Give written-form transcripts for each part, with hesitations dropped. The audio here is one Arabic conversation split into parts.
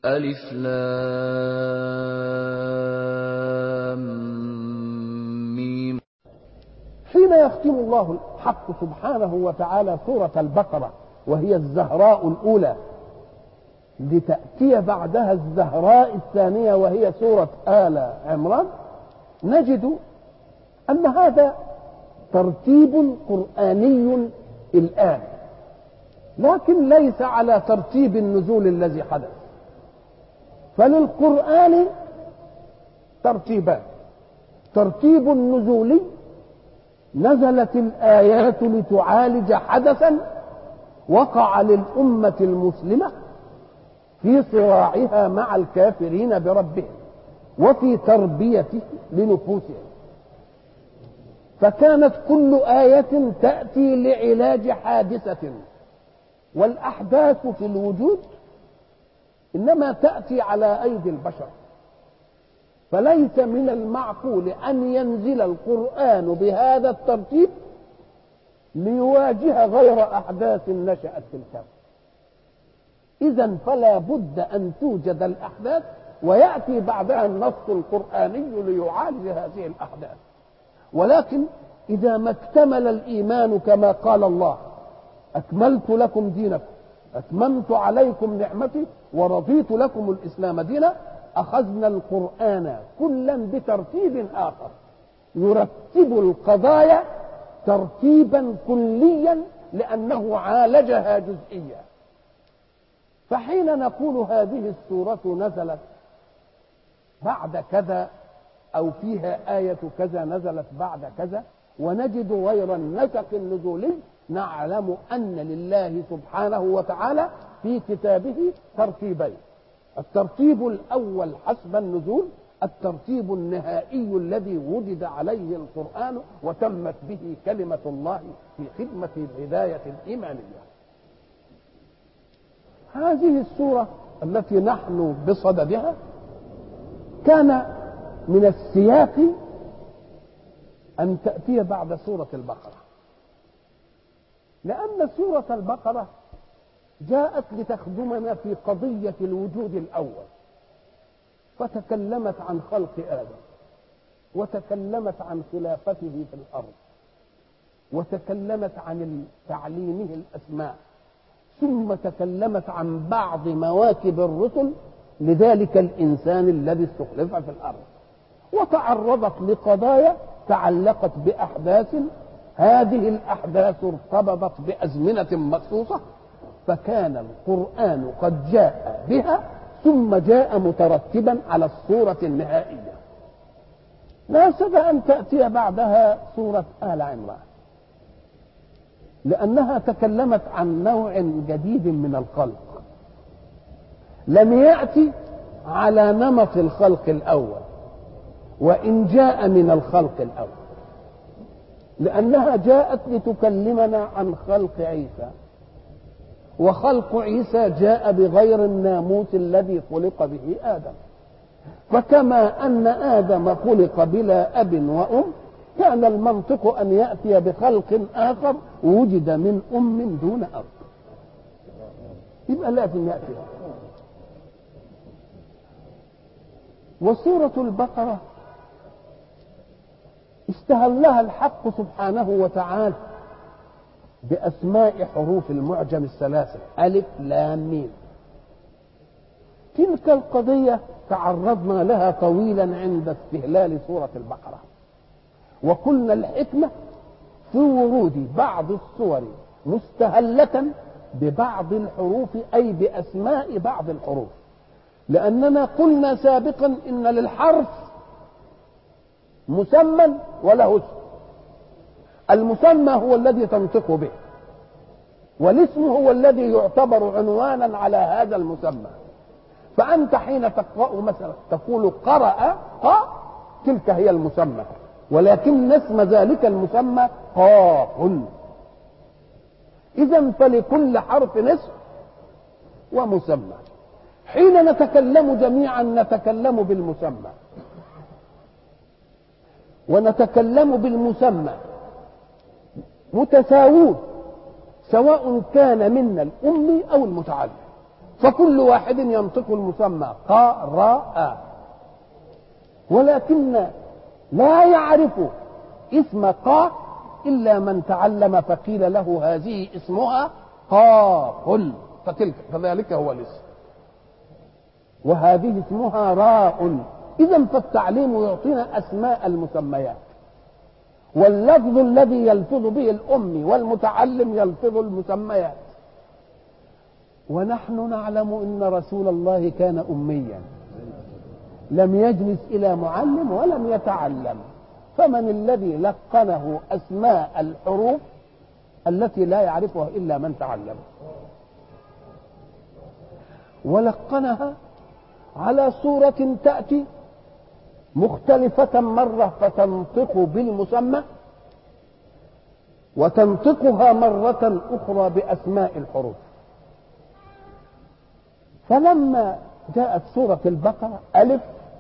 ألف لام ميم. حين يختم الله الحق سبحانه وتعالى سورة البقرة وهي الزهراء الأولى لتأتي بعدها الزهراء الثانية وهي سورة آل عمران، نجد أن هذا ترتيب قرآني الآن، لكن ليس على ترتيب النزول الذي حدث. فللقرآن ترتيبان: ترتيب نزولي، نزلت الآيات لتعالج حدثا وقع للأمة المسلمة في صراعها مع الكافرين بربهم وفي تربيته لنفوسهم، فكانت كل آية تأتي لعلاج حادثة، والأحداث في الوجود إنما تأتي على أيدي البشر، فليس من المعقول أن ينزل القرآن بهذا الترتيب ليواجه غير أحداث نشأت في الكون. إذن فلا بد أن توجد الأحداث ويأتي بعدها النص القرآني ليعالج هذه الأحداث. ولكن إذا ما اكتمل الإيمان كما قال الله: أكملت لكم دينكم، أتممت عليكم نعمتي ورضيت لكم الإسلام دينا، أخذنا القرآن كلا بترتيب آخر يرتب القضايا ترتيبا كليا لأنه عالجها جزئيا. فحين نقول هذه السورة نزلت بعد كذا أو فيها آية كذا نزلت بعد كذا، ونجد غير النسق النزولي، نعلم أن لله سبحانه وتعالى في كتابه ترتيبين: الترتيب الأول حسب النزول، الترتيب النهائي الذي وجد عليه القرآن وتمت به كلمة الله في خدمة الهداية الإيمانية. هذه السورة التي نحن بصددها كان من السياق أن تأتي بعد سورة البقرة، لأن سورة البقرة جاءت لتخدمنا في قضية الوجود الأول، فتكلمت عن خلق آدم، وتكلمت عن خلافته في الأرض، وتكلمت عن تعليمه الأسماء، ثم تكلمت عن بعض مواكب الرسل لذلك الإنسان الذي استخلف في الأرض، وتعرضت لقضايا تعلقت بأحداث، هذه الأحداث ارتبطت بأزمنة مخصوصة، فكان القرآن قد جاء بها ثم جاء مترتبا على الصورة النهائية. ناسب أن تأتي بعدها سورة آل عمران، لأنها تكلمت عن نوع جديد من الخلق لم يأتي على نمط الخلق الأول، وإن جاء من الخلق الأول، لأنها جاءت لتكلمنا عن خلق عيسى، وخلق عيسى جاء بغير الناموس الذي خلق به آدم. فكما أن آدم خلق بلا أب وأم، كان المنطق أن يأتي بخلق آخر وجد من أم دون أب، يبقى لازم يأتي. وسورة البقرة استهلها الحق سبحانه وتعالى بأسماء حروف المعجم الثلاثة: ألف لام ميم. تلك القضية تعرضنا لها طويلا عند استهلال سورة البقرة، وقلنا الحكمة في ورود بعض السور مستهلة ببعض الحروف، أي بأسماء بعض الحروف، لأننا قلنا سابقا إن للحرف مسمى وله اسم. المسمى هو الذي تنطق به، والاسم هو الذي يعتبر عنوانا على هذا المسمى. فأنت حين تقرأ مثلا تقول قرأ قاء، تلك هي المسمى، ولكن اسم ذلك المسمى قاف. إذن فلكل حرف اسم ومسمى. حين نتكلم جميعا نتكلم بالمسمى، ونتكلم بالمسمى متساوون، سواء كان منا الأمي أو المتعلم. فكل واحد ينطق المسمى قرأ، ولكن لا يعرف اسم قا إلا من تعلم فقيل له هذه اسمها قاف، فذلك هو الاسم، وهذه اسمها راء. إذن فالتعليم يعطينا أسماء المسميات، واللفظ الذي يلفظ به الأمي والمتعلم يلفظ المسميات. ونحن نعلم أن رسول الله كان أميا، لم يجلس إلى معلم ولم يتعلم، فمن الذي لقنه أسماء الحروف التي لا يعرفها إلا من تعلم؟ ولقنها على صورة تأتي مختلفة، مرة فتنطق بالمسمى، وتنطقها مرة أخرى بأسماء الحروف. فلما جاءت سورة البقرة ألف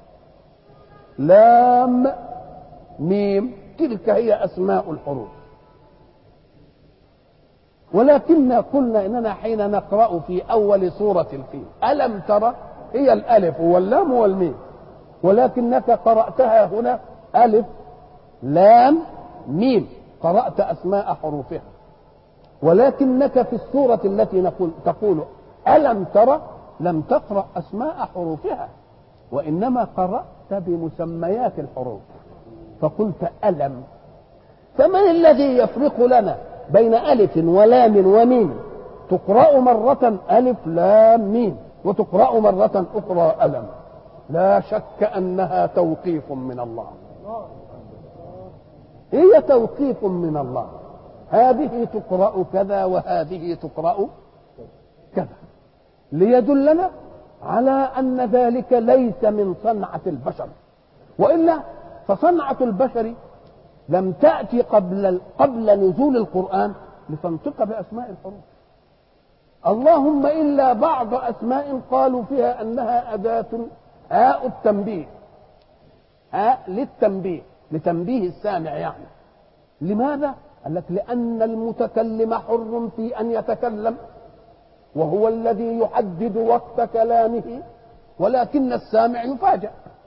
لام ميم، تلك هي أسماء الحروف. ولكن قلنا إننا حين نقرأ في أول سورة الفيل ألم ترى، هي الألف واللام والميم، ولكنك قرأتها هنا ألف لام ميم، قرأت أسماء حروفها. ولكنك في السورة التي تقول ألم ترى لم تقرأ أسماء حروفها، وإنما قرأت بمسميات الحروف، فقلت ألم. فمن الذي يفرق لنا بين ألف ولام وميم؟ تقرأ مرة ألف لام ميم، وتقرأ مرة أخرى ألم. لا شك أنها توقيف من الله، هي توقيف من الله، هذه تقرأ كذا وهذه تقرأ كذا، ليدلنا على أن ذلك ليس من صنعة البشر، وإلا فصنعة البشر لم تأتي قبل نزول القرآن لتنطق بأسماء الحروف، اللهم إلا بعض أسماء قالوا فيها أنها أداة هاء التنبيه، هاء للتنبيه، لتنبيه السامع يعني. لماذا؟ قال لك لأن المتكلم حر في أن يتكلم، وهو الذي يحدد وقت كلامه، ولكن السامع يفاجأ.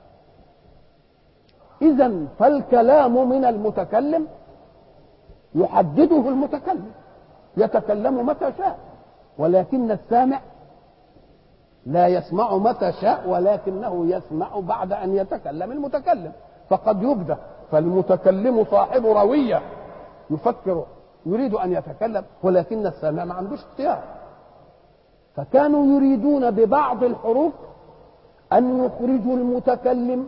إذن فالكلام من المتكلم يحدده المتكلم، يتكلم متى شاء، ولكن السامع لا يسمع متى شاء، ولكنه يسمع بعد أن يتكلم المتكلم. فقد يبدأ فالمتكلم صاحب روية يفكر يريد أن يتكلم، ولكن السامع ما عندوش اختيار. فكانوا يريدون ببعض الحروف أن يخرجوا المتكلم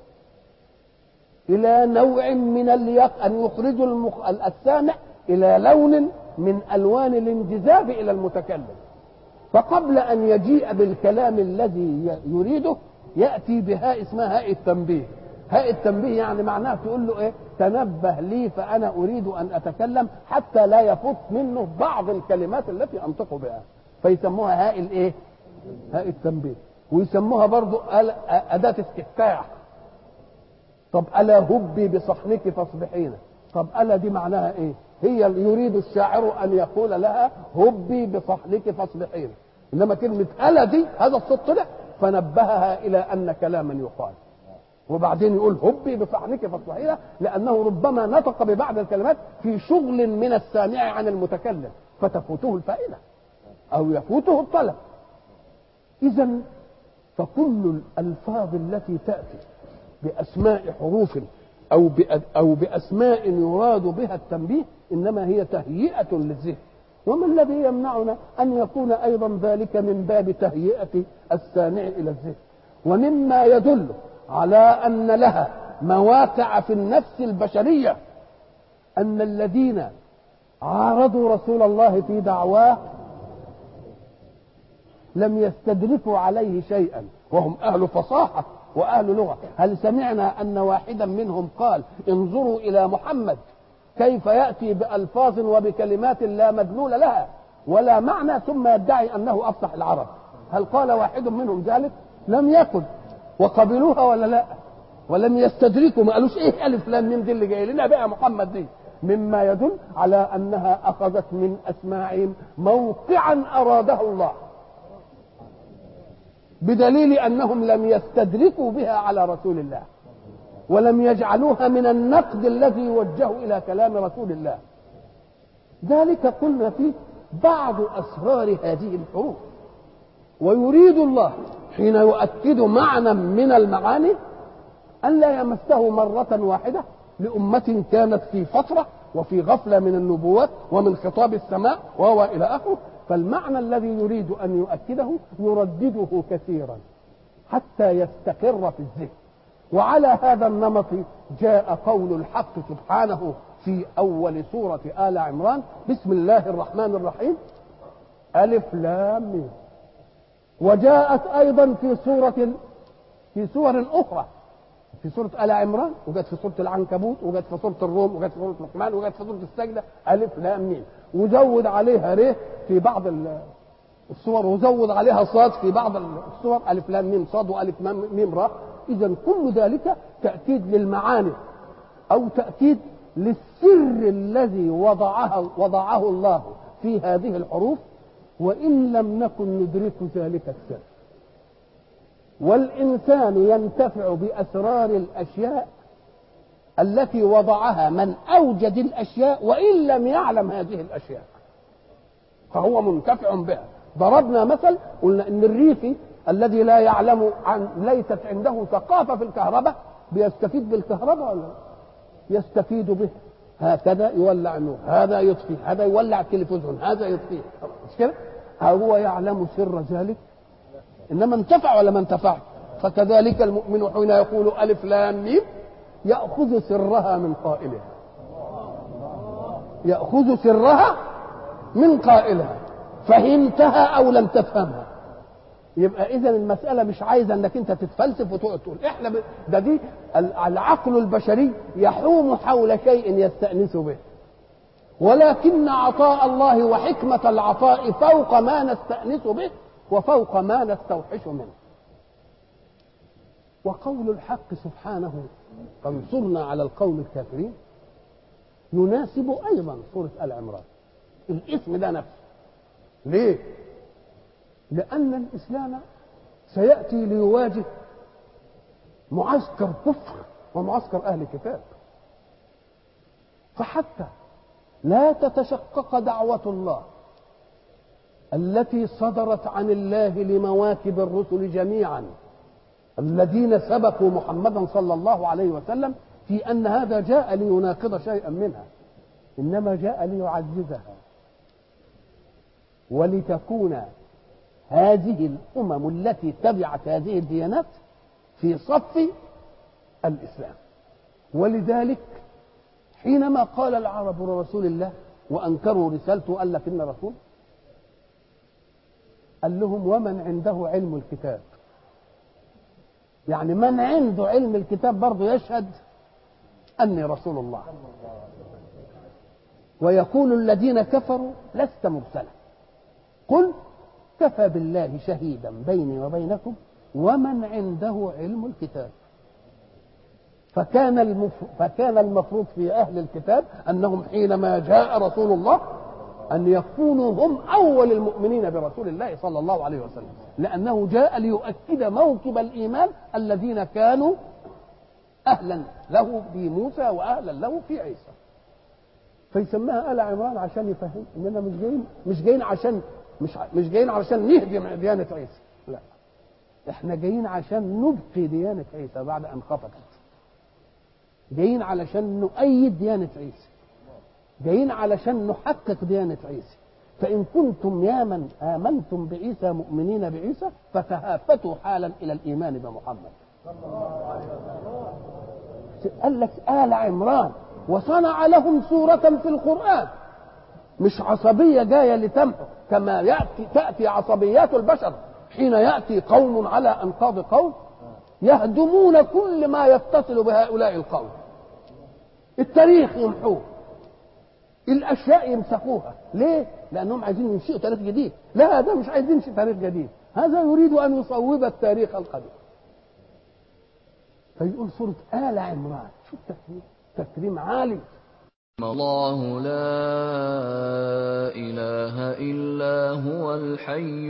إلى نوع من أن يخرجوا السامع إلى لون من ألوان الانجذاب إلى المتكلم. فقبل أن يجيء بالكلام الذي يريده يأتي بهاء اسمها هاء التنبيه. هاء التنبيه يعني معناه تقول له إيه؟ تنبه لي فأنا أريد أن أتكلم، حتى لا يفوت منه بعض الكلمات التي أنطق بها، فيسموها هاء الإيه؟ هاء التنبيه. ويسموها برضو أداة استفتاح. طب ألا هبي بصحنك فاصبحين، طب ألا دي معناها إيه؟ هي يريد الشاعر أن يقول لها هبي بصحنك فاصبحين، إنما كلمة ألا دي هذا الصوت طلع فنبهها إلى أن كلاما يقال، وبعدين يقول هبي بصحنك فاصبحين، لأنه ربما نطق ببعض الكلمات في شغل من السامع عن المتكلم فتفوته الفائدة أو يفوته الطلب. إذن فكل الألفاظ التي تأتي بأسماء حروف أو بأسماء يراد بها التنبيه إنما هي تهيئة للذهن. وما الذي يمنعنا أن يكون أيضا ذلك من باب تهيئة السامع إلى الذهن؟ ومما يدل على أن لها مواقع في النفس البشرية أن الذين عارضوا رسول الله في دعواه لم يستدركوا عليه شيئا، وهم أهل فصاحة وأهل لغة. هل سمعنا أن واحدا منهم قال انظروا إلى محمد كيف يأتي بألفاظ وبكلمات لا مدلول لها ولا معنى ثم يدعي أنه أفصح العرب؟ هل قال واحد منهم ذلك؟ لم يكن. وقبلوها ولا لا؟ ولم يستدركوا، ما قالوش ايه ألف لام ميم دي اللي جاي لنا بقى محمد دي، مما يدل على أنها أخذت من أسماعهم موقعا أراده الله. بدليل أنهم لم يستدركوا بها على رسول الله ولم يجعلوها من النقد الذي يوجه إلى كلام رسول الله. ذلك قلنا فيه بعض أسرار هذه الحروف. ويريد الله حين يؤكد معنى من المعاني أن لا يمسه مرة واحدة لأمة كانت في فترة وفي غفلة من النبوات ومن خطاب السماء وهو إلى آخره. فالمعنى الذي يريد أن يؤكده يردده كثيرا حتى يستقر في الذهن. وعلى هذا النمط جاء قول الحق سبحانه في أول سورة آل عمران: بسم الله الرحمن الرحيم ألف لام ميم. وجاءت أيضا في سور أخرى، في سورة آل عمران، وجت في سورة العنكبوت، وجت في سورة الروم، وجت في سورة لقمان، وجت في سورة السجدة ألف لام ميم. وزود عليها ر في بعض السور، وزود عليها صاد في بعض السور، ألف لام ميم صاد وألف ميم را. إذا كل ذلك تأكيد للمعاني أو تأكيد للسر الذي وضعه الله في هذه الحروف، وإن لم نكن ندرك ذلك السر. والإنسان ينتفع بأسرار الأشياء التي وضعها من أوجد الأشياء وإن لم يعلم هذه الأشياء، فهو منتفع بها. ضربنا مثل، قلنا إن الريفي الذي لا يعلم ليست عنده ثقافة في الكهرباء بيستفيد بالكهرباء ولا يستفيد به؟ هكذا يولع النور، هذا يطفي، هذا يولع التلفزيون، هذا يطفيه، مش كده؟ هو يعلم سر ذلك؟ إنما انتفع ولا ما انتفع؟ فكذلك المؤمن حين يقول ألف لام ميم يأخذ سرها من قائلها، يأخذ سرها من قائلها. فهمتها أو لم تفهمها؟ يبقى إذن المسألة مش عايزة أنك أنت تتفلسف وتقعد تقول إحنا دي العقل البشري يحوم حول شيء يستأنس به، ولكن عطاء الله وحكمة العطاء فوق ما نستأنس به وفوق ما نستوحش منه. وقول الحق سبحانه: فانصرنا على القوم الكافرين، يناسب أيضا سورة آل عمران. الاسم ده نفسه. ليه؟ لأن الإسلام سيأتي ليواجه معسكر كفر ومعسكر أهل كتاب، فحتى لا تتشقق دعوة الله التي صدرت عن الله لمواكب الرسل جميعا الذين سبقوا محمدا صلى الله عليه وسلم في أن هذا جاء ليناقض شيئا منها، إنما جاء ليعززها ولتكون هذه الأمم التي تبعت هذه الديانات في صف الإسلام. ولذلك حينما قال العرب لرسول الله وأنكروا رسالته قال لك إن رسول، قال لهم: ومن عنده علم الكتاب. يعني من عنده علم الكتاب برضه يشهد أني رسول الله. ويقول الذين كفروا: لست مرسلا، قل كفى بالله شهيدا بيني وبينكم ومن عنده علم الكتاب. فكان المفروض في أهل الكتاب أنهم حينما جاء رسول الله أن يكونوا هم أول المؤمنين برسول الله صلى الله عليه وسلم، لأنه جاء ليؤكد موكب الإيمان الذين كانوا أهلا له في موسى وأهلا له في عيسى. فيسماها آل عمران عشان يفهم إننا مش جايين عشان نهدم ديانة عيسى، لا، احنا جايين عشان نبقي ديانة عيسى بعد أن خفتت، جايين علشان نؤيد ديانة عيسى، جايين علشان نحقق ديانة عيسى. فإن كنتم يا من آمنتم بعيسى مؤمنين بعيسى فتهافتوا حالا إلى الإيمان بمحمد. قال لك آل عمران وصنع لهم سورة في القرآن، مش عصبية جاية لتمحو كما تأتي عصبيات البشر حين يأتي قوم على أنقاض قوم يهدمون كل ما يتصل بهؤلاء القوم. التاريخ يمحوه، الأشياء يمسخوها. ليه؟ لأنهم عايزين ينشئوا تاريخ جديد. لا، ده مش عايزين ينشئ تاريخ جديد، هذا يريد أن يصوب التاريخ القديم. فيقول سورة آل عمران، شو التكريم عالي. الله لا إله إلا هو الحي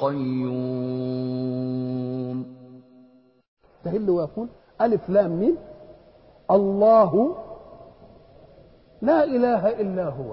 القيوم. تهل ويقول ألف لام ميم الله لا إله إلا هو.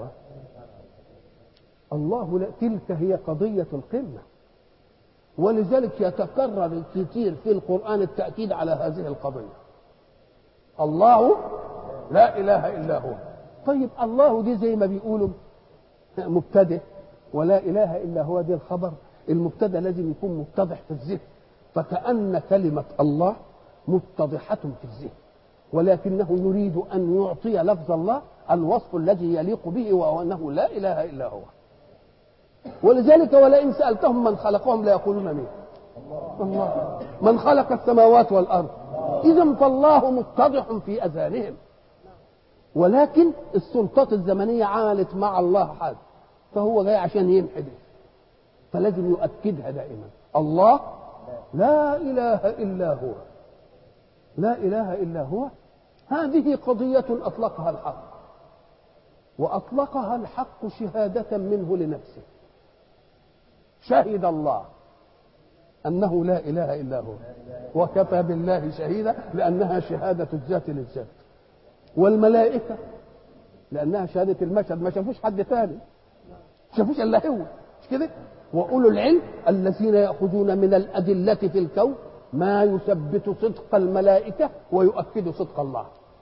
الله لا، تلك هي قضية القمة، ولذلك يتكرر كثير في القرآن التأكيد على هذه القضية. الله لا إله إلا هو. طيب الله دي زي ما بيقولوا مبتدأ، ولا إله إلا هو دي الخبر. المبتدأ لازم يكون متضح في الذهن، فكأن كلمة الله متضحة في الذهن، ولكنه يريد أن يعطي لفظ الله الوصف الذي يليق به، وهو أنه لا إله إلا هو. ولذلك ولئن سألتهم من خلقهم ليقولون مين؟ الله. من خلق السماوات والأرض. إذن فالله متضح في أذهانهم، ولكن السلطات الزمنية عملت مع الله حاجة، فهو جاي عشان ينحدث، فلازم يؤكدها دائما. الله لا إله إلا هو، لا إله إلا هو. هذه قضية أطلقها الحق، وأطلقها الحق شهادة منه لنفسه. شهد الله أنه لا إله إلا هو، وكفى بالله شهيدا، لأنها شهادة الذات للذات. والملائكة لأنها شهادة المشهد، ما شافوش حد ثاني، ما شافوش إلا هو، مش كده؟ وأولو العلم الذين يأخذون من الأدلة في الكون ما يثبت صدق الملائكة ويؤكد صدق الله.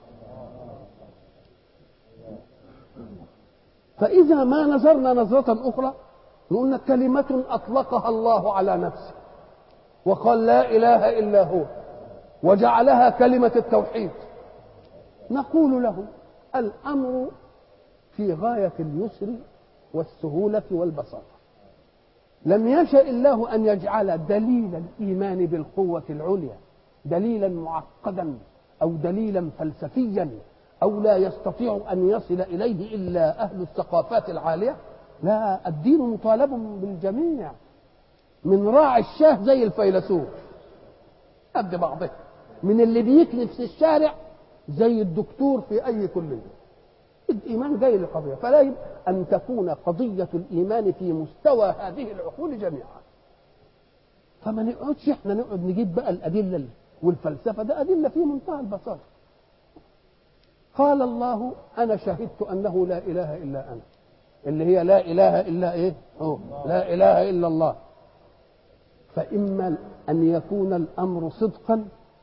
فإذا ما نظرنا نظرة أخرى نقول كلمة أطلقها الله على نفسه وقال لا إله إلا هو، وجعلها كلمة التوحيد، نقول له الأمر في غاية اليسر والسهولة والبساطة. لم يشأ الله أن يجعل دليل الإيمان بالقوة العليا دليلا معقدا أو دليلا فلسفيا أو لا يستطيع أن يصل إليه إلا أهل الثقافات العالية. لا، الدين مطالب بالجميع، من راعي الشاه زي الفيلسوف قد بعضه، من اللي بيكنف في الشارع زي الدكتور في أي كلية. الإيمان جاي لقضية، فلا يجب أن تكون قضية الإيمان في مستوى هذه العقول جميعا. فما نقعدش احنا نقعد نجيب بقى الأدلة والفلسفة، ده أدلة في منتهى البساطة. قال الله أنا شهدت أنه لا إله إلا أنا، اللي هي لا إله إلا إيه؟ لا إله إلا الله. فإما أن يكون الأمر صدقا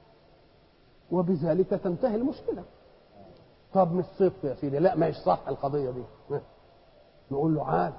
وبذلك تنتهي المشكلة. طب مش صدق يا سيدي، لا ما هيش صح القضية دي، نقول له عاد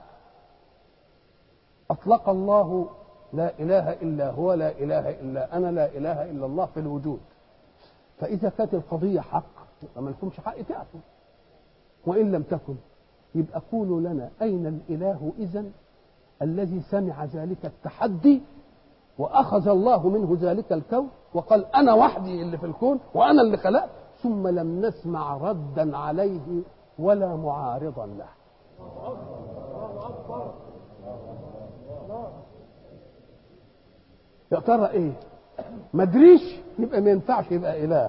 أطلق الله لا إله إلا هو، لا إله إلا أنا، لا إله إلا الله في الوجود. فإذا كانت القضية حق فما لكمش حق تأتوا، وإن لم تكن يبقى قولوا لنا أين الإله إذن الذي سمع ذلك التحدي وأخذ الله منه ذلك الكون وقال أنا وحدي اللي في الكون وأنا اللي خلقت، ثم لم نسمع ردا عليه ولا معارضا له. يا ترى ايه؟ ما دريش يبقى ما ينفعش يبقى اله.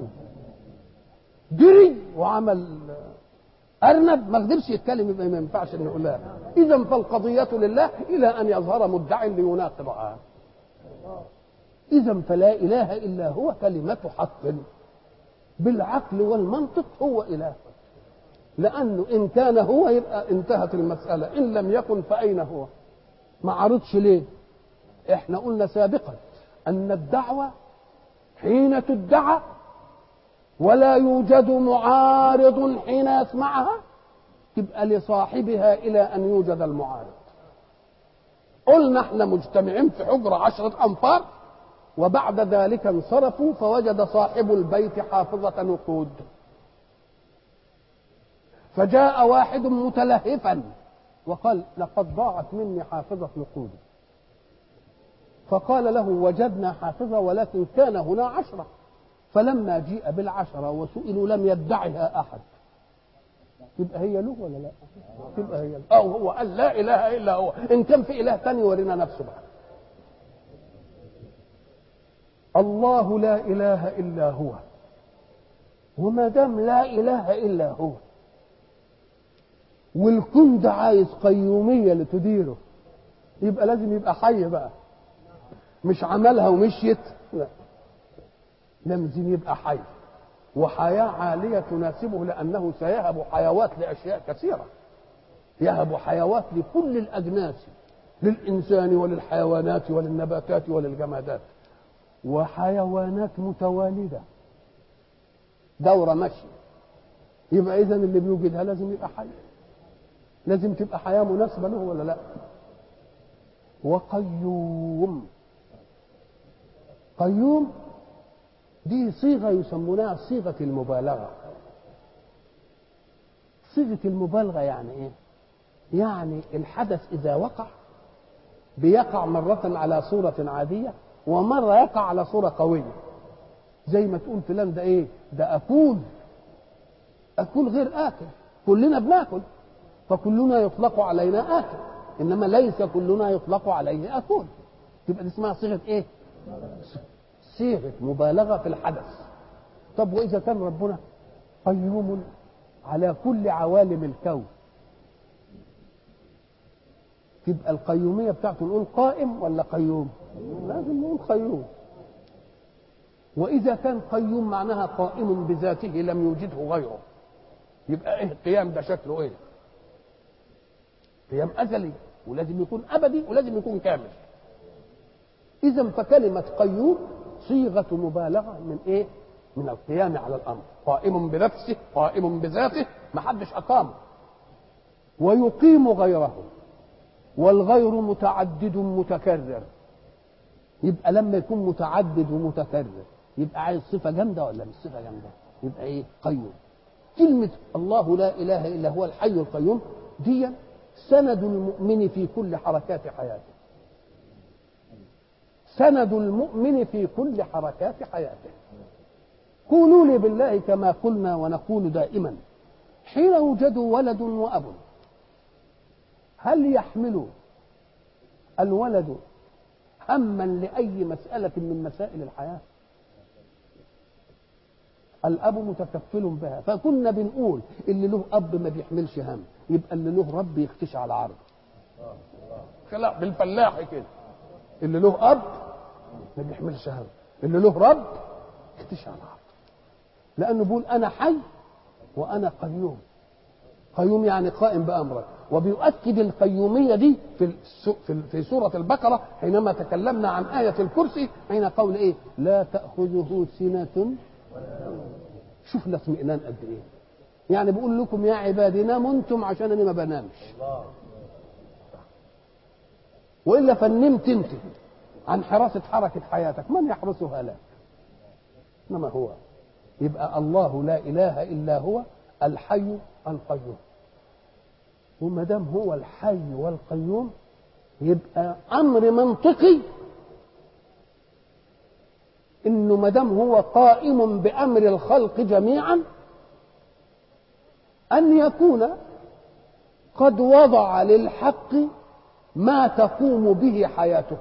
دري وعمل ارنب ما قدرش يتكلم يبقى ما ينفعش انه اله. اذا فالقضيه لله الى ان يظهر مدعي ليناقضها. اذا فلا اله الا هو كلمه حق بالعقل والمنطق، هو اله، لانه ان كان هو يبقى انتهت المساله، ان لم يكن فاين هو؟ ما عرضش ليه؟ احنا قلنا سابقا ان الدعوه حين تدعى ولا يوجد معارض حين يسمعها تبقى لصاحبها الى ان يوجد المعارض. قلنا احنا مجتمعين في حجرة 10 أنفار وبعد ذلك انصرفوا فوجد صاحب البيت حافظة نقود، فجاء واحد متلهفا وقال لقد ضاعت مني حافظة نقود، فقال له وجدنا حافظة ولكن كان هنا 10، فلما جيء بال10 وسئلوا لم يدعها أحد، تبقى هي له ولا لا؟ تبقى هي له. أو هو قال لا إله إلا هو، إن كان في إله تاني ورينا نفسه بقى. الله لا إله إلا هو، وما دام لا إله إلا هو والكون ده عايز قيومية لتديره، يبقى لازم يبقى حي بقى، مش عملها ومشيت، لا، لازم يبقى حي، وحياة عالية تناسبه، لأنه سيهب حيوات لأشياء كثيرة، يهب حيوات لكل الأجناس، للإنسان وللحيوانات وللنباتات وللجمادات، وحيوانات متوالدة دورة ماشية. يبقى إذن اللي بيوجدها لازم يبقى حي، لازم تبقى حياة مناسبة له ولا لا؟ وقيوم، قيوم دي صيغة يسمونها صيغة المبالغة. صيغة المبالغة يعني إيه؟ يعني الحدث إذا وقع بيقع مرة على صورة عادية، ومرة يقع على صورة قوية. زي ما تقول فلان ده إيه؟ ده أكول، أكول غير آكل، كلنا بناكل، فكلنا يطلق علينا آكل، إنما ليس كلنا يطلق عليه أكول. تبقى دي اسمها صيغة إيه؟ صيغة مبالغة في الحدث. طب وإذا كان ربنا قيوم على كل عوالم الكون، تبقى القيومية بتاعته نقول قائم ولا قيوم؟ لازم نقول قيوم. وإذا كان قيوم معناها قائم بذاته لم يوجده غيره، يبقى إيه القيام ده؟ شكله إيه؟ قيام أزلي، ولازم يكون أبدي، ولازم يكون كامل. إذا فكلمة قيوم صيغة مبالغة من إيه؟ من القيام على الأمر، قائم بنفسه، قائم بذاته، ما حدش أقامه، ويقيم غيره، والغير متعدد متكرر. يبقى لما يكون متعدد ومتكرر يبقى عايز صفة جامدة ولا مش صفة جامدة؟ يبقى إيه؟ قيوم. كلمة الله لا إله إلا هو الحي القيوم دي سند المؤمن في كل حركات حياته، سند المؤمن في كل حركات حياته. قولوا لي بالله كما قلنا ونقول دائما، حين يوجد ولد وأب، هل يحمل الولد هما لأي مسألة من مسائل الحياة؟ الأب متكفل بها. فكنا بنقول اللي له أب ما بيحملش هم، يبقى اللي له رب يختش على عرض. خلاص بالفلاح كده، اللي له أب ما بيحملش هم، اللي له رب يختش على عرض، لأنه بيقول أنا حي وأنا قيوم. قيوم يعني قائم بأمرك. وبيؤكد القيومية دي في سورة البقرة حينما تكلمنا عن آية الكرسي، حين قول إيه؟ لا تأخذه سنة. شوف الاطمئنان قد إيه. يعني بقول لكم يا عبادي ناموا انتم عشان أنا ما بنامش، وإلا فنمت انت عن حراسة حركة حياتك، من يحرسها لك؟ إنما هو. يبقى الله لا إله إلا هو الحي القيوم. وما دام هو الحي والقيوم يبقى امر منطقي انه ما دام هو قائم بامر الخلق جميعا ان يكون قد وضع للحق ما تقوم به حياته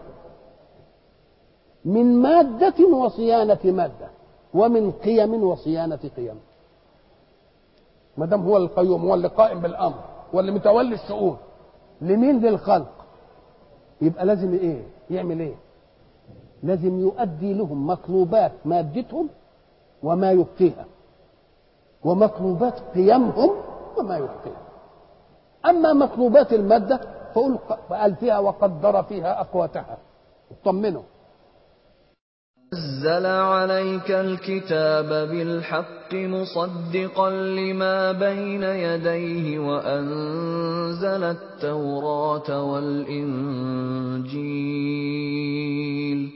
من مادة وصيانة مادة، ومن قيم وصيانة قيم. ما دام هو القيوم، هو اللي قائم بالامر، واللي متولي الشؤون لمين؟ للخلق. يبقى لازم ايه؟ يعمل ايه؟ لازم يؤدي لهم مطلوبات مادتهم وما يبقيها، ومطلوبات قيمهم وما يبقيها. اما مطلوبات الماده فقال فيها وقدر فيها اقواتها. اطمنوا. نزل عليك الكتاب بالحق مصدقا لما بين يديه وأنزل التوراة والإنجيل.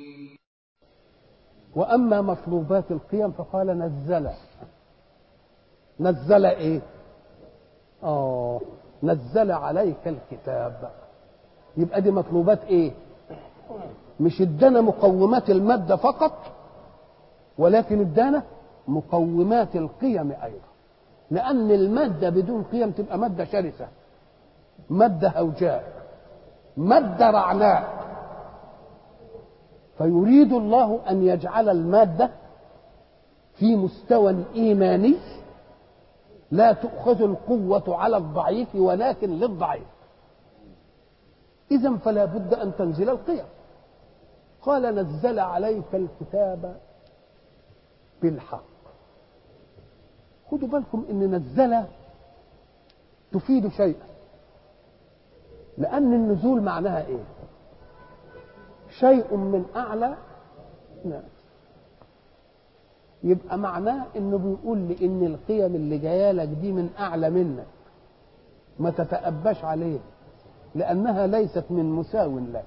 وأما مطلوبات القيم فقال نزل. نزل إيه؟ نزل عليك الكتاب. يبقى دي مطلوبات إيه؟ مش ادانا مقومات المادة فقط، ولكن ادانا مقومات القيم أيضا، لأن المادة بدون قيم تبقى مادة شرسة، مادة هوجاء، مادة رعناء. فيريد الله أن يجعل المادة في مستوى إيماني لا تؤخذ القوة على الضعيف ولكن للضعيف. إذن فلا بد أن تنزل القيم. قال نزل عليك الكتاب بالحق. خدوا بالكم إن نزل تفيد شيئا، لأن النزول معناها إيه؟ شيء من أعلى ناس. يبقى معناه إنه بيقول لي إن القيم اللي جاية لك دي من أعلى منك، ما تتأباش عليه، لأنها ليست من مساو لك.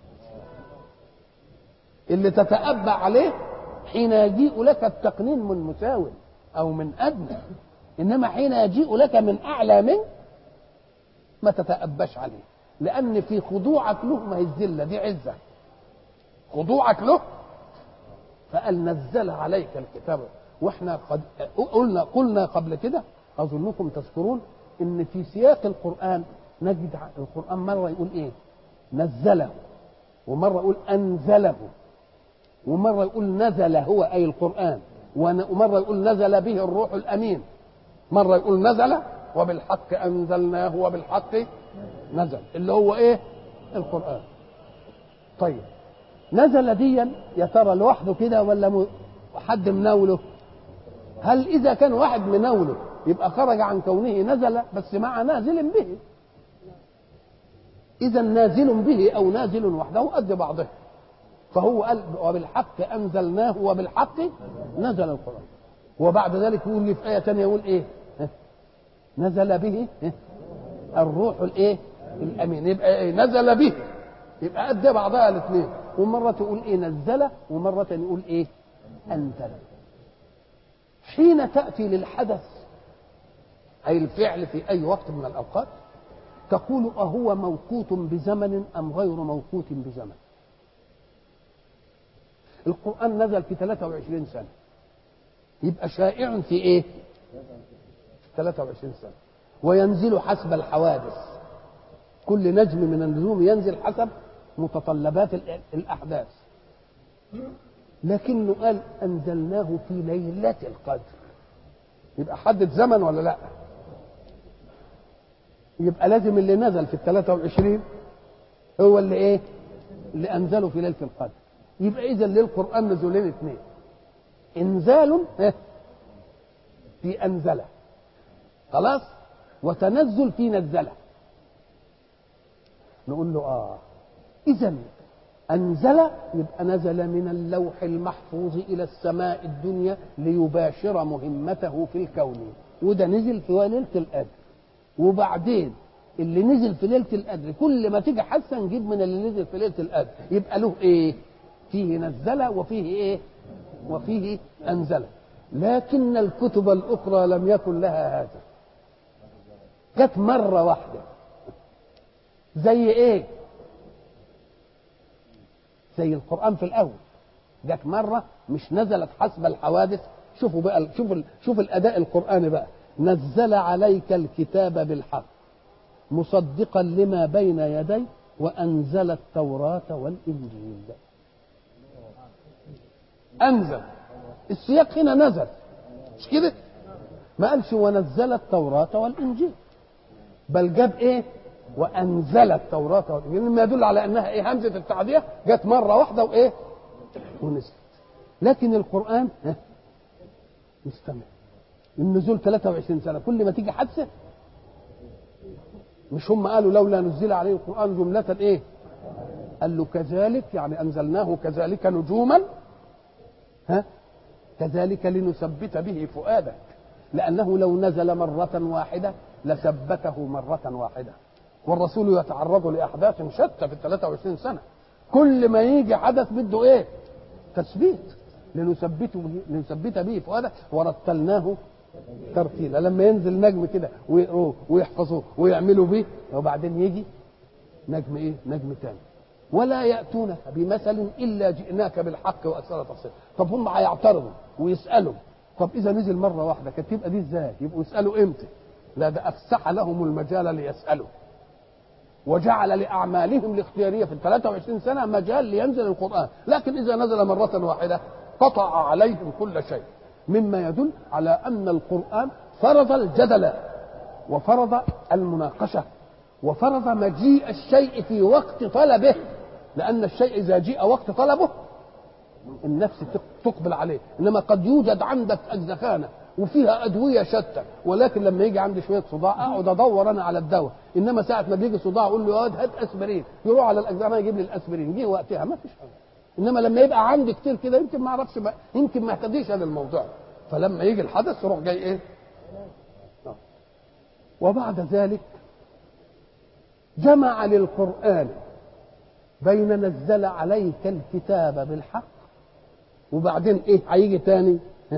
اللي تتأبى عليه حين يجيء لك التقنين من مساو أو من أدنى، إنما حين يجيء لك من أعلى منك ما تتأباش عليه، لأن في خضوعك له ما هي الذلة دي عزة، خضوعك له. فقال نزل عليك الكتاب. واحنا قد قلنا قبل كده، أظنكم تذكرون إن في سياق القرآن نجد القرآن مرة يقول إيه؟ نزله، ومرة يقول أنزله، ومرة يقول نزل هو أي القرآن، ومرة يقول نزل به الروح الأمين، مرة يقول نزل وبالحق أنزلناه وبالحق نزل، اللي هو إيه؟ القرآن. طيب نزل ديا يا ترى لوحده كده ولا حد مناوله؟ هل إذا كان واحد مناوله يبقى خرج عن كونه نزل بس مع نازل به؟ إذا نازل به أو نازل وحده قد بعضه. فهو قال وبالحق أنزلناه وبالحق نزل القرآن. وبعد ذلك يقول لي في آية ثانية يقول إيه؟ نزل به الروح الإيه؟ الأمين. يبقى إيه؟ نزل به، يبقى قد بعضها الاثنين. ومرة تقول إيه؟ نزل، ومرة يقول إيه؟ أنزل. حين تأتي للحدث أي الفعل في أي وقت من الأوقات تقول أهو موقوت بزمن أم غير موقوت بزمن؟ القرآن نزل في 23 سنة، يبقى شائع في إيه؟ 23 سنة. وينزل حسب الحوادث، كل نجم من النجوم ينزل حسب متطلبات الأحداث. لكنه قال أنزلناه في ليلة القدر، يبقى حدد زمن ولا لا؟ يبقى لازم اللي نزل في 23 هو اللي ايه؟ اللي انزله في ليله القدر. يبقى اذا للقران نزولين اثنين، انزال في انزله خلاص، وتنزل في نزله. نقول له اذا انزل يبقى نزل من اللوح المحفوظ الى السماء الدنيا ليباشر مهمته في الكون، وده نزل في ليله القدر. وبعدين اللي نزل في ليله القدر كل ما تيجي حاسه نجيب من اللي نزل في ليله القدر، يبقى له ايه؟ فيه نزل وفيه ايه؟ وفيه انزل. لكن الكتب الاخرى لم يكن لها هذا، جت مره واحده. زي ايه؟ زي القرآن في الأول جت مرة، مش نزلت حسب الحوادث. شوفوا بقى، شوف الأداء القرآني بقى. نزل عليك الكتاب بالحق مصدقا لما بين يديه وأنزل التوراة والإنجيل. أنزل، السياق هنا نزل، مش كده؟ ما قالش ونزل التوراة والإنجيل، بل جاب إيه؟ وأنزل التوراة والإنجيل، مما يدل على أنها إيه؟ همزة التعدية جت مرة واحدة وإيه؟ ونزلت. لكن القرآن مستمر، النزول 23 سنة، كل ما تيجي حادثة. مش هم قالوا لولا نزل عليه القرآن جملة إيه؟ قال له كذلك، يعني أنزلناه كذلك نجوما، كذلك لنثبت به فؤادك، لأنه لو نزل مرة واحدة لثبته مرة واحدة. والرسول يتعرض لأحداث شتى في 23 سنة، كل ما يجي حدث بده إيه؟ تثبيت، لنثبت به فؤادك ورتلناه ترتيلا. لما ينزل نجم كده ويقروه ويحفظوه ويعملوا به، وبعدين يجي نجم إيه؟ نجم تاني. ولا يأتونك بمثل إلا جئناك بالحق وأكثر تفصيل. طب هم هيعترضوا ويسألوا، طب إذا نزل مرة واحدة كانت تبقى دي إزاي؟ يبقوا يسألوا إمتى؟ لا، ده أفسح لهم المجال ليسألوا، وجعل لأعمالهم الاختيارية في 23 سنة مجال لينزل القرآن. لكن إذا نزل مرة واحدة قطع عليهم كل شيء، مما يدل على أن القرآن فرض الجدل وفرض المناقشة وفرض مجيء الشيء في وقت طلبه، لأن الشيء إذا جاء وقت طلبه النفس تقبل عليه. إنما قد يوجد عندك أجزخانة وفيها أدوية شتى، ولكن لما يجي عندي شوية صداع أقعد أدور أنا على الدواء. إنما ساعة ما بيجي صداع أقول له هات أسبرين، يروح على الأجزخانة يجيب لي الأسبرين، جه وقتها ما فيش حاجة. إنما لما يبقى عندي كتير كده يمكن ما أعرفش، يمكن ما اهتديش هذا الموضوع، فلما يجي الحدث يروح جاي إيه. وبعد ذلك جمع للقرآن بين نزل عليك الكتاب بالحق، وبعدين ايه هيجي تاني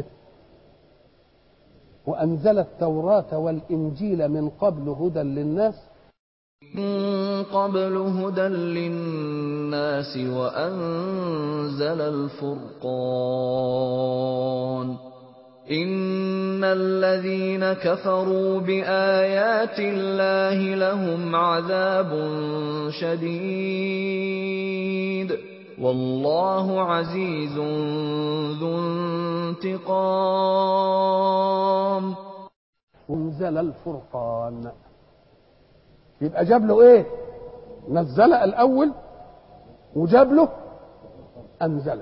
وأنزل التوراة والإنجيل من قبل هدى للناس، من قبل هدى للناس وأنزل الفرقان إن الذين كفروا بآيات الله لهم عذاب شديد والله عزيز ذو انتقام. وانزل الفرقان يبقى جاب له ايه؟ نزل الاول وجاب له انزل.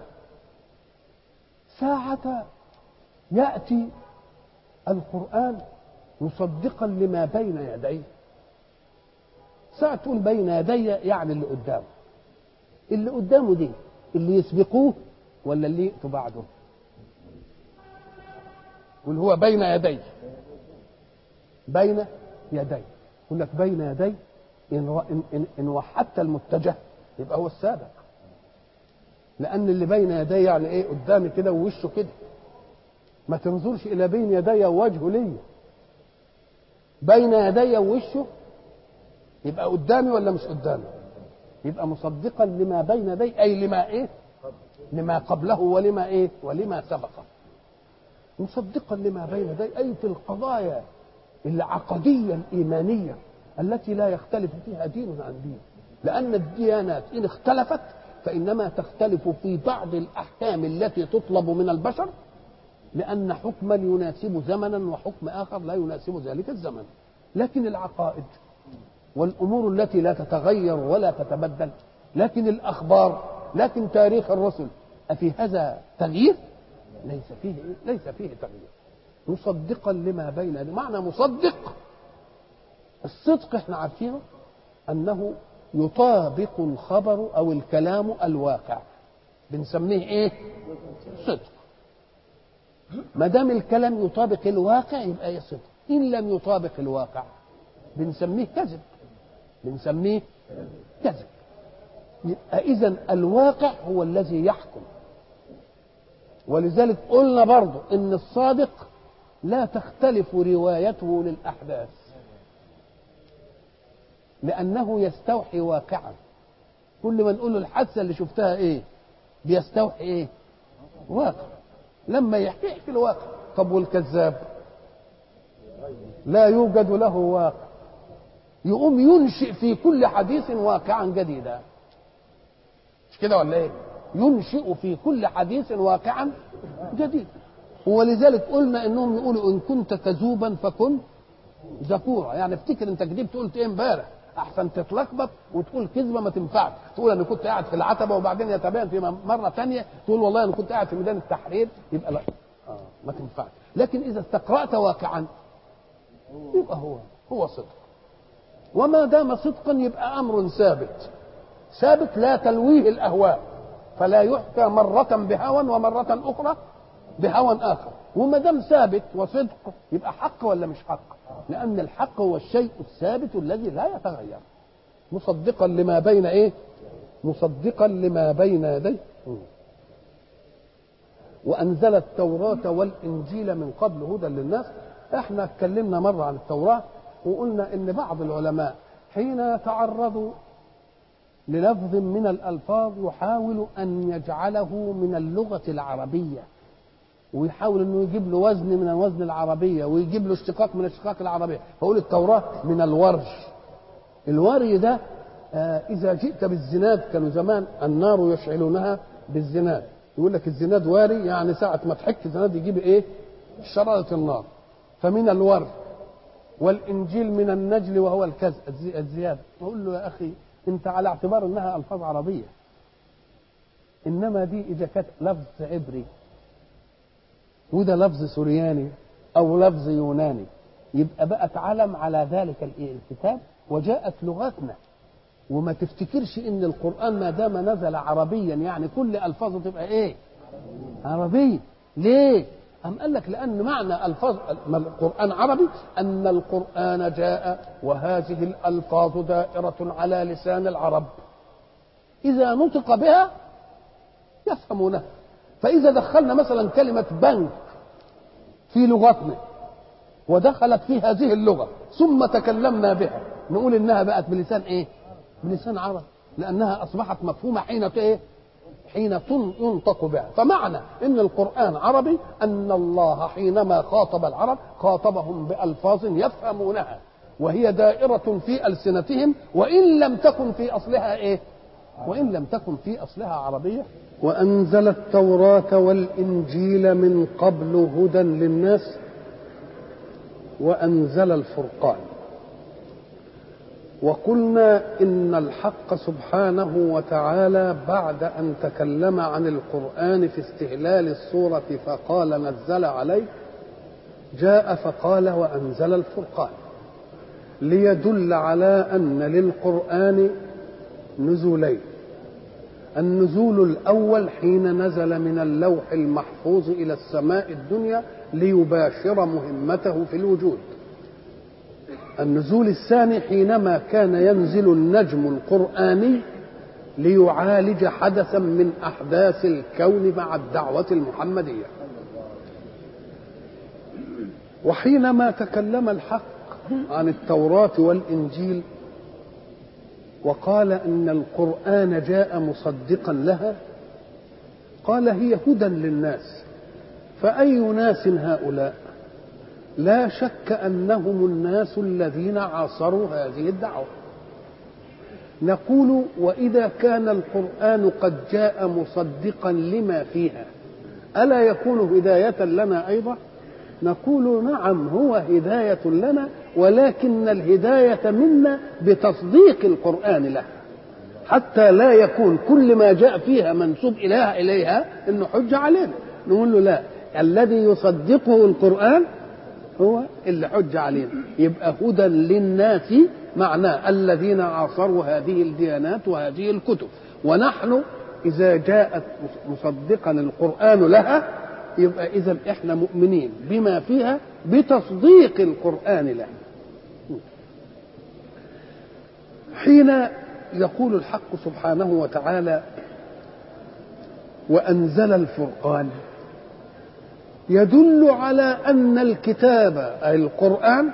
ساعة يأتي القرآن مصدقا لما بين يديه. ساعة تقول بين يدي يعني اللي قدامه. اللي قدامه دي اللي يسبقوه ولا اللي يأتوا بعده؟ يقول هو بين يدي، بين يدي. يقول لك بين يدي إن وحدت المتجه يبقى هو السابق، لأن اللي بين يدي يعني إيه؟ قدامي كده ووشه كده، ما تنظرش إلى بين يدي ووجهه ليا. بين يدي ووشه يبقى قدامي ولا مش قدامي؟ يبقى مصدقا لما بين يدي، أي لما إيه؟ لما قبله ولما إيه؟ ولما سبقه. مصدقا لما بين يدي أي في القضايا العقدية الإيمانية التي لا يختلف فيها دين عن دين، لأن الديانات إن اختلفت فإنما تختلف في بعض الأحكام التي تطلب من البشر، لأن حكما يناسب زمنا وحكم آخر لا يناسب ذلك الزمن. لكن العقائد والأمور التي لا تتغير ولا تتبدل، لكن الأخبار، لكن تاريخ الرسل، أفي هذا تغيير؟ ليس فيه تغيير. مصدقا لما بين يديه. معنى مصدق الصدق احنا عارفينه أنه يطابق الخبر أو الكلام الواقع، بنسميه ايه؟ صدق. ما دام الكلام يطابق الواقع يبقى صدق. إن لم يطابق الواقع بنسميه كذب، بنسميه كذب. يبقى إذن الواقع هو الذي يحكم. ولذلك قلنا برضو إن الصادق لا تختلف روايته للأحداث، لأنه يستوحي واقعا. كل ما نقول له الحادثة اللي شفتها إيه بيستوحي إيه؟ واقع. لما يحكي الواقع. طب والكذاب لا يوجد له واقع، يقوم ينشئ في كل حديث واقعا جديدا، مش كده ولا ايه؟ ينشئ في كل حديث واقعا جديد. ولذلك قلنا انهم يقولوا ان كنت كذوبا فكن ذكورا، يعني افتكر انت كذبت قلت ايه امبارح، احسن تتلخبط وتقول كذبه ما تنفعش. تقول انا كنت قاعد في العتبه وبعدين يتبين في مره ثانيه تقول والله انا كنت قاعد في ميدان التحرير، يبقى لا ما تنفعش. لكن اذا استقرأت واقعا يبقى هو صدق. وما دام صدقا يبقى امر ثابت، ثابت لا تلويه الاهواء، فلا يحكى مره بهوى ومره اخرى بهوى اخر. وما دام ثابت وصدق يبقى حق ولا مش حق؟ لان الحق هو الشيء الثابت الذي لا يتغير. مصدقا لما بين ايه؟ مصدقا لما بين يديه. وانزل التوراة والانجيل من قبل هدى للناس. احنا اتكلمنا مرة عن التوراة وقلنا ان بعض العلماء حين يتعرضوا للفظ من الالفاظ يحاول ان يجعله من اللغة العربية، ويحاول انه يجيب له وزن من الوزن العربية، ويجيب له اشتقاق من اشتقاق العربية. فقول التوراة من الورج. الوري ده اذا جئت بالزناد، كانوا زمان النار يشعلونها بالزناد، يقول لك الزناد واري، يعني ساعة ما تحك الزناد يجيب ايه؟ شرارة النار. فمن الورد، والإنجيل من النجل وهو الزيادة. أقول له يا أخي أنت على اعتبار أنها ألفاظ عربية، إنما دي إذا كانت لفظ عبري وده لفظ سورياني أو لفظ يوناني يبقى بقت علم على ذلك الكتاب وجاءت لغتنا. وما تفتكرش ان القرآن ما دام نزل عربيا يعني كل الفاظه تبقى ايه؟ عربيه. ليه؟ أم قال لك لأن معنى الفاظ القرآن عربي أن القرآن جاء وهذه الألفاظ دائرة على لسان العرب، إذا نطق بها يفهمونها. فإذا دخلنا مثلا كلمة بنك في لغتنا ودخلت في هذه اللغة ثم تكلمنا بها نقول إنها بقت بلسان إيه؟ بلسان عرب، لأنها أصبحت مفهومة حين إيه؟ حين ينطق بها. فمعنى إن القرآن عربي أن الله حينما خاطب العرب خاطبهم بألفاظ يفهمونها وهي دائرة في ألسنتهم وإن لم تكن في أصلها إيه؟ وإن لم تكن في أصلها عربية. وأنزل التوراة والإنجيل من قبل هدى للناس وأنزل الفرقان. وقلنا إن الحق سبحانه وتعالى بعد أن تكلم عن القرآن في استهلال السورة فقال نزل عليه، جاء فقال وأنزل الفرقان، ليدل على أن للقرآن نزولين. النزول الأول حين نزل من اللوح المحفوظ إلى السماء الدنيا ليباشر مهمته في الوجود. النزول الثاني حينما كان ينزل النجم القرآني ليعالج حدثا من أحداث الكون مع الدعوة المحمدية. وحينما تكلم الحق عن التوراة والإنجيل وقال إن القرآن جاء مصدقا لها، قال هي هدى للناس. فأي ناس هؤلاء؟ لا شك أنهم الناس الذين عاصروا هذه الدعوة. نقول وإذا كان القرآن قد جاء مصدقا لما فيها ألا يكون هداية لنا أيضا؟ نقول نعم هو هداية لنا، ولكن الهداية منا بتصديق القرآن له، حتى لا يكون كل ما جاء فيها منسوب إليها إنه حجة علينا. نقول له لا، الذي يصدقه القرآن هو اللي حج علينا. يبقى هدى للناس معناه الذين عاصروا هذه الديانات وهذه الكتب. ونحن إذا جاءت مصدقا القرآن لها يبقى إذا إحنا مؤمنين بما فيها بتصديق القرآن لها. حين يقول الحق سبحانه وتعالى وأنزل الفرقان يدل على أن الكتاب أي القرآن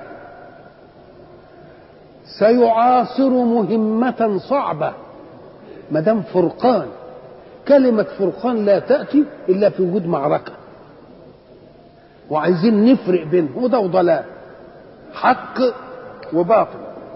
سيعاصر مهمة صعبة. ما دام فرقان، كلمة فرقان لا تأتي إلا في وجود معركة، وعايزين نفرق بين هدى وضلال، حق وباطل،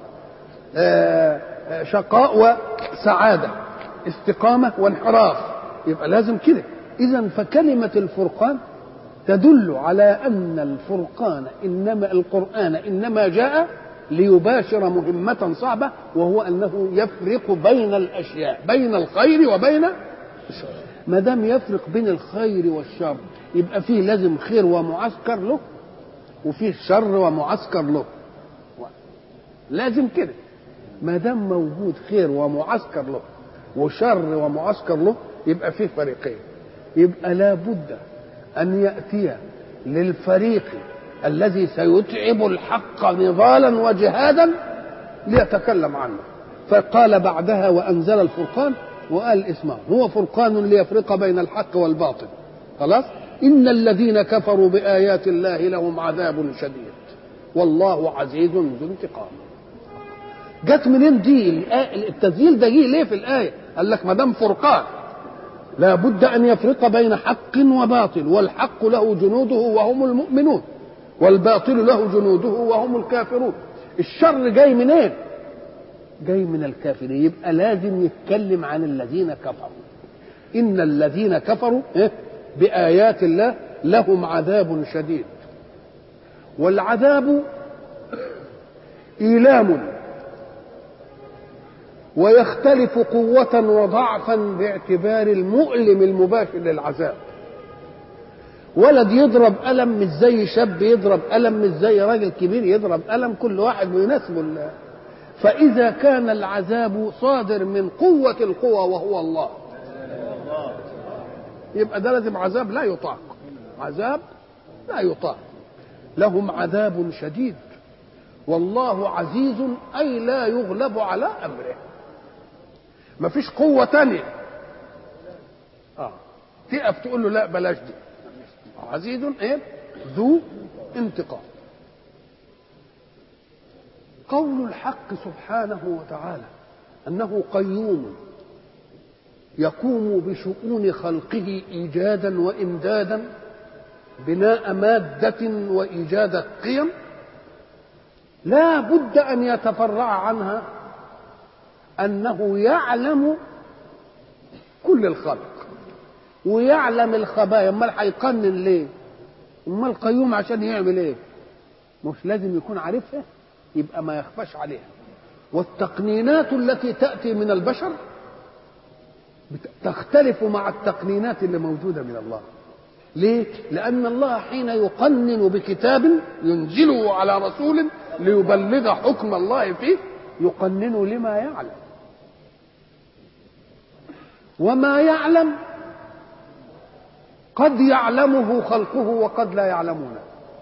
شقاء وسعادة، استقامة وانحراف. يبقى لازم كده. إذن فكلمة الفرقان تدل على أن القرآن إنما جاء ليباشر مهمة صعبة، وهو أنه يفرق بين الأشياء، بين الخير وبين الشر. ما دام يفرق بين الخير والشر يبقى فيه لازم خير ومعسكر له، وفيه شر ومعسكر له، لازم كده. ما دام موجود خير ومعسكر له وشر ومعسكر له يبقى فيه فريقين. يبقى لا بد أن يأتي للفريق الذي سيتعب الحق نضالا وجهادا ليتكلم عنه. فقال بعدها وأنزل الفرقان، وقال اسمه هو فرقان ليفرق بين الحق والباطل. خلاص. إن الذين كفروا بآيات الله لهم عذاب شديد والله عزيز ذو انتقام. جت منين دي التسجيل ده؟ جه ليه في الآية؟ قال لك ما دام فرقان لا بد أن يفرق بين حق وباطل، والحق له جنوده وهم المؤمنون، والباطل له جنوده وهم الكافرون. الشر جاي منين؟ جاي من الكافرين. يبقى لازم يتكلم عن الذين كفروا. إن الذين كفروا بآيات الله لهم عذاب شديد والعذاب إيلام، ويختلف قوة وضعفا باعتبار المؤلم المباشر للعذاب. ولد يضرب ألم مش زي شاب يضرب ألم، مش زي راجل كبير يضرب ألم، كل واحد بيناسبه. فإذا كان العذاب صادر من قوة القوى وهو الله، يبقى ده لازم عذاب لا يطاق، عذاب لا يطاق. لهم عذاب شديد والله عزيز، أي لا يغلب على أمره. ما فيش قوة تانية تقف تقول له لا بلاش دي. عزيز ايه؟ ذو انتقام. قول الحق سبحانه وتعالى أنه قيوم يقوم بشؤون خلقه إيجادا وإمدادا، بناء مادة وإيجاد قيم، لا بد أن يتفرع عنها أنه يعلم كل الخلق ويعلم الخبايا. امال هيقنن ليه؟ امال القيوم عشان يعمل ايه؟ مش لازم يكون عارفها؟ يبقى ما يخفاش عليها. والتقنينات التي تأتي من البشر تختلف مع التقنينات اللي موجودة من الله. ليه؟ لأن الله حين يقنن بكتاب ينزله على رسول ليبلغ حكم الله فيه يقنن لما يعلم، وما يعلم قد يعلمه خلقه وقد لا يعلمونه،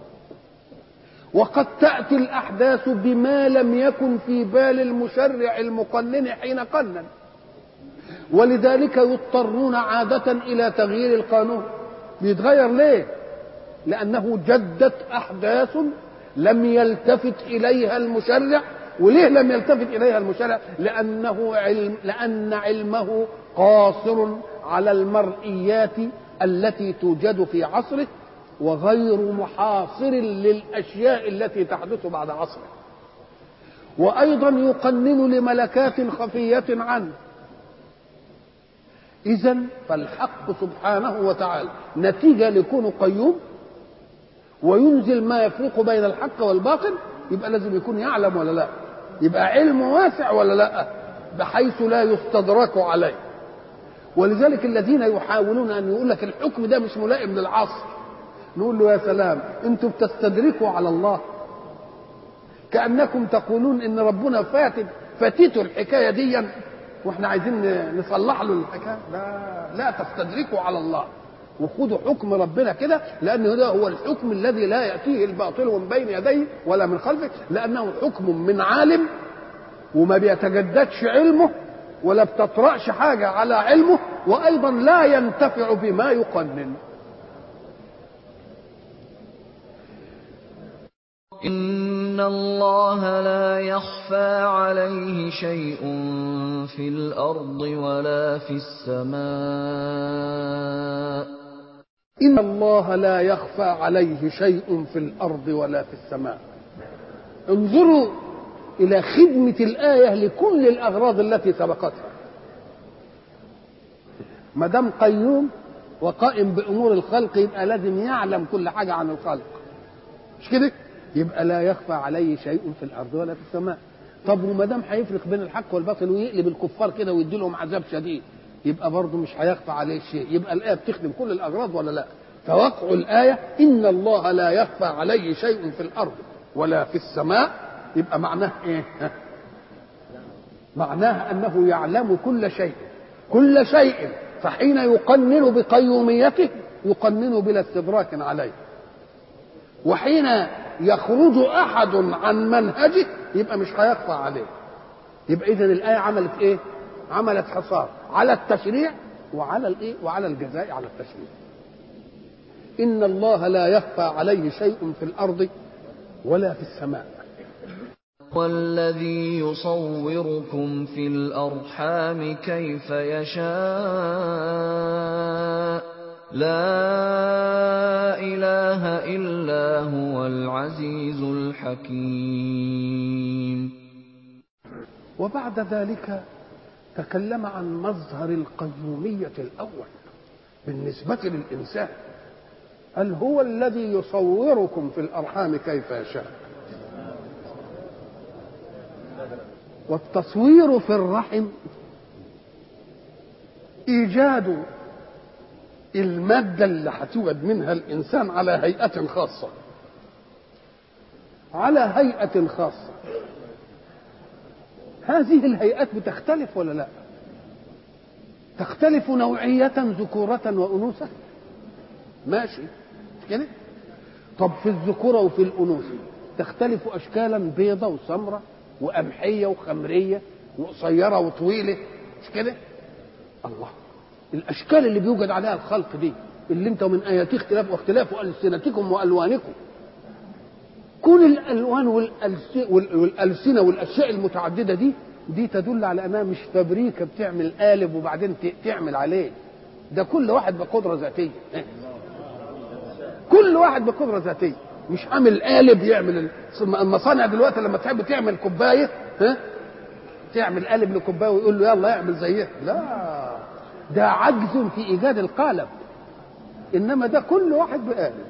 وقد تأتي الأحداث بما لم يكن في بال المشرع المقنن حين قنن، ولذلك يضطرون عادة إلى تغيير القانون. بيتغير ليه؟ لأنه جدت أحداث لم يلتفت إليها المشرع. وليه لم يلتفت إليها المشرع؟ لأن علمه قاصر على المرئيات التي توجد في عصره، وغير محاصر للأشياء التي تحدث بعد عصره. وأيضا يقنن لملكات خفية عنه. إذن فالحق سبحانه وتعالى نتيجة لكونه قيوم وينزل ما يفرق بين الحق والباطل، يبقى لازم يكون يعلم ولا لا؟ يبقى علم واسع ولا لا؟ بحيث لا يستدرك عليه. ولذلك الذين يحاولون أن يقول لك الحكم ده مش ملائم للعصر، نقول له يا سلام، انتم بتستدركوا على الله، كأنكم تقولون ان ربنا فاتته الحكاية دي واحنا عايزين نصلح له الحكاية. لا تستدركوا على الله وخذوا حكم ربنا كده، لأنه ده هو الحكم الذي لا يأتيه الباطل من بين يديه ولا من خلفه، لأنه حكم من عالم وما بيتجددش علمه ولا بتطرأش حاجة على علمه، وأيضا لا ينتفع بما يقنن. إن الله لا يخفى عليه شيء في الأرض ولا في السماء. إن الله لا يخفى عليه شيء في الأرض ولا في السماء. انظروا إلى خدمة الآية لكل الأغراض التي سبقتها. ما دام قيوم وقائم بأمور الخلق يبقى لازم يعلم كل حاجة عن الخلق، مش كده؟ يبقى لا يخفى عليه شيء في الأرض ولا في السماء. طب وما دام هيفرق بين الحق والباطل ويقلب الكفار كده ويدي لهم عذاب شديد، يبقى برضه مش هيخفى عليه شيء. يبقى الآية بتخدم كل الأغراض ولا لا؟ فوقع الآية إن الله لا يخفى عليه شيء في الأرض ولا في السماء، يبقى معناه إيه؟ معناه أنه يعلم كل شيء، كل شيء. فحين يقنن بقيوميته يقنن بلا استدراك عليه، وحين يخرج أحد عن منهجه يبقى مش هيخفى عليه. يبقى إذن الآية عملت إيه؟ عملت حصار على التشريع وعلى الإيه؟ وعلى الجزاء على التشريع. إن الله لا يخفى عليه شيء في الأرض ولا في السماء. والذي يصوركم في الأرحام كيف يشاء لا إله إلا هو العزيز الحكيم. وبعد ذلك تكلم عن مظهر القيومية الأول بالنسبة للإنسان، قال هو الذي يصوركم في الأرحام كيف يشاء. والتصوير في الرحم إيجاد المادة اللي هتوجد منها الإنسان على هيئة خاصة، على هيئة خاصة. هذه الهيئات بتختلف ولا لا؟ تختلف نوعية ذكورة وأنوثة، ماشي كده. طب في الذكورة وفي الأنوثة تختلف أشكالا، بيضة وسمرة وقمحية وخمرية وقصيرة وطويلة، مش كده؟ الله، الأشكال اللي بيوجد عليها الخلق دي اللي انت من آيات اختلاف ألسنتكم وألوانكم، كل الألوان والألسنة والأشياء المتعددة دي تدل على أنها مش فابريكا بتعمل قالب وبعدين تعمل عليه، ده كل واحد بقدرة ذاتية، كل واحد بقدرة ذاتية، مش عامل قالب يعمل. المصانع دلوقتي لما تحب تعمل كوباية تعمل قالب لكوباية ويقول له يلا اعمل زيها، لا، ده عجز في إيجاد القالب. إنما ده كل واحد بقالب،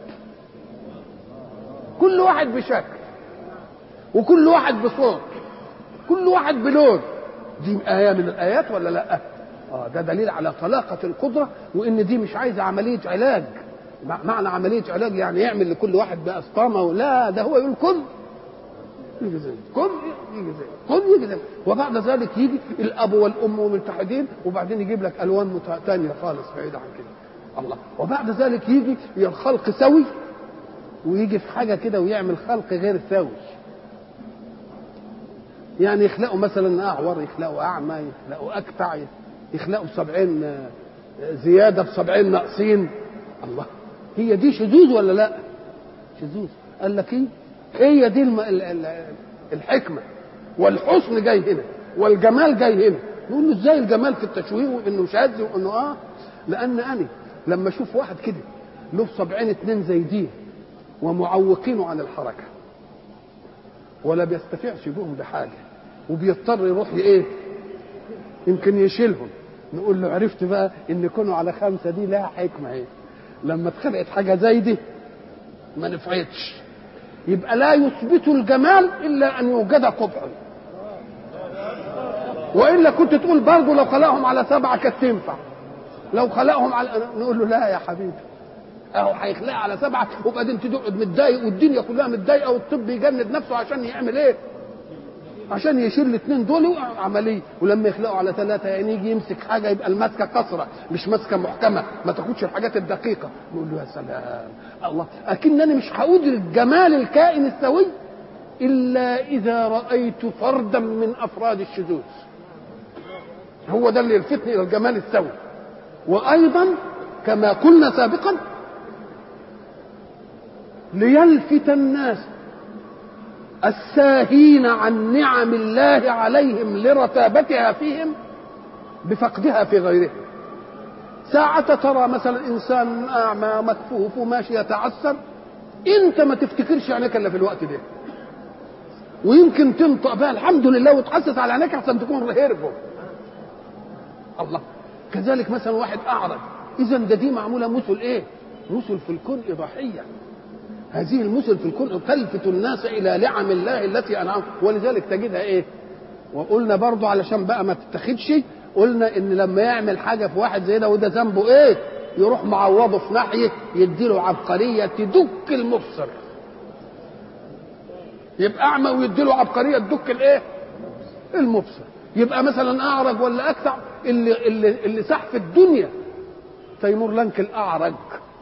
كل واحد بشكل، وكل واحد بصوت، كل واحد بلون. دي آية من الآيات ولا لا؟ ده دليل على طلاقة القدرة، وإن دي مش عايزة عملية علاج. معنى عملية علاج يعني يعمل لكل واحد بأسطامة، لا، ده هو يقول كن يجي زي كن يجي زي. وبعد ذلك يجي الأب والأم متحدين، وبعدين يجيب لك ألوان تانية خالص بعيدة عن كده. الله. وبعد ذلك يجي الخلق سوي، ويجي في حاجة كده ويعمل خلق غير سوي، يعني يخلقوا مثلا أعور، يخلقوا أعمى، يخلقوا أكتع، يخلقوا 70 زيادة ب70 ناقصين. الله، هي دي شذوذ ولا لا؟ شذوذ. قال لك ايه؟ هي دي الحكمة والحسن جاي هنا والجمال جاي هنا. نقول له ازاي الجمال في التشويه وانه شاذ وانه لان انا لما اشوف واحد كده له 70 اتنين زايدين ومعوقين عن الحركة ولا بيستطيعش بهم بحاجة وبيضطر يروح يمكن يشيلهم، نقول له عرفت بقى ان كانوا على 5 دي لها حكمة ايه؟ لما اتخلقت حاجة زي دي ما نفعتش، يبقى لا يثبت الجمال الا ان يوجد قبح، والا كنت تقول برضه لو خلقهم على 7 كانت تنفع، لو خلقهم على، نقول له لا يا حبيبي، اهو هيخلقها على 7 وبعدين تقعد متضايق والدنيا كلها متضايقه والطب يجند نفسه عشان يعمل ايه؟ عشان يشيل الاثنين دول عمليه. ولما يخلقوا على 3 يعني يجي يمسك حاجه يبقى المسكه قصره مش مسكه محكمه، ما تاخدش الحاجات الدقيقه. نقول له يا سلام الله، اكنني مش هأدرك جمال الكائن السوي الا اذا رايت فردا من افراد الشذوذ. هو ده اللي يلفتني الى الجمال السوي. وايضا كما قلنا سابقا ليلفت الناس الساهين عن نعم الله عليهم لرتابتها فيهم بفقدها في غيرهم. ساعة ترى مثلا إنسان أعمى مكفوف وماشي يتعثر، أنت ما تفتكرش عينيك إلا في الوقت ده، ويمكن تنطق بها الحمد لله وتحسس على عينيك أحسن تكون هربه. الله. كذلك مثلا واحد أعرج، إذا دي معمولة مثل مثل في الكون إضاحية. هذه المثل في الكون تلفت الناس الى نعم الله التي انعم. ولذلك تجدها وقلنا برضو علشان بقى ما تتخدش، قلنا ان لما يعمل حاجه في واحد زي ده وده ذنبه يروح معوضه في ناحيه يديله عبقريه تدك المبصر، يبقى اعمى ويديله عبقريه تدك المبصر. يبقى مثلا اعرج ولا اكتع اللي سح في الدنيا تيمور لانك الاعرج،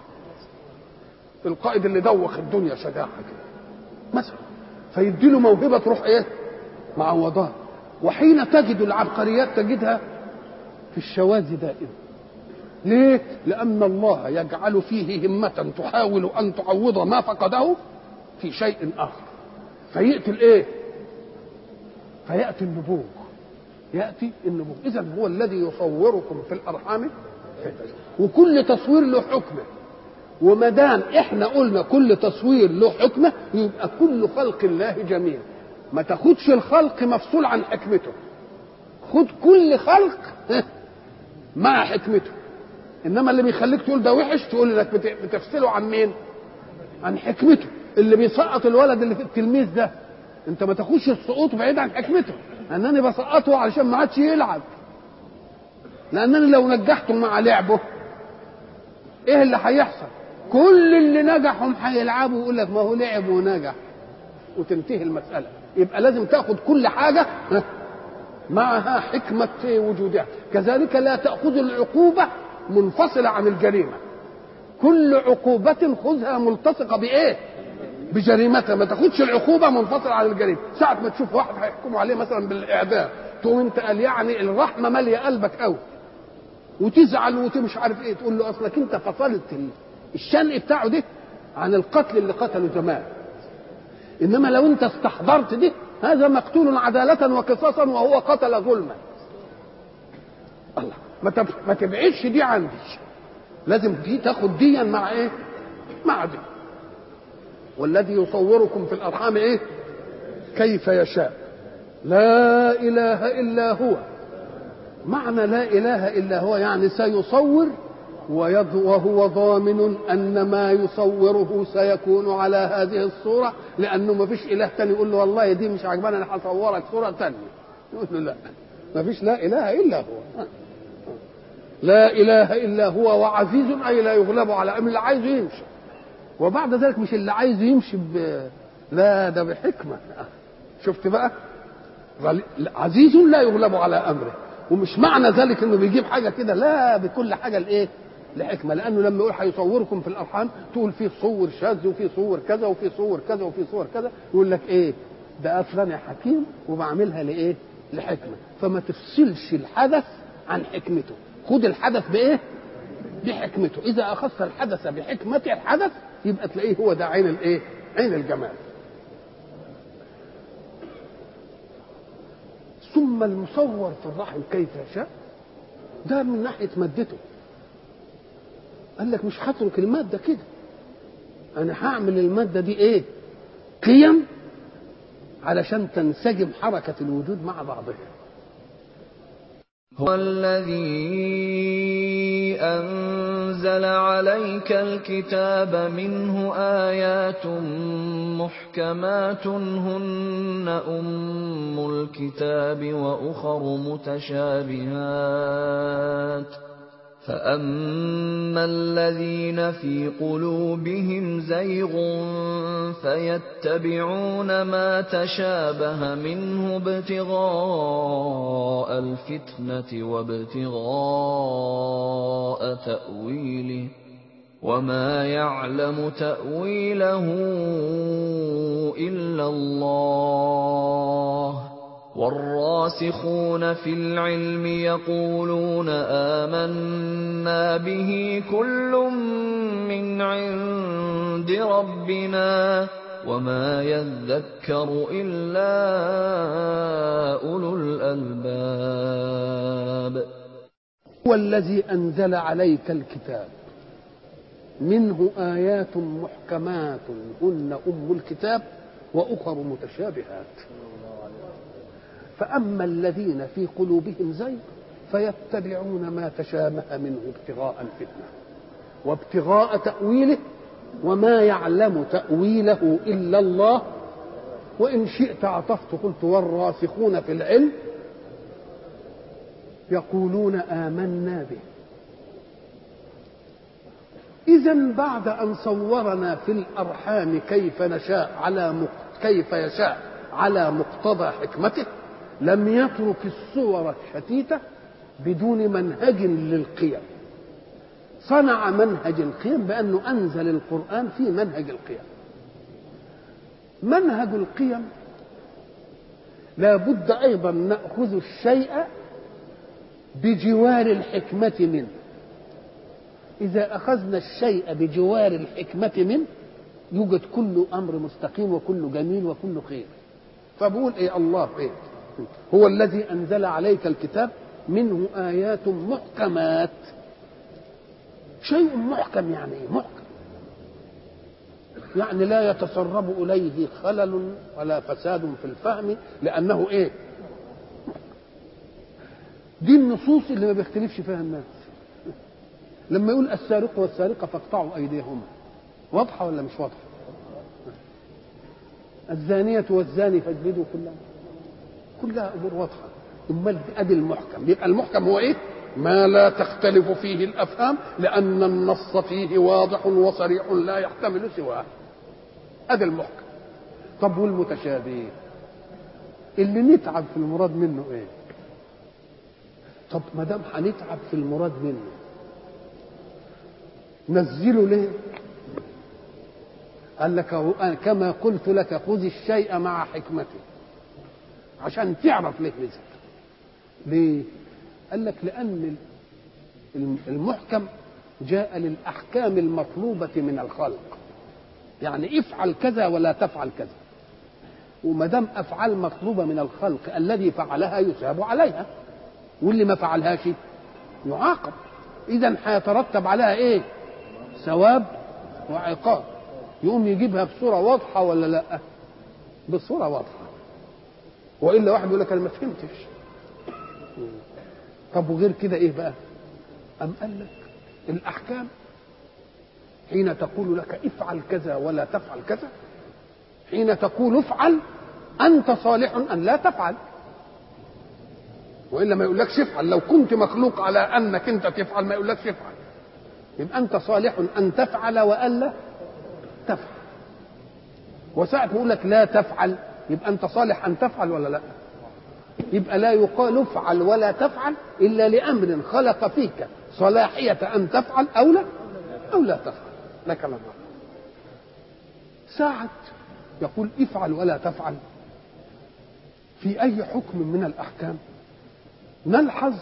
القائد اللي دوخ الدنيا شجاعه كده مثلا، فيديله موهبه تروح معوضاه. وحين تجد العبقريات تجدها في الشواذ دائما. ليه؟ لان الله يجعل فيه همه تحاول ان تعوض ما فقده في شيء اخر، فياتي فياتي النبوغ، ياتي النبوغ. اذا هو الذي يصوركم في الارحام، وكل تصوير له حكمه. وما دام احنا قلنا كل تصوير له حكمه يبقى كل خلق الله جميل. ما تاخدش الخلق مفصول عن حكمته، خد كل خلق مع حكمته. انما اللي بيخليك تقول ده وحش تقول انك بتفصله عن مين؟ عن حكمته. اللي بيسقط الولد اللي في التلميذ ده انت ما تاخدش السقوط بعيد عن حكمته، انني بسقطه علشان ما عادش يلعب، لانني لو نجحته مع لعبه ايه اللي هيحصل؟ كل اللي نجحهم هيلعبوا ويقول لك ما هو لعب ونجح وتنتهي المساله. يبقى لازم تاخد كل حاجه معها حكمه وجودها. كذلك لا تاخذ العقوبه منفصله عن الجريمه، كل عقوبه خذها ملتصقه بايه؟ بجريمتها. ما تاخدش العقوبه منفصله عن الجريمه. ساعه ما تشوف واحد هيحكموا عليه مثلا بالاعدام تقوم انت قال يعني الرحمه ماليه قلبك قوي وتزعل ومش عارف ايه، تقول له اصلك انت فصلت الشنق بتاعه ده عن القتل اللي قتله زمان. انما لو انت استحضرت ده هذا مقتول عداله وقصاصا وهو قتل ظلما. الله ما تبعدش دي عندي، لازم دي تاخد ديا مع ايه؟ مع دي. والذي يصوركم في الارحام ايه؟ كيف يشاء. لا اله الا هو. معنى لا اله الا هو يعني سيصور وهو ضامن ان ما يصوره سيكون على هذه الصوره، لانه ما فيش اله تاني يقول له والله دي مش عجباني انا هصورك صوره تانيه. يقول له لا، ما فيش لا اله الا هو. لا اله الا هو وعزيز اي لا يغلب على امر. اللي عايزه يمشي، وبعد ذلك مش اللي عايزه يمشي لا ده بحكمه. شفت بقى؟ عزيز لا يغلب على امره. ومش معنى ذلك انه بيجيب حاجه كده، لا، بكل حاجه لايه؟ لحكمه. لانه لما يقول هيصوركم في الارحام تقول فيه صور شاذ وفيه صور كذا وفيه صور كذا وفيه صور كذا، يقول لك ايه؟ ده اصلا حكيم وبعملها لايه؟ لحكمه. فما تفصلش الحدث عن حكمته، خد الحدث بايه؟ بحكمته. اذا اخذت الحدث بحكمه الحدث يبقى تلاقيه هو ده عين الايه؟ عين الجمال. ثم المصور في الرحم كيف يشاء ده من ناحيه مادته. قال لك مش هترك الماده كده، انا هعمل الماده دي ايه؟ قيم علشان تنسجم حركه الوجود مع بعضها. هو الذي أنزل عليك الكتاب منه آيات محكمات هن أم الكتاب وأخر متشابهات فأما الذين في قلوبهم زيغ فيتبعون ما تشابه منه ابتغاء الفتنة وابتغاء تأويله وما يعلم تأويله إلا الله والراسخون في العلم يقولون آمنا به كل من عند ربنا وما يذكر إلا أولو الألباب. هو الذي أنزل عليك الكتاب منه آيات محكمات هن أم الكتاب وأخر متشابهات فأما الذين في قلوبهم زيغ فيتبعون ما تشابه منه ابتغاء الفتنة وابتغاء تأويله وما يعلم تأويله إلا الله وإن شئت عطفت قلت والراسخون في العلم يقولون آمنا به. إذن بعد أن صورنا في الأرحام كيف يشاء على مقتضى حكمته لم يترك الصور الشتيتة بدون منهج للقيم. صنع منهج القيم بأنه أنزل القرآن في منهج القيم. منهج القيم لا بد أيضا نأخذ الشيء بجوار الحكمة منه. إذا أخذنا الشيء بجوار الحكمة منه يوجد كل أمر مستقيم وكل جميل وكل خير. فبقول إيه الله خير. هو الذي أنزل عليك الكتاب منه آيات محكمات. شيء محكم يعني إيه؟ محكم يعني لا يتسرب إليه خلل ولا فساد في الفهم لأنه إيه؟ دي النصوص اللي ما بيختلفش فيها الناس. لما يقول السارق والسارقة فاقطعوا أيديهما، واضحة ولا مش واضحة؟ الزانية والزاني فاجلدوا كلها أمور واضحة. أمال أدي المحكم. يبقى المحكم هو إيه؟ ما لا تختلف فيه الأفهام لأن النص فيه واضح وصريح لا يحتمل سواه. أدي المحكم. طب والمتشابه اللي نتعب في المراد منه إيه؟ طب ما دام هنتعب في المراد منه نزله ليه؟ قال لك كما قلت لك خذ الشيء مع حكمته، عشان تعرف ليه نزل. ليه؟ قال لك لأن المحكم جاء للأحكام المطلوبة من الخلق، يعني افعل كذا ولا تفعل كذا، وما دام أفعال مطلوبة من الخلق الذي فعلها يثاب عليها واللي ما فعلهاش يعاقب. إذا هيترتب عليها إيه؟ ثواب وعقاب. يقوم يجيبها بصورة واضحة ولا لا؟ بصورة واضحة. وإلا واحد يقول لك أنا ما فهمتش. طب وغير كده إيه بقى؟ أم قال لك الأحكام حين تقول لك افعل كذا ولا تفعل كذا، حين تقول افعل أنت صالح أن لا تفعل، وإلا ما يقولكش افعل. لو كنت مخلوق على أنك أنت تفعل ما يقولكش افعل. يبقى أنت صالح أن تفعل وألا تفعل. وساعة يقول لك لا تفعل يبقى أنت صالح أن تفعل ولا لا؟ يبقى لا يقال افعل ولا تفعل إلا لأمر خلق فيك صلاحية أن تفعل أو لا تفعل. لا كلام. ساعة يقول افعل ولا تفعل في أي حكم من الأحكام نلحظ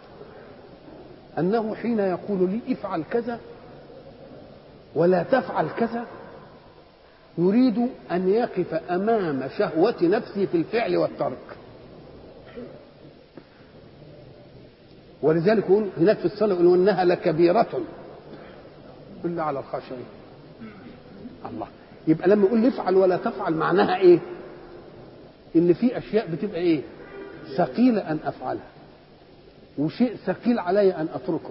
أنه حين يقول لي افعل كذا ولا تفعل كذا يريد أن يقف أمام شهوة نفسه في الفعل والترك. ولذلك يقول هناك في الصلاة يقول إنها لكبيرة إلا على الخاشعين. الله. يبقى لما يقول لي افعل ولا تفعل معناها إيه؟ إن في أشياء بتبقى إيه؟ ثقيلة أن أفعلها، وشيء ثقيل علي أن أتركه،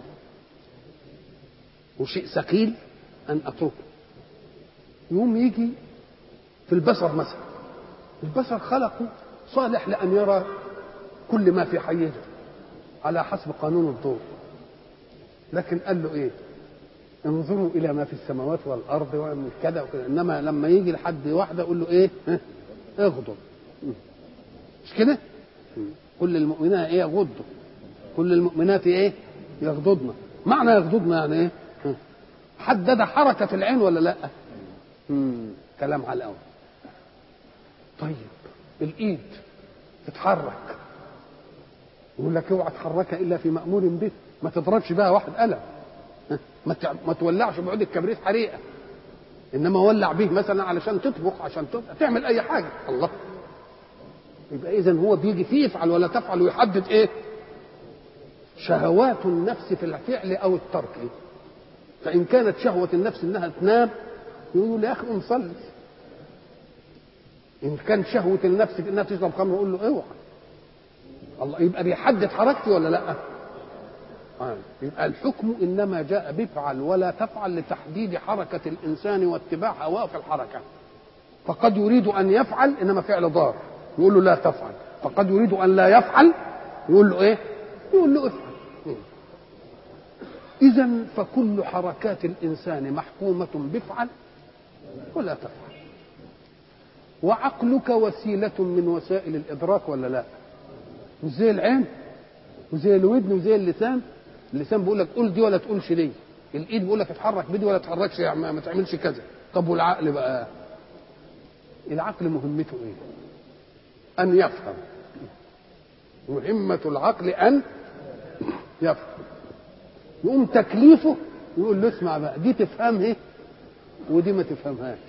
وشيء ثقيل أن أتركه. يوم يجي في البصر مثلا، البصر خلقه صالح لأن يرى كل ما في حيزه على حسب قانون الضوء، لكن قال له إيه؟ انظروا إلى ما في السماوات والأرض ومن كذا وكذا. إنما لما يجي لحد واحدة يقول له إيه؟ اغضب. مش كده؟ كل المؤمنات إيه؟ يغضوا. كل المؤمنات إيه؟ يغضضن. معنى يغضضن يعني إيه؟ حدد حركة العين ولا لا؟ كلام على الأول. طيب الإيد تتحرك، يقول لك اوعى تحركها إلا في مأمور به، ما تضربش بها واحد قلم، ما تولعش بعود الكبريت حريقة، إنما ولع به مثلا علشان تطبخ، عشان تعمل أي حاجة. الله. يبقى إذن هو بيجي فيه افعل ولا تفعل ويحدد إيه؟ شهوات النفس في الفعل أو الترك. فإن كانت شهوة النفس إنها تنام يقول له يا أخي نصلي. إن كان شهوة النفس إنها تشرب خمر يقول له اوعى. الله. يبقى بيحدد حركتي ولا لا؟ يبقى الحكم إنما جاء بفعل ولا تفعل لتحديد حركة الإنسان واتباع هواه في الحركة. فقد يريد أن يفعل إنما فعل ضار يقول له لا تفعل، فقد يريد أن لا يفعل يقول له إيه؟ يقول له افعل. إذن فكل حركات الإنسان محكومة بفعل ولا تفعل. وعقلك وسيلة من وسائل الإدراك ولا لا؟ مش زي العين وزي الودن وزي اللسان. اللسان بيقول لك قول دي ولا تقولش دي، الإيد بيقول لك اتحرك بدي ولا تتحركش، يعني ما تعملش كذا. طب والعقل بقى؟ العقل مهمته إيه؟ أن يفهم. مهمة العقل أن يفهم. يقوم تكليفه يقول له اسمع بقى دي تفهمها ودي ما تفهمهاش،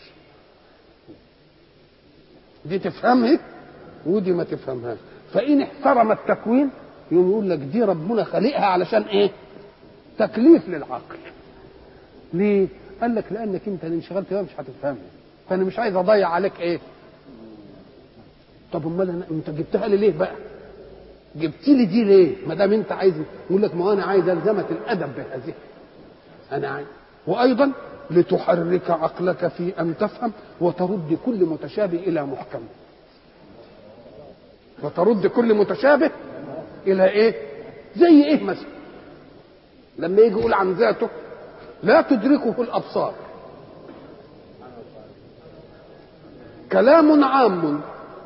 دي تفهمها ودي ما تفهمهاش. فإن احترم التكوين يقوم يقول لك دي ربنا خلقها علشان ايه؟ تكليف للعقل. ليه؟ قال لك لأنك انت اللي انشغلت بها مش هتفهمها، فأنا مش عايز أضيع عليك ايه؟ طب امال انت جبتها لي ليه بقى؟ جبت لي دي ليه؟ ما دام انت عايز. يقول لك ما انا عايز الزمك الادب بهذه. أنا عايز. وأيضا لتحرك عقلك في أن تفهم وترد كل متشابه إلى محكم. وترد كل متشابه إلى إيه؟ زي إيه مثلا؟ لما يجي يقول عن ذاته لا تدركه الأبصار، كلام عام.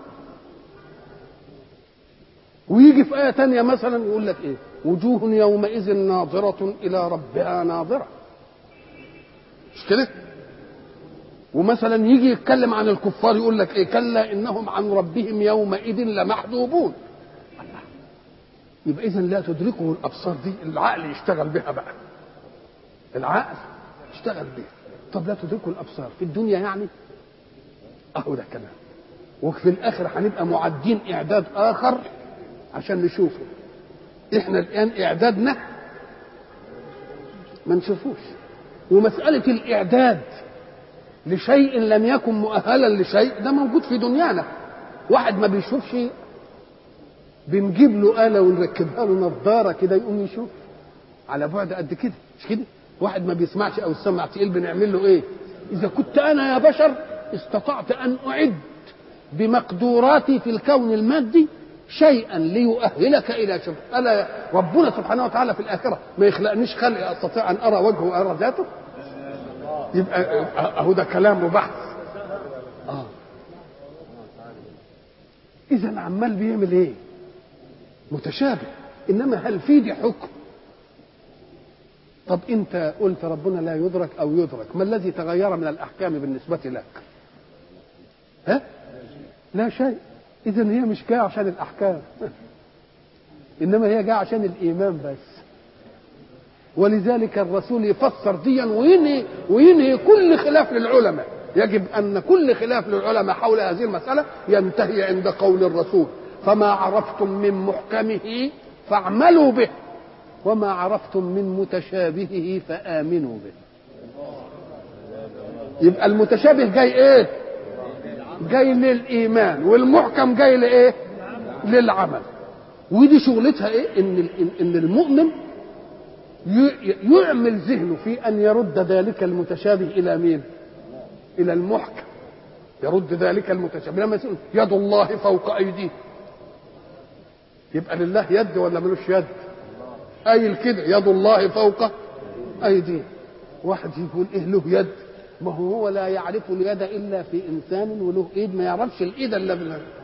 ويجي في آية تانية مثلا يقول لك إيه؟ وجوه يومئذ ناظرة إلى ربها ناظرة، مش كده؟ ومثلا يجي يتكلم عن الكفار يقول لك إيه؟ كلا إنهم عن ربهم يومئذ لمحجوبون. يبقى إذن لا تدركه الأبصار دي العقل يشتغل بها بقى، العقل يشتغل بها. طب لا تدركه الأبصار في الدنيا يعني؟ أهو ده كلام. وفي الآخر هنبقى معدين إعداد آخر عشان نشوفه. إحنا الآن إعدادنا ما نشوفوش. ومسألة الإعداد لشيء لم يكن مؤهلا لشيء ده موجود في دنيانا. واحد ما بيشوفش بنجيب له آلة ونركبها له نظارة كده يقوم يشوف على بعد قد كده، مش كده؟ واحد ما بيسمعش أو السمع تقيل بنعمل له إيه؟ إذا كنت أنا يا بشر استطعت أن أعد بمقدوراتي في الكون المادي شيئا ليؤهلك إلى شيء، ألا ربنا سبحانه وتعالى في الآخرة ما يخلقنيش خلق أستطيع أن أرى وجهه وأرى ذاته؟ يبقى أهو ده كلام وبحث. إذا عمال بيعمل إيه؟ متشابه. إنما هل في دي حكم؟ طب أنت قلت ربنا لا يدرك أو يدرك، ما الذي تغير من الأحكام بالنسبة لك؟ ها؟ لا شيء. إذن هي مش جاية عشان الأحكام إنما هي جاية عشان الإيمان بس. ولذلك الرسول يفسر ديا وينهي كل خلاف للعلماء. يجب أن كل خلاف للعلماء حول هذه المسألة ينتهي عند قول الرسول فما عرفتم من محكمه فاعملوا به وما عرفتم من متشابهه فآمنوا به. يبقى المتشابه جاي ايه؟ جاي للإيمان، والمحكم جاي لايه؟ للعمل. ودي شغلتها ايه؟ ان المؤمن يعمل ذهنه في ان يرد ذلك المتشابه الى مين؟ الى المحكم. يرد ذلك المتشابه. لما يقول يد الله فوق ايديه، يبقى لله يد ولا ملوش يد؟ قايل كده يد الله فوق ايديه. واحد يقول ايه له يد؟ ما هو لا يعرف اليد الا في انسان وله ايد، ما يعرفش الايد الا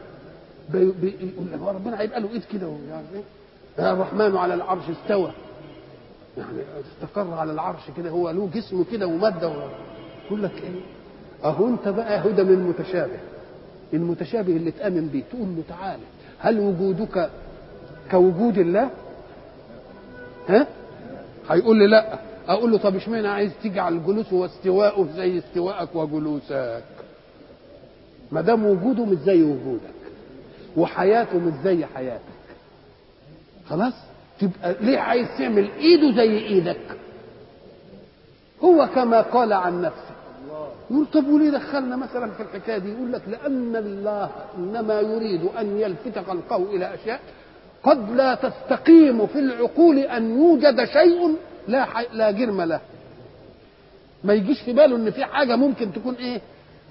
يقول ربنا هيبقى له ايد كده يعني ايه؟ الرحمن على العرش استوى، يعني استقر على العرش كده، هو له جسم كده وماده يقول لك ايه؟ اهو انت بقى هدى من المتشابه. المتشابه اللي تامن بيه تقول له تعالى هل وجودك كوجود الله؟ ها؟ هيقول لي لا. اقول له طب اشمعنى عايز تجعل جلوسه واستواءه زي استواءك وجلوسك؟ ما دام وجوده مش زي وجودك وحياته مش زي حياتك، خلاص تبقى ليه عايز تعمل ايده زي ايدك؟ هو كما قال عن نفسه. يقول طب وليه دخلنا مثلا في الحكايه دي؟ يقول لك لان الله انما يريد ان يلفت خلقه الى اشياء قد لا تستقيم في العقول ان يوجد شيء لا جرم له. ما يجيش في باله ان في حاجه ممكن تكون ايه؟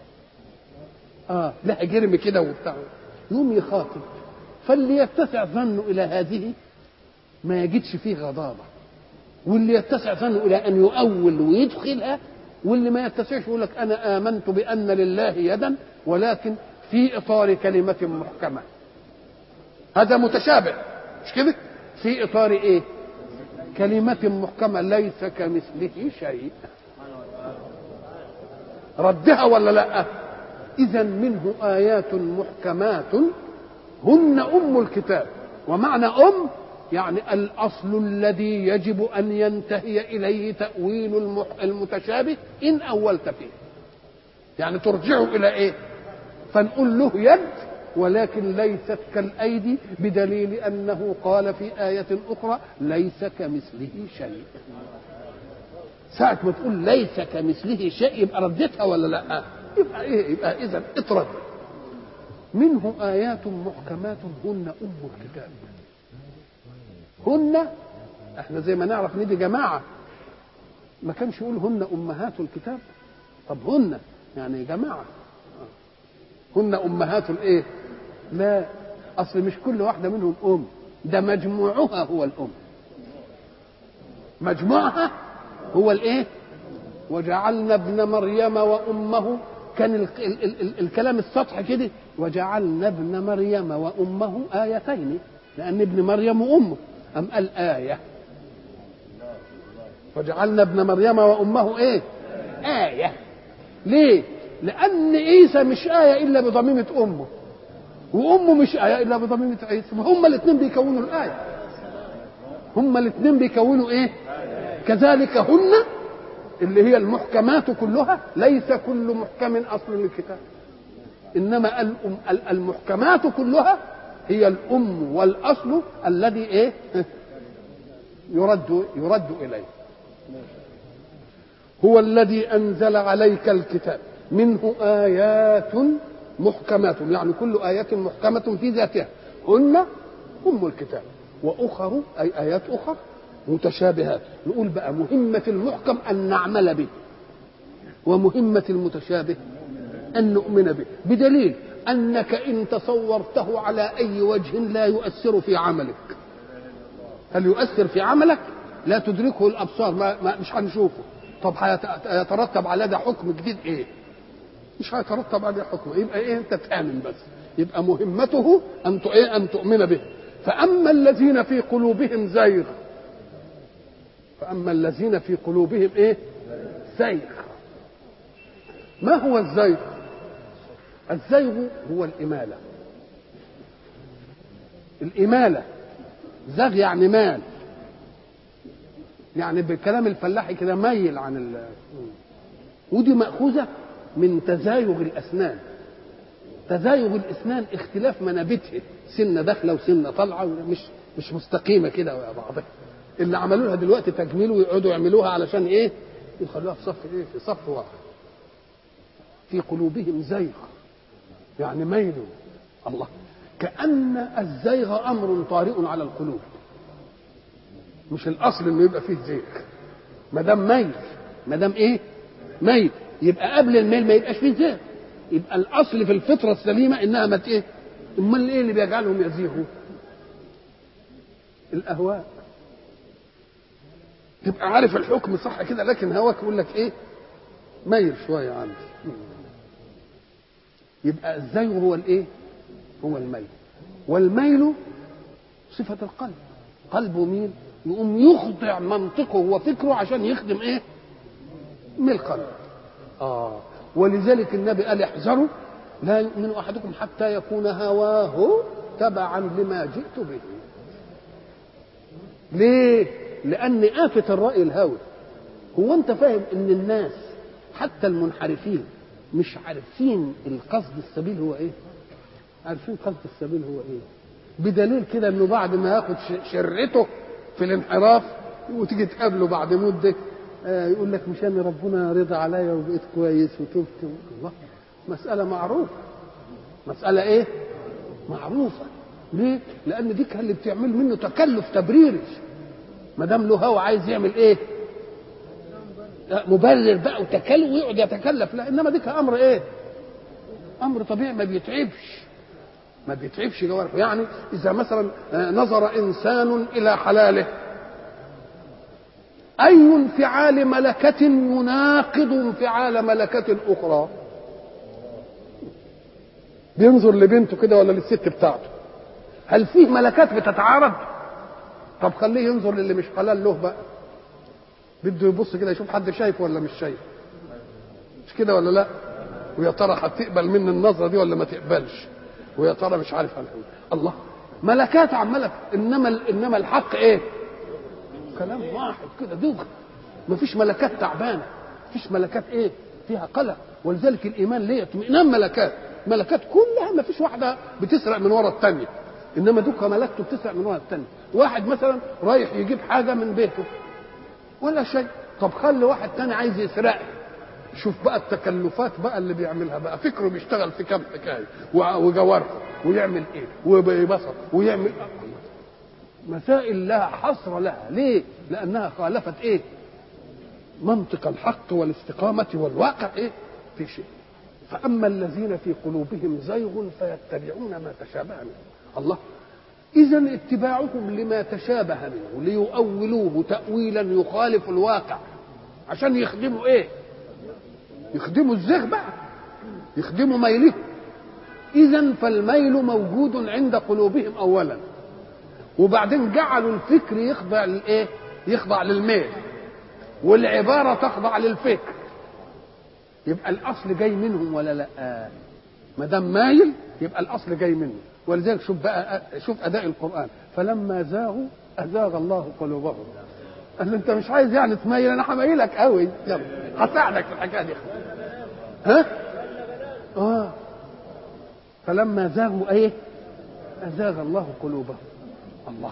لها جرم كده وبتاع. يوم يخاطب، فاللي يتسع ظنه الى هذه ما يجدش فيه غضاضه، واللي يتسع ظنه الى ان يؤول ويدخلها، واللي ما يتسعش يقول لك انا امنت بان لله يدا ولكن في اطار كلمه محكمه. هذا متشابه مش كده؟ في اطار ايه؟ كلمه محكمه ليس كمثله شيء. ردها ولا لا؟ اذا منه ايات محكمات هن ام الكتاب. ومعنى يعني الاصل الذي يجب ان ينتهي اليه تاويل المتشابه ان اولت فيه، يعني ترجعه الى ايه؟ فنقول له يد ولكن ليست كالايدي، بدليل انه قال في ايه اخرى ليس كمثله شيء. ساعه ما تقول ليس كمثله شيء يبقى ردتها ولا لا؟ يبقى ايه؟ يبقى اذا اطرد. منه ايات محكمات هن ام الكتاب. هن احنا زي ما نعرف ندي جماعه، ما كانش يقول هن أمهات الكتاب؟ طب هن يعني يا جماعة هن أمهات الإيه؟ لا، أصل مش كل واحدة منهم أم، ده مجموعها هو الأم، مجموعها هو الإيه؟ وجعلنا ابن مريم وأمه، كان الكلام السطح كده، وجعلنا ابن مريم وأمه آيتين، لأن ابن مريم وأمه، أم قال آية، وجعلنا ابن مريم وأمه إيه؟ آية. ليه؟ لأن عيسى مش آية إلا بضميمة أمه، وأمه مش آية إلا بضميمة عيسى، هما الاثنين بيكونوا الآية، هما الاثنين بيكونوا إيه؟ كذلك هن اللي هي المحكمات كلها، ليس كل محكم أصل للكتاب، إنما المحكمات كلها هي الأم والأصل الذي إيه؟ يرد إليه. هو الذي أنزل عليك الكتاب منه آيات محكمات، يعني كل آيات محكمة في ذاتها، هن أم الكتاب، وأخر أي آيات أخرى متشابهات. نقول بقى مهمة المحكم أن نعمل به، ومهمة المتشابه أن نؤمن به، بدليل أنك إن تصورته على أي وجه لا يؤثر في عملك. هل يؤثر في عملك؟ لا تدركه الأبصار، مش هنشوفه. طب هيترتب على ده حكم جديد إيه؟ مش هيترتب عليه حكم، يبقى إيه؟ أنت تآمن بس. يبقى مهمته أن تؤمن به. فأما الذين في قلوبهم زيغ، فأما الذين في قلوبهم إيه؟ زيغ. ما هو الزيغ؟ الزيغ هو الإمالة. الإمالة زغ يعني مال، يعني بالكلام الفلاحي كده ميل عن ودي مأخوذة من تزايغ الأسنان. تزايغ الأسنان اختلاف منابتها، سنة داخلة وسنة طالعة، مش مستقيمة كده ويا بعضها. اللي عملوا لها دلوقتي تجميل، ويقعدوا يعملوها علشان ايه؟ يخلوها في صف ايه؟ في صف واحد. في قلوبهم زيغ يعني ميل. الله، كأن الزيغ أمر طارئ على القلوب، مش الأصل إنه يبقى فيه زيغ. ما دام ميل، ما دام إيه؟ ميل، يبقى قبل الميل ما يبقاش فيه زيغ. يبقى الأصل في الفطرة السليمة إنها ما إيه؟ أمال إيه اللي بيجعلهم يزيغوا؟ الأهواء. تبقى عارف الحكم صح كده، لكن هواك يقول لك إيه؟ ميل شوية عندي. يبقى الزيغ هو الإيه؟ هو الميل. والميل صفة القلب. قلبه مين؟ يقوم يخضع منطقه وفكره عشان يخدم ايه؟ من القلب. ولذلك النبي قال احذروا لا يؤمن احدكم حتى يكون هواه تبعا لما جئت به. ليه؟ لان آفة الرأي الهوى. هو انت فاهم ان الناس حتى المنحرفين مش عارفين القصد السبيل هو ايه؟ عارفين قصد السبيل هو ايه؟ بدليل كده انه بعد ما ياخد شرته في الانحراف وتيجي تقابله بعد مده يقول لك مش انا ربنا رضى عليا وبقيت كويس وتوبت. الله، مساله معروفه. مساله ايه؟ معروفه. ليه؟ لان دي كان اللي بتعمل منه تكلف تبريري. ما دام له هو عايز يعمل ايه؟ مبرر بقى وتكلف، ويقعد يتكلف. لا، انما دي امر ايه؟ امر طبيعي، ما بيتعبش جوارحه. يعني اذا مثلا نظر انسان الى حلاله، اي انفعال ملكة يناقض انفعال ملكة اخرى؟ بينظر لبنته كده ولا للست بتاعته، هل فيه ملكات بتتعارض؟ طب خليه ينظر للي مش حلال له بقى، بده يبص كده يشوف حد شايف ولا مش شايف، مش كده ولا لا؟ ويا ترى هتقبل من النظرة دي ولا ما تقبلش؟ ويا ترى مش عارف الله، ملكات عمالة. انما الحق ايه؟ كلام واحد كده دوغ، مفيش ملكات تعبانه، مفيش ملكات ايه فيها قلق. ولذلك الايمان ليه اطمئنان. ملكات كلها مفيش واحده بتسرق من ورا الثانيه، انما دوك ملكته بتسرق من ورا الثانيه. واحد مثلا رايح يجيب حاجه من بيته ولا شيء، طب خلي واحد ثاني عايز يسرق، شوف بقى التكلفات بقى اللي بيعملها بقى، فكره بيشتغل في كام حكايه وجوارحه، ويعمل ايه وبصر ويعمل مسائل لها حصر لها. ليه؟ لانها خالفت ايه؟ منطق الحق والاستقامة والواقع إيه؟ في شيء. فأما الذين في قلوبهم زيغ فيتبعون ما تشابه منه. الله، إذن اتباعهم لما تشابه منه ليؤولوه تأويلا يخالف الواقع عشان يخدموا إيه؟ يخدموا الزيغ بقى، يخدموا ميله. إذن فالميل موجود عند قلوبهم أولا، وبعدين جعلوا الفكر يخضع للإيه؟ يخضع للميل، والعبارة تخضع للفكر. يبقى الأصل جاي منهم ولا لا؟ ما دام مايل يبقى الأصل جاي منه. ولذلك شوف بقى، شوف أداء القرآن، فلما زاغوا أزاغ الله قلوبهم. قال له أنت مش عايز يعني تميل، أنا هميلك قوي، يلا هساعدك في الحكاية دي. ها؟ فلما زاغوا إيه؟ أزاغ الله قلوبهم. الله،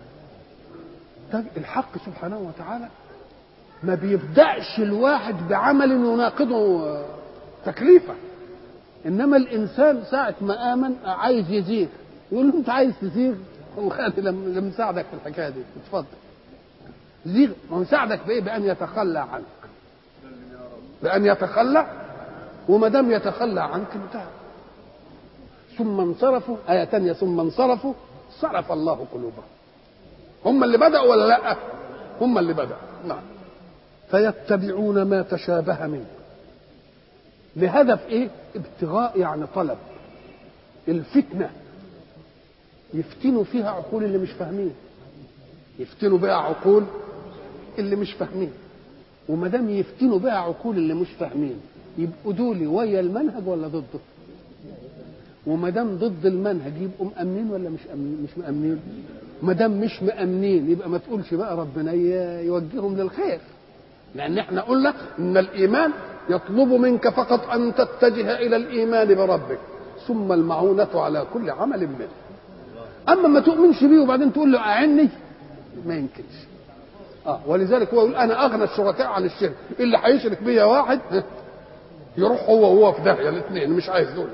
الحق سبحانه وتعالى ما بيبدأش الواحد بعمل يناقضه تكليفه، انما الانسان ساعه ما امن عايز يزيغ، يقول له انت عايز تزيغ، هو خالد لما مساعدك في الحكايه دي، اتفضل زيغ. ما هو مساعدك بايه؟ بان يتخلى عنك، بان يتخلى، وما دام يتخلى عنك انتهى. ثم انصرفوا، آية تانية، ثم انصرفوا صرف الله قلوبهم. هم اللي بدأوا ولا لا؟ هم اللي بدأوا. نعم. فيتبعون ما تشابه منه لهدف ايه؟ ابتغاء، يعني طلب الفتنة، يفتنوا فيها عقول اللي مش فاهمين، يفتنوا بها عقول اللي مش فاهمين. وما دام يفتنوا بها عقول اللي مش فاهمين يبقوا دول ويا المنهج ولا ضده؟ وما دام ضد المنهج يبقوا مأمنين ولا مش مأمنين؟ مش مأمنين. ما دام مش مأمنين يبقى ما تقولش بقى ربنا يوجههم للخير، لأن احنا قلنا ان الإيمان يطلب منك فقط أن تتجه إلى الإيمان بربك، ثم المعونة على كل عمل منه. أما ما تؤمنش بيه وبعدين تقول له أعني، ما يمكنش. ولذلك هو يقول أنا أغنى الشركاء عن الشرك، اللي هيشرك بيا واحد يروح هو في داهية، الاثنين مش عايز دول.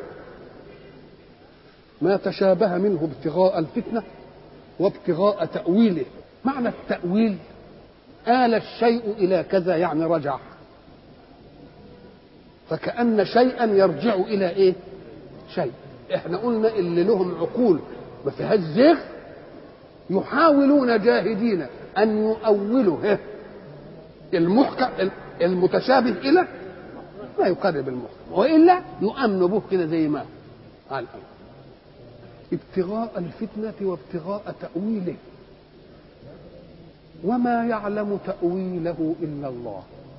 ما تشابه منه ابتغاء الفتنة وابتغاء تأويله. معنى التأويل آل الشيء إلى كذا، يعني رجع، فكأن شيئا يرجع إلى إيه؟ شيء. إحنا قلنا اللي لهم عقول ما فيهاش زيغ يحاولون جاهدين أن يؤولوا المحكم المتشابه إلى ما يقرب المحكم، وإلا يؤمنوا به كده زي ما قال ابتغاء الفتنة وابتغاء تأويله. وما يعلم تأويله إلا الله،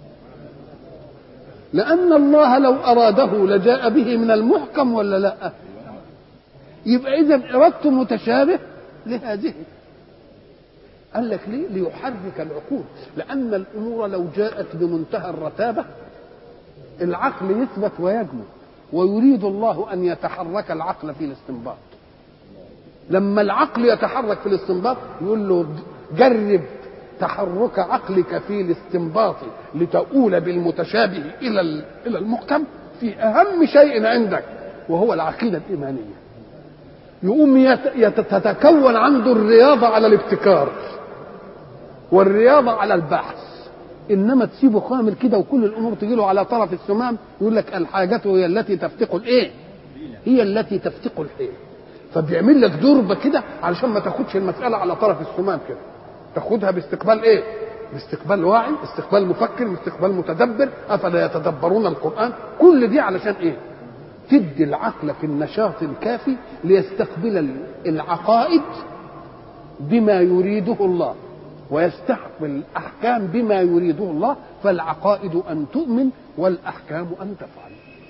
لأن الله لو أراده لجاء به من المحكم ولا لا؟ يبقى إذا إرادته متشابه لهذه. قال لك ليه؟ ليحرك العقول، لأن الأمور لو جاءت بمنتهى الرتابة العقل يثبت ويجمد، ويريد الله أن يتحرك العقل في الاستنباط. لما العقل يتحرك في الاستنباط يقول له جرب تحرك عقلك في الاستنباط لتؤول بالمتشابه إلى المحكم في أهم شيء عندك وهو العقيدة الإيمانية. يقوم تتكون عنده الرياضة على الابتكار والرياضة على البحث. إنما تسيبه خامل كده وكل الأمور تجيله على طرف السمام، يقول لك الحاجة هي التي تفتق الإيه؟ هي التي تفتق الحيل. فبيعمل لك دربة كده علشان ما تاخدش المسألة على طرف السمام كده، تاخدها باستقبال ايه؟ باستقبال واعي، استقبال مفكر، استقبال متدبر. افلا يتدبرون القرآن؟ كل دي علشان ايه؟ تدي العقل في النشاط الكافي ليستقبل العقائد بما يريده الله ويستقبل الأحكام بما يريده الله. فالعقائد أن تؤمن والأحكام أن تفعل.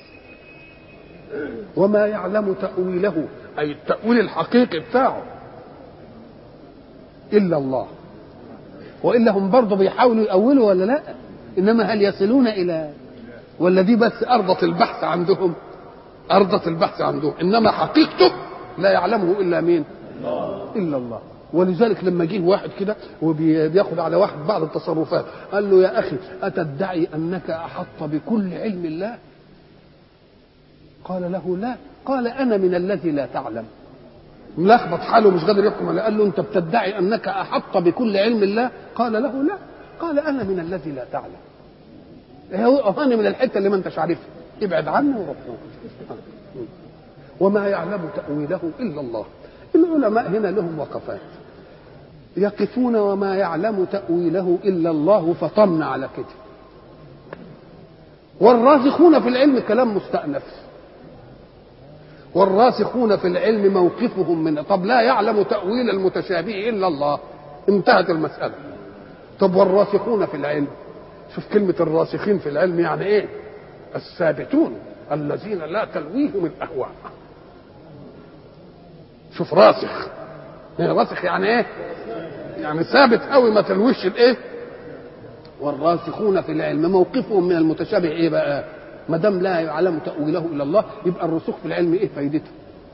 وما يعلم تأويله، أي التأويل الحقيقي بتاعه، إلا الله. وإلا هم برضه بيحاولوا يأولوا ولا لا؟ إنما هل يصلون إلى، ولا دي بس أرضة البحث عندهم؟ أرضة البحث عندهم، إنما حقيقته لا يعلمه إلا مين؟ إلا الله. ولذلك لما جه واحد كده وبياخد على واحد بعض التصرفات قال له يا أخي أتدعي أنك أحط بكل علم الله؟ قال له لا. قال أنا من الذي لا تعلم. ملخبط حاله مش قادر يحكم عليه. قال له أنت بتدعي أنك أحط بكل علم الله؟ قال له لا. قال أنا من الذي لا تعلم. هاني من الحته اللي ما انتش عارفها، ابعد عنه وروح. وما يعلم تاويله الا الله. العلماء هنا لهم وقفات، يقفون وما يعلم تاويله الا الله فطن على كده. والراسخون في العلم كلام مستأنف، والراسخون في العلم موقفهم من طب لا يعلم تأويل المتشابه إلا الله، انتهت المسألة. طب والراسخون في العلم، شوف كلمة الراسخين في العلم يعني ايه؟ الثابتون الذين لا تلويهم الأهواء. شوف راسخ، راسخ يعني ايه؟ يعني ثابت قوي ما تلوش الايه. والراسخون في العلم موقفهم من المتشابه ايه بقى؟ ما دام لا يعلم تأويله الا الله يبقى الرسوخ في العلم ايه فايدته؟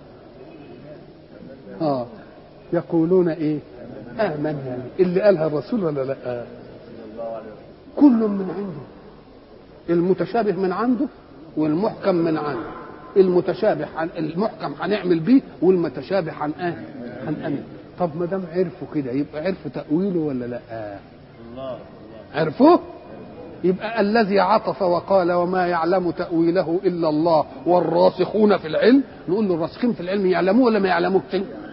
يقولون ايه؟ آمنا. اللي قالها الرسول ولا لا؟ كل من عنده، المتشابه من عنده والمحكم من عنده. المتشابه المحكم هنعمل بيه والمتشابه هنأمن. طب ما دام عرفوا كده يبقى عرفوا تأويله ولا لا؟ عرفوه. يبقى الذي عطف وقال وما يعلم تأويله إلا الله والراسخون في العلم، نقول له الراسخين في العلم يعلموه ولا ما يعلموه؟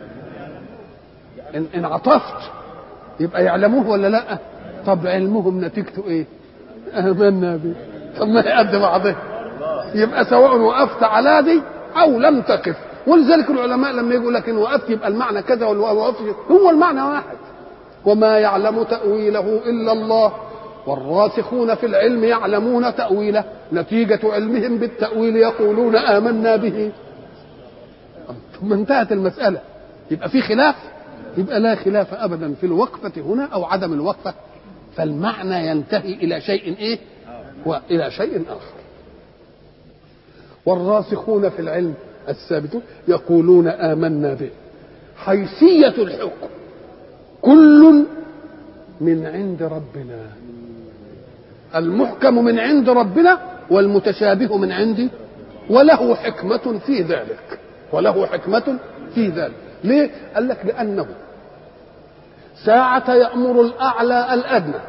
إن عطفت يبقى يعلموه ولا لا؟ طب علمهم نتيجته ايه؟ آمنا به. طب ما هي قد بعضها، يبقى سواء وقفت على دي أو لم تقف. ولذلك العلماء لما يقول لك إن وقفت يبقى المعنى كذا ولا وقفت، هو المعنى واحد. وما يعلم تأويله إلا الله والراسخون في العلم يعلمون تأويله، نتيجة علمهم بالتأويل يقولون آمنا به. ثم انتهت المسألة. يبقى في خلاف؟ يبقى لا خلاف أبدا في الوقفة هنا أو عدم الوقفة، فالمعنى ينتهي إلى شيء إيه؟ وإلى شيء آخر. والراسخون في العلم الثابتون يقولون آمنا به. حيثية الحكم كل من عند ربنا، المحكم من عند ربنا والمتشابه من عندي، وله حكمة في ذلك، وله حكمة في ذلك. ليه؟ قال لك لأنه ساعة يأمر الأعلى الأدنى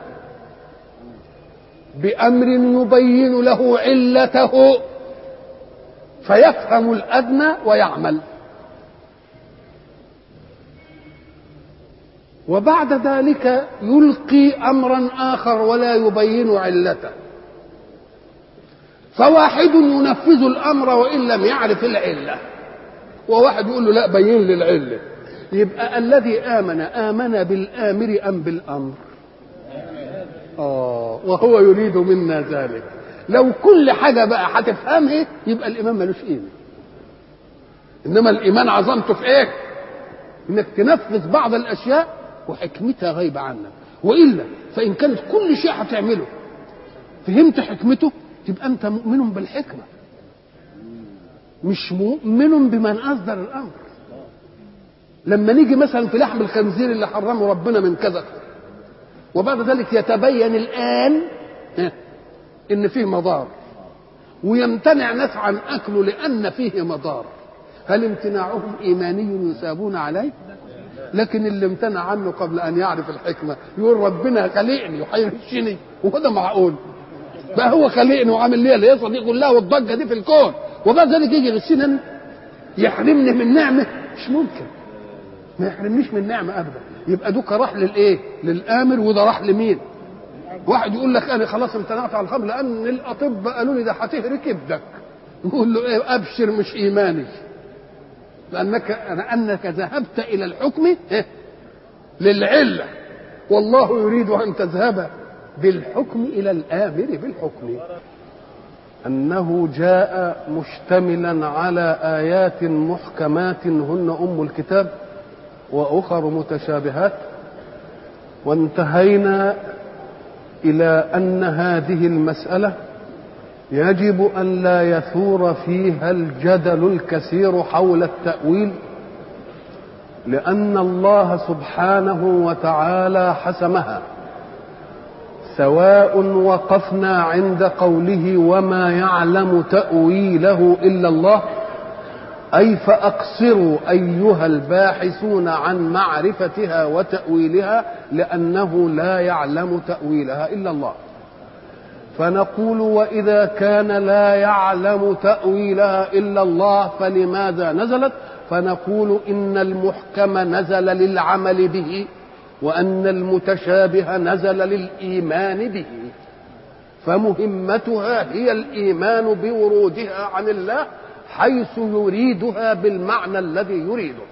بأمر يبين له علته فيفهم الأدنى ويعمل، وبعد ذلك يلقي أمرا آخر ولا يبين علته، فواحد ينفذ الأمر وإن لم يعرف العلة، وواحد يقول له لا بين لي العلة. يبقى الذي آمن بالآمر أم بالأمر؟ وهو يريد منا ذلك. لو كل حاجة بقى هتفهمها يبقى الإيمان ملوش قيمة. إنما الإيمان عظمته في إيه؟ إنك تنفذ بعض الأشياء وحكمتها غايبة عنك، وإلا فإن كانت كل شيء هتعمله فهمت حكمته تبقى أنت مؤمن بالحكمة، مش مؤمن بمن أصدر الأمر. لما نيجي مثلا في لحم الخنزير اللي حرمه ربنا من كذا، وبعد ذلك يتبين الآن إن فيه مضار ويمتنع ناس عن أكله لأن فيه مضار، هل امتناعهم إيماني يثابون عليه؟ لكن اللي امتنع عنه قبل أن يعرف الحكمة يقول ربنا خلقني وهيرشني، وهذا معقول؟ بقى هو خلقني وعامل لي الهيصة دي كلها والضجة دي في الكون، وبعد ذلك يجي يغشني يحرمني من نعمة؟ مش ممكن، ما يحرمنيش من نعمة أبدا. يبقى دوك راح للإيه؟ للآمر، وده راح لمين؟ واحد يقول لك أنا خلاص امتنعت عن الخمر لأن الأطباء قالوا لي ده هتهري كبدك، نقول له إيه؟ أبشر مش إيماني، لأنك ذهبت إلى الحكم للعلة، والله يريد أن تذهب بالحكم إلى الآمر بالحكم. أنه جاء مشتملا على آيات محكمات هن أم الكتاب وأخر متشابهات، وانتهينا إلى أن هذه المسألة يجب أن لا يثور فيها الجدل الكثير حول التأويل، لأن الله سبحانه وتعالى حسمها، سواء وقفنا عند قوله وما يعلم تأويله إلا الله، أي فأقصروا أيها الباحثون عن معرفتها وتأويلها، لأنه لا يعلم تأويلها إلا الله. فنقول وإذا كان لا يعلم تأويلها إلا الله فلماذا نزلت؟ فنقول إن المحكم نزل للعمل به، وأن المتشابه نزل للإيمان به، فمهمتها هي الإيمان بورودها عن الله حيث يريدها بالمعنى الذي يريده.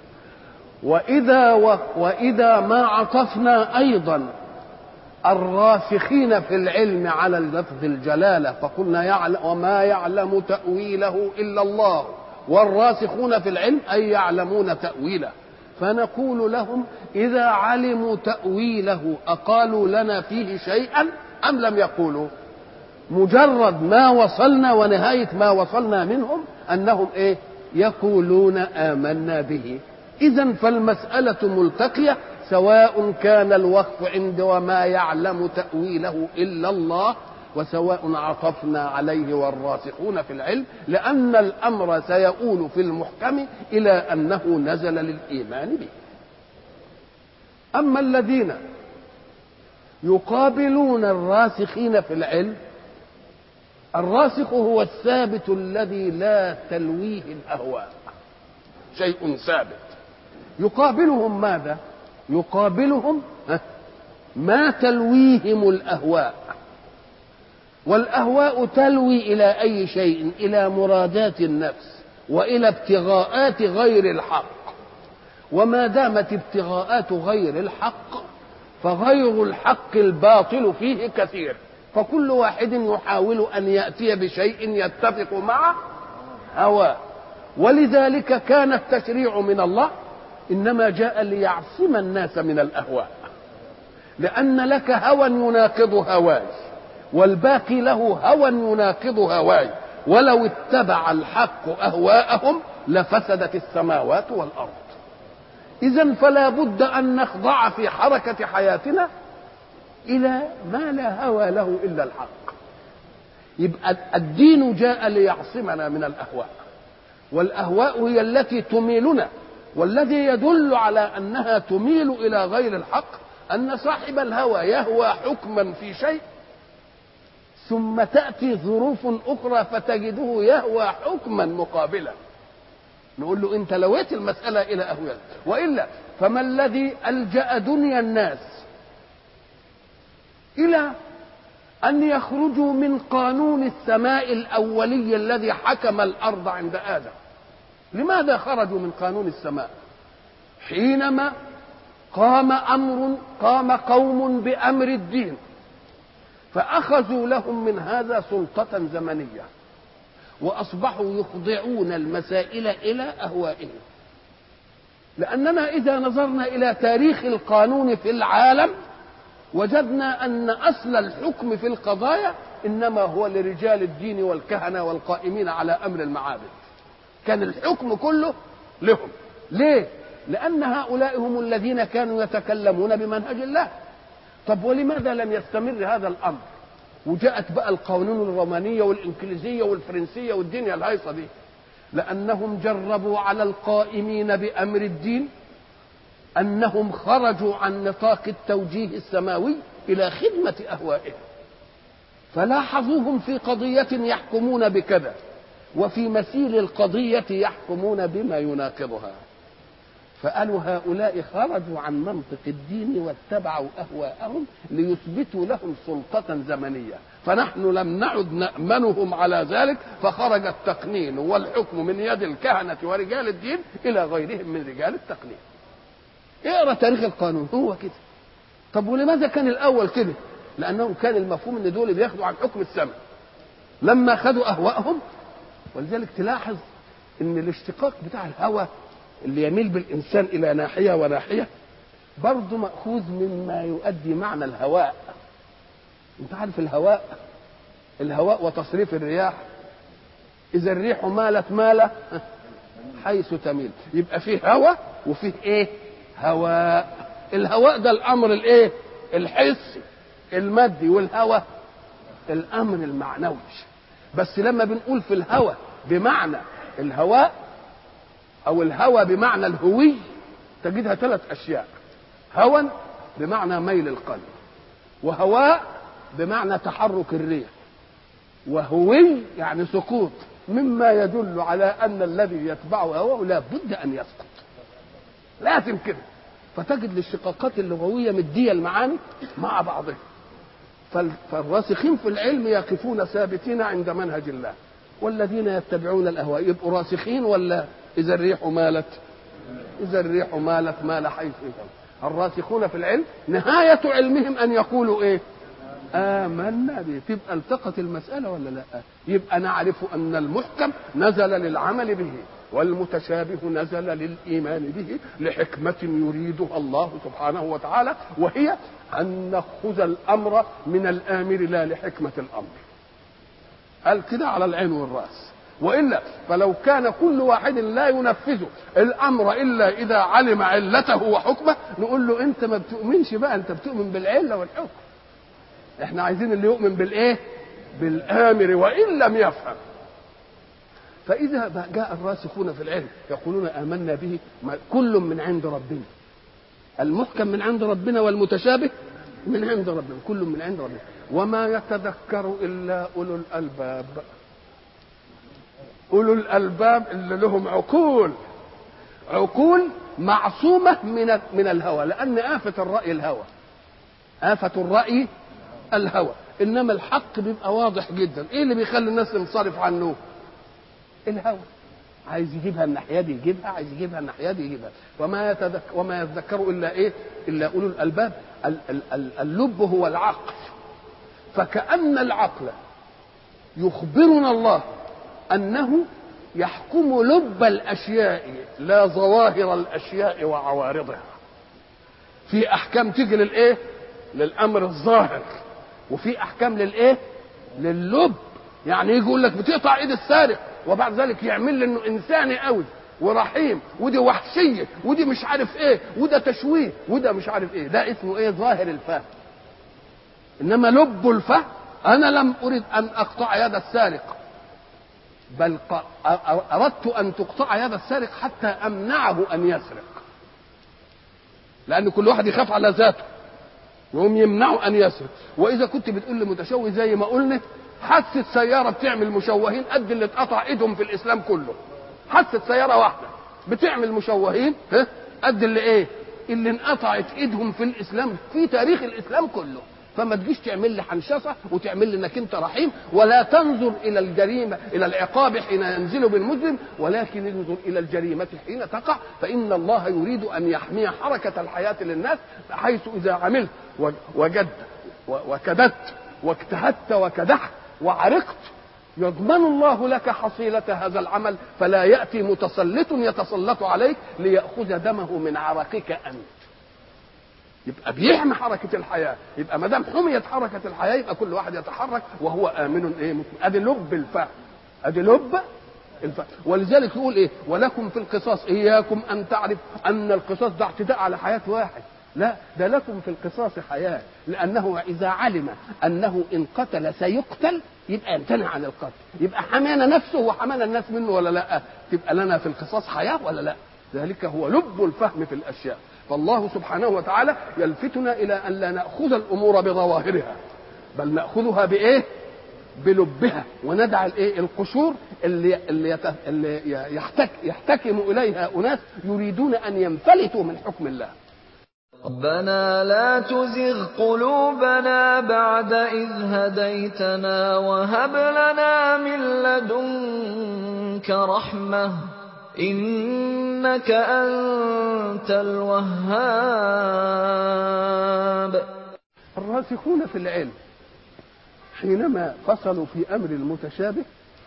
وإذا ما عطفنا أيضا الراسخين في العلم على لفظ الجلالة فقلنا وما يعلم تأويله إلا الله، والراسخون في العلم أي يعلمون تأويله، فنقول لهم إذا علموا تأويله أقالوا لنا فيه شيئا أم لم يقولوا؟ مجرد ما وصلنا ونهاية ما وصلنا منهم أنهم يقولون آمنا به. إذن فالمسألة ملتقية، سواء كان الوقف عند وما يعلم تأويله إلا الله، وسواء عطفنا عليه والراسخون في العلم، لأن الأمر سيؤول في المحكم إلى أنه نزل للإيمان به. أما الذين يقابلون الراسخين في العلم، الراسخ هو الثابت الذي لا تلويه الأهواء، شيء ثابت. يقابلهم ماذا؟ يقابلهم ما تلويهم الأهواء، والأهواء تلوي إلى أي شيء؟ إلى مرادات النفس وإلى ابتغاءات غير الحق. وما دامت ابتغاءات غير الحق فغير الحق الباطل فيه كثير، فكل واحد يحاول أن يأتي بشيء يتفق مع هواه. ولذلك كان التشريع من الله إنما جاء ليعصم الناس من الأهواء، لأن لك هوى يناقض هواي والباقي له هوى يناقض هواي، ولو اتبع الحق أهواءهم لفسدت السماوات والأرض. إذن فلا بد أن نخضع في حركة حياتنا إلى ما لا هوى له إلا الحق. يبقى الدين جاء ليعصمنا من الأهواء، والأهواء هي التي تميلنا، والذي يدل على أنها تميل إلى غير الحق أن صاحب الهوى يهوى حكما في شيء ثم تأتي ظروف أخرى فتجده يهوى حكما مقابلا، نقول له أنت لويت المسألة إلى أهواء. وإلا فما الذي ألجأ دنيا الناس إلى أن يخرجوا من قانون السماء الأولي الذي حكم الأرض عند آدم؟ لماذا خرجوا من قانون السماء؟ حينما قام قوم بأمر الدين فأخذوا لهم من هذا سلطة زمنية، وأصبحوا يخضعون المسائل إلى أهوائهم. لأننا إذا نظرنا إلى تاريخ القانون في العالم وجدنا أن أصل الحكم في القضايا إنما هو لرجال الدين والكهنة والقائمين على أمر المعابد، كان الحكم كله لهم. ليه؟ لأن هؤلاء هم الذين كانوا يتكلمون بمنهج الله. طب ولماذا لم يستمر هذا الأمر وجاءت بقى القانون الرومانية والإنكليزية والفرنسية والدنيا الهيصة دي؟ لأنهم جربوا على القائمين بأمر الدين أنهم خرجوا عن نطاق التوجيه السماوي إلى خدمة أهوائهم، فلاحظوهم في قضية يحكمون بكذا، وفي مثيل القضية يحكمون بما يناقضها، فقالوا هؤلاء خرجوا عن منطق الدين واتبعوا أهواءهم ليثبتوا لهم سلطة زمنية، فنحن لم نعد نأمنهم على ذلك، فخرج التقنين والحكم من يد الكهنة ورجال الدين إلى غيرهم من رجال التقنين. اقرأ تاريخ القانون هو كده. طب ولماذا كان الأول كده؟ لأنهم كان المفهوم أن دول بياخدوا عن حكم السماء، لما خدوا أهواءهم. ولذلك تلاحظ أن الاشتقاق بتاع الهوى اللي يميل بالإنسان إلى ناحية وناحية برضه مأخوذ مما يؤدي معنى الهواء. أنت عارف الهواء وتصريف الرياح، إذا الريح مالت مالة حيث تميل، يبقى فيه هواء وفيه هواء. الهواء ده الأمر الحسي المادي، والهواء الأمر المعنوي. بس لما بنقول في الهواء بمعنى الهواء أو الهوى بمعنى الهوي تجدها 3 أشياء: هوى بمعنى ميل القلب، وهواء بمعنى تحرك الريح، وهوي يعني سقوط، مما يدل على أن الذي يتبع هواه لا بد أن يسقط، لازم كده. فتجد للشقاقات اللغوية مدية المعاني مع بعضها. فالراسخين في العلم يقفون ثابتين عند منهج الله، والذين يتبعون الأهواء يبقوا راسخين ولا إذا الريح مالت؟ إذا الريح مالت مال حيث إذا. الراسخون في العلم نهاية علمهم أن يقولوا إيه؟ آمنا به. تبقى التقت المسألة ولا لا؟ يبقى نعرف أن المحكم نزل للعمل به، والمتشابه نزل للإيمان به لحكمة يريدها الله سبحانه وتعالى، وهي أن نأخذ الأمر من الآمر لا لحكمة الأمر. قال كده على العين والرأس. وإلا فلو كان كل واحد لا ينفذ الأمر إلا إذا علم علته وحكمه، نقول له أنت ما بتؤمنش بقى، أنت بتؤمن بالعلة والحكم. احنا عايزين اللي يؤمن بالإيه؟ بالآمر وإن لم يفهم. فإذا جاء الراسخون في العلم يقولون آمنا به، كل من عند ربنا، المحكم من عند ربنا والمتشابه من عند ربنا، كل من عند ربنا، وما يتذكر إلا أولو الألباب. أولو الألباب اللي لهم عقول معصومة من الهوى، لأن آفة الرأي الهوى، آفة الرأي الهوى. إنما الحق بيبقى واضح جدا. إيه اللي بيخلي الناس تنصرف عنه؟ الهوى. عايز يجيبها الناحية دي يجيبها، عايز يجيبها الناحية دي يجيبها. وما يتذكر إلا إيه؟ إلا أولو الألباب. اللب هو العقل. فكأن العقل يخبرنا الله أنه يحكم لب الأشياء لا ظواهر الأشياء وعوارضها. في أحكام تيجي للإيه؟ للأمر الظاهر، وفي أحكام للإيه؟ لللب. يعني يجي يقول لك بتقطع إيد السارق، وبعد ذلك يعمل لي إنه إنساني قوي ورحيم، ودي وحشية، ودي مش عارف إيه، وده تشويه، وده مش عارف إيه. ده اسمه إيه؟ ظاهر الفهم. إنما لب الفهم، أنا لم أرد أن أقطع يد السارق، بل أردت أن تقطع يد السارق حتى أمنعه أن يسرق، لأن كل واحد يخاف على ذاته وهم يمنعوا أن يسرق. وإذا كنت بتقول لمتشوه زي ما قلنا، حادثة سيارة بتعمل مشوهين قد اللي اتقطع ايدهم في الإسلام كله. حادثة سيارة واحدة بتعمل مشوهين قد اللي ايه؟ اللي انقطعت ايدهم في الإسلام في تاريخ الإسلام كله. فما تجيش تعمل لي حنشصة وتعمل لي انك انت رحيم، ولا تنظر الى الجريمة، الى العقاب حين ينزل بالمجرم، ولكن انظر الى الجريمة حين تقع. فإن الله يريد ان يحمي حركة الحياة للناس، حيث اذا عملت وجدت وكدت واجتهدت وكدحت وعرقت، يضمن الله لك حصيلة هذا العمل، فلا يأتي متسلط يتسلط عليك ليأخذ دمه من عرقك أنت. يبقى بيحمي حركة الحياة. يبقى ما دام حميت حركة الحياة يبقى كل واحد يتحرك وهو آمن إيه؟ أدي لب الفهم، أدي لب الفهم. ولذلك يقول إيه؟ ولكم في القصاص، إياكم أن تعرف أن القصاص ده اعتداء على حياة واحد. لا، ده لكم في القصاص حياة، لأنه إذا علم أنه إن قتل سيقتل يبقى يمتنع عن القتل، يبقى حمانا نفسه وحمانا الناس منه ولا لا؟ تبقى لنا في القصاص حياة ولا لا؟ ذلك هو لب الفهم في الأشياء. فالله سبحانه وتعالى يلفتنا إلى أن لا نأخذ الأمور بظواهرها، بل نأخذها بإيه؟ بلبها، وندع الإيه؟ القشور اللي يحتكم إليها أناس يريدون أن ينفلتوا من حكم الله. ربنا لا تزغ قلوبنا بعد إذ هديتنا وهب لنا من لدنك رحمة إنك أنت الوهاب. الراسخون في العلم حينما فصلوا في أمر المتشابه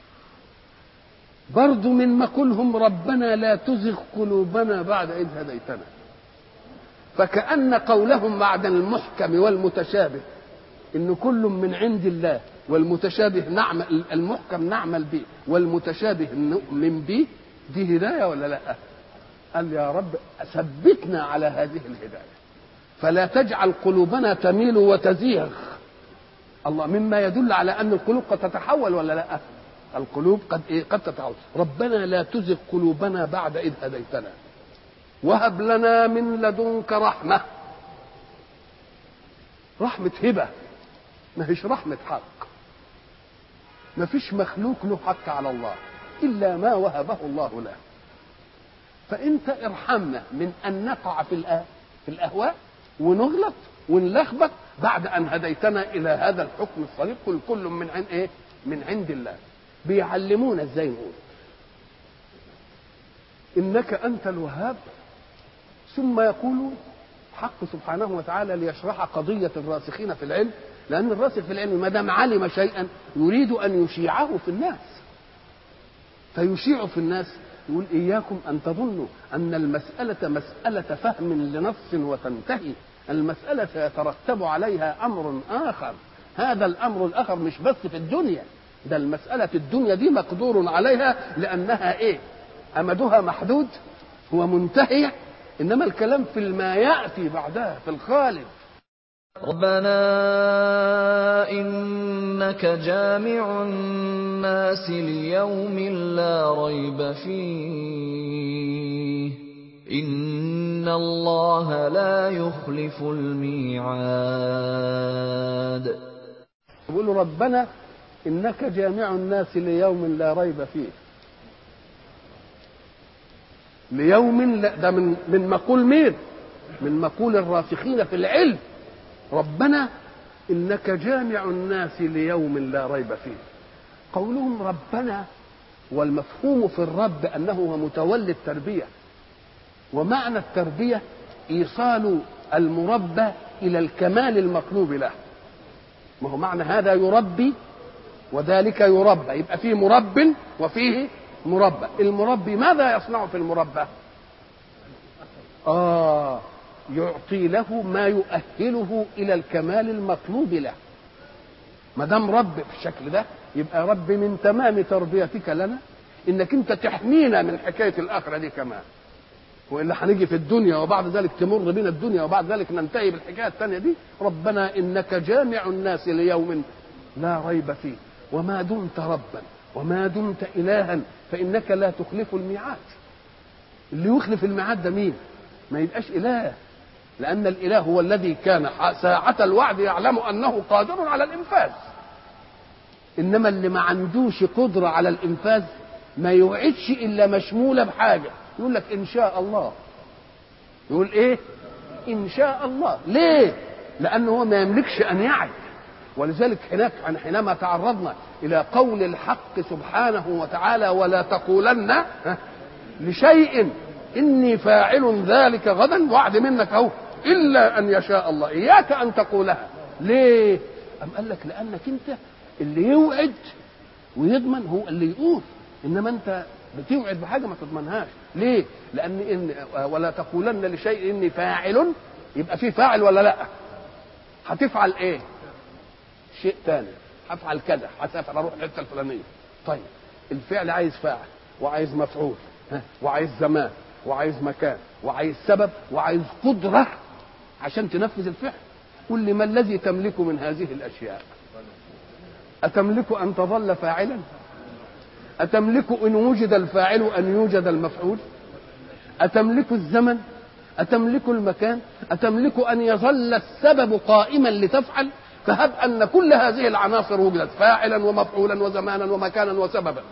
برضو من مقولهم ربنا لا تزغ قلوبنا بعد إذ هديتنا، فكأن قولهم بعد المحكم والمتشابه إن كل من عند الله، والمتشابه نعمل، المحكم نعمل به والمتشابه نؤمن به، دي هداية ولا لا؟ قال يا رب ثبتنا على هذه الهداية، فلا تجعل قلوبنا تميل وتزيغ. الله، مما يدل على أن القلوب قد تتحول ولا لا؟ القلوب قد تتحول. ربنا لا تزغ قلوبنا بعد إذ هديتنا وهب لنا من لدنك رحمة. رحمة هبة، ما هيش رحمة حق. ما فيش مخلوق له حق على الله إلا ما وهبه الله له. فأنت ارحمنا من أن نقع في الأهواء ونغلط ونلخبط بعد أن هديتنا إلى هذا الحكم الصريح. كل من عند إيه؟ من عند الله. بيعلمونا إزاي نقول إنك أنت الوهاب، ثم يقول حق سبحانه وتعالى ليشرح قضية الراسخين في العلم، لأن الراسخ في العلم ما دام علم شيئا يريد أن يشيعه في الناس، فيشيع في الناس. يقول إياكم أن تظنوا أن المسألة مسألة فهم لنص وتنتهي، المسألة سيترتب عليها أمر آخر. هذا الأمر الآخر مش بس في الدنيا، ده المسألة في الدنيا دي مقدور عليها لأنها إيه؟ أمدها محدود ومنتهية، إنما الكلام في ما يأتي بعدها في الخالد. ربنا إنك جامع الناس ليوم لا ريب فيه إن الله لا يخلف الميعاد. يقول ربنا إنك جامع الناس ليوم لا ريب فيه. ليوم لا، ده من مقول مين؟ من مقول الراسخين في العلم. ربنا إنك جامع الناس ليوم لا ريب فيه. قولهم ربنا والمفهوم في الرب أنه هو متولي التربية، ومعنى التربية إيصال المربى إلى الكمال المطلوب له. ما هو معنى هذا يربي وذلك يربى، يبقى فيه مرب وفيه مربى. المربي ماذا يصنع في المربى؟ يعطي له ما يؤهله إلى الكمال المطلوب له. ما دام رب بالشكل ده يبقى رب من تمام تربيتك لنا انك انت تحمينا من حكايه الاخره دي كمان، والا هنيجي في الدنيا وبعد ذلك تمر بنا الدنيا وبعد ذلك ننتهي بالحكايه الثانيه دي. ربنا انك جامع الناس ليوم لا ريب فيه، وما دمت ربا وما دمت الها فانك لا تخلف الميعاد. اللي يخلف الميعاد ده مين؟ ما يبقاش اله، لان الاله هو الذي كان ساعه الوعد يعلم انه قادر على الانفاذ. انما اللي ما عندوش قدره على الانفاذ ما يوعدش الا مشموله بحاجه. يقول لك ان شاء الله. يقول ايه؟ ان شاء الله. ليه؟ لانه هو ما يملكش ان يعد. ولذلك حينما تعرضنا الى قول الحق سبحانه وتعالى ولا تقولن لشيء اني فاعل ذلك غدا، وعد منك اهو الا ان يشاء الله، اياك ان تقولها. ليه؟ ام قال لك لانك انت اللي يوعد ويضمن هو اللي يقول، انما انت بتوعد بحاجه ما تضمنهاش. ليه؟ لان ولا تقولن لشيء اني فاعل، يبقى في فاعل ولا لا؟ هتفعل ايه؟ شيء ثاني، هفعل كذا، هسافر اروح الحته الفلانيه. طيب الفعل عايز فاعل وعايز مفعول وعايز زمان وعايز مكان وعايز سبب وعايز قدره عشان تنفذ الفعل. قل لي ما الذي تملك من هذه الاشياء؟ أتملك أن تظل فاعلا؟ أتملك إن وجد الفاعل أن يوجد المفعول؟ أتملك الزمن؟ أتملك المكان؟ أتملك أن يظل السبب قائما لتفعل؟ فهب أن كل هذه العناصر وجدت فاعلا ومفعولا وزمانا ومكانا وسببا،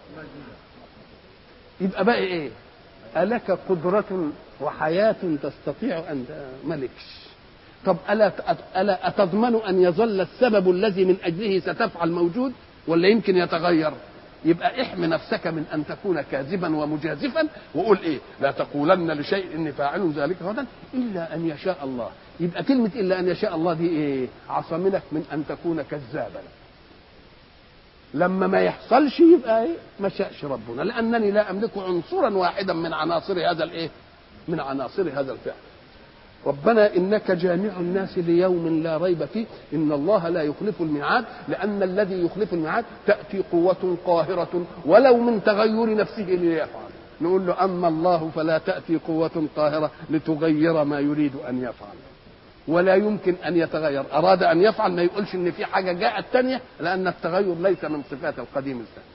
يبقى بقى إيه؟ ألك قدرة وحياة تستطيع أن ملكش؟ طب ألا أتضمن أن يظل السبب الذي من أجله ستفعل موجود ولا يمكن يتغير؟ يبقى احمي نفسك من أن تكون كاذبا ومجازفا، وقول إيه؟ لا تقولن لشيء إني فاعل ذلك غدا إلا أن يشاء الله. يبقى كلمة إلا أن يشاء الله دي إيه؟ عصمنك من أن تكون كذابا. لما ما يحصلش يبقى إيه؟ ما شاءش ربنا، لأنني لا أملك عنصرا واحدا من عناصر هذا الإيه؟ من عناصر هذا الفعل. ربنا إنك جامع الناس ليوم لا ريب فيه إن الله لا يخلف الميعاد، لأن الذي يخلف الميعاد تأتي قوة قاهرة ولو من تغير نفسه ليفعل. نقول له أما الله فلا تأتي قوة قاهرة لتغير ما يريد أن يفعل، ولا يمكن أن يتغير. أراد أن يفعل ما يقولش إن في حاجة جاءت تانية، لأن التغير ليس من صفات القديم الثاني.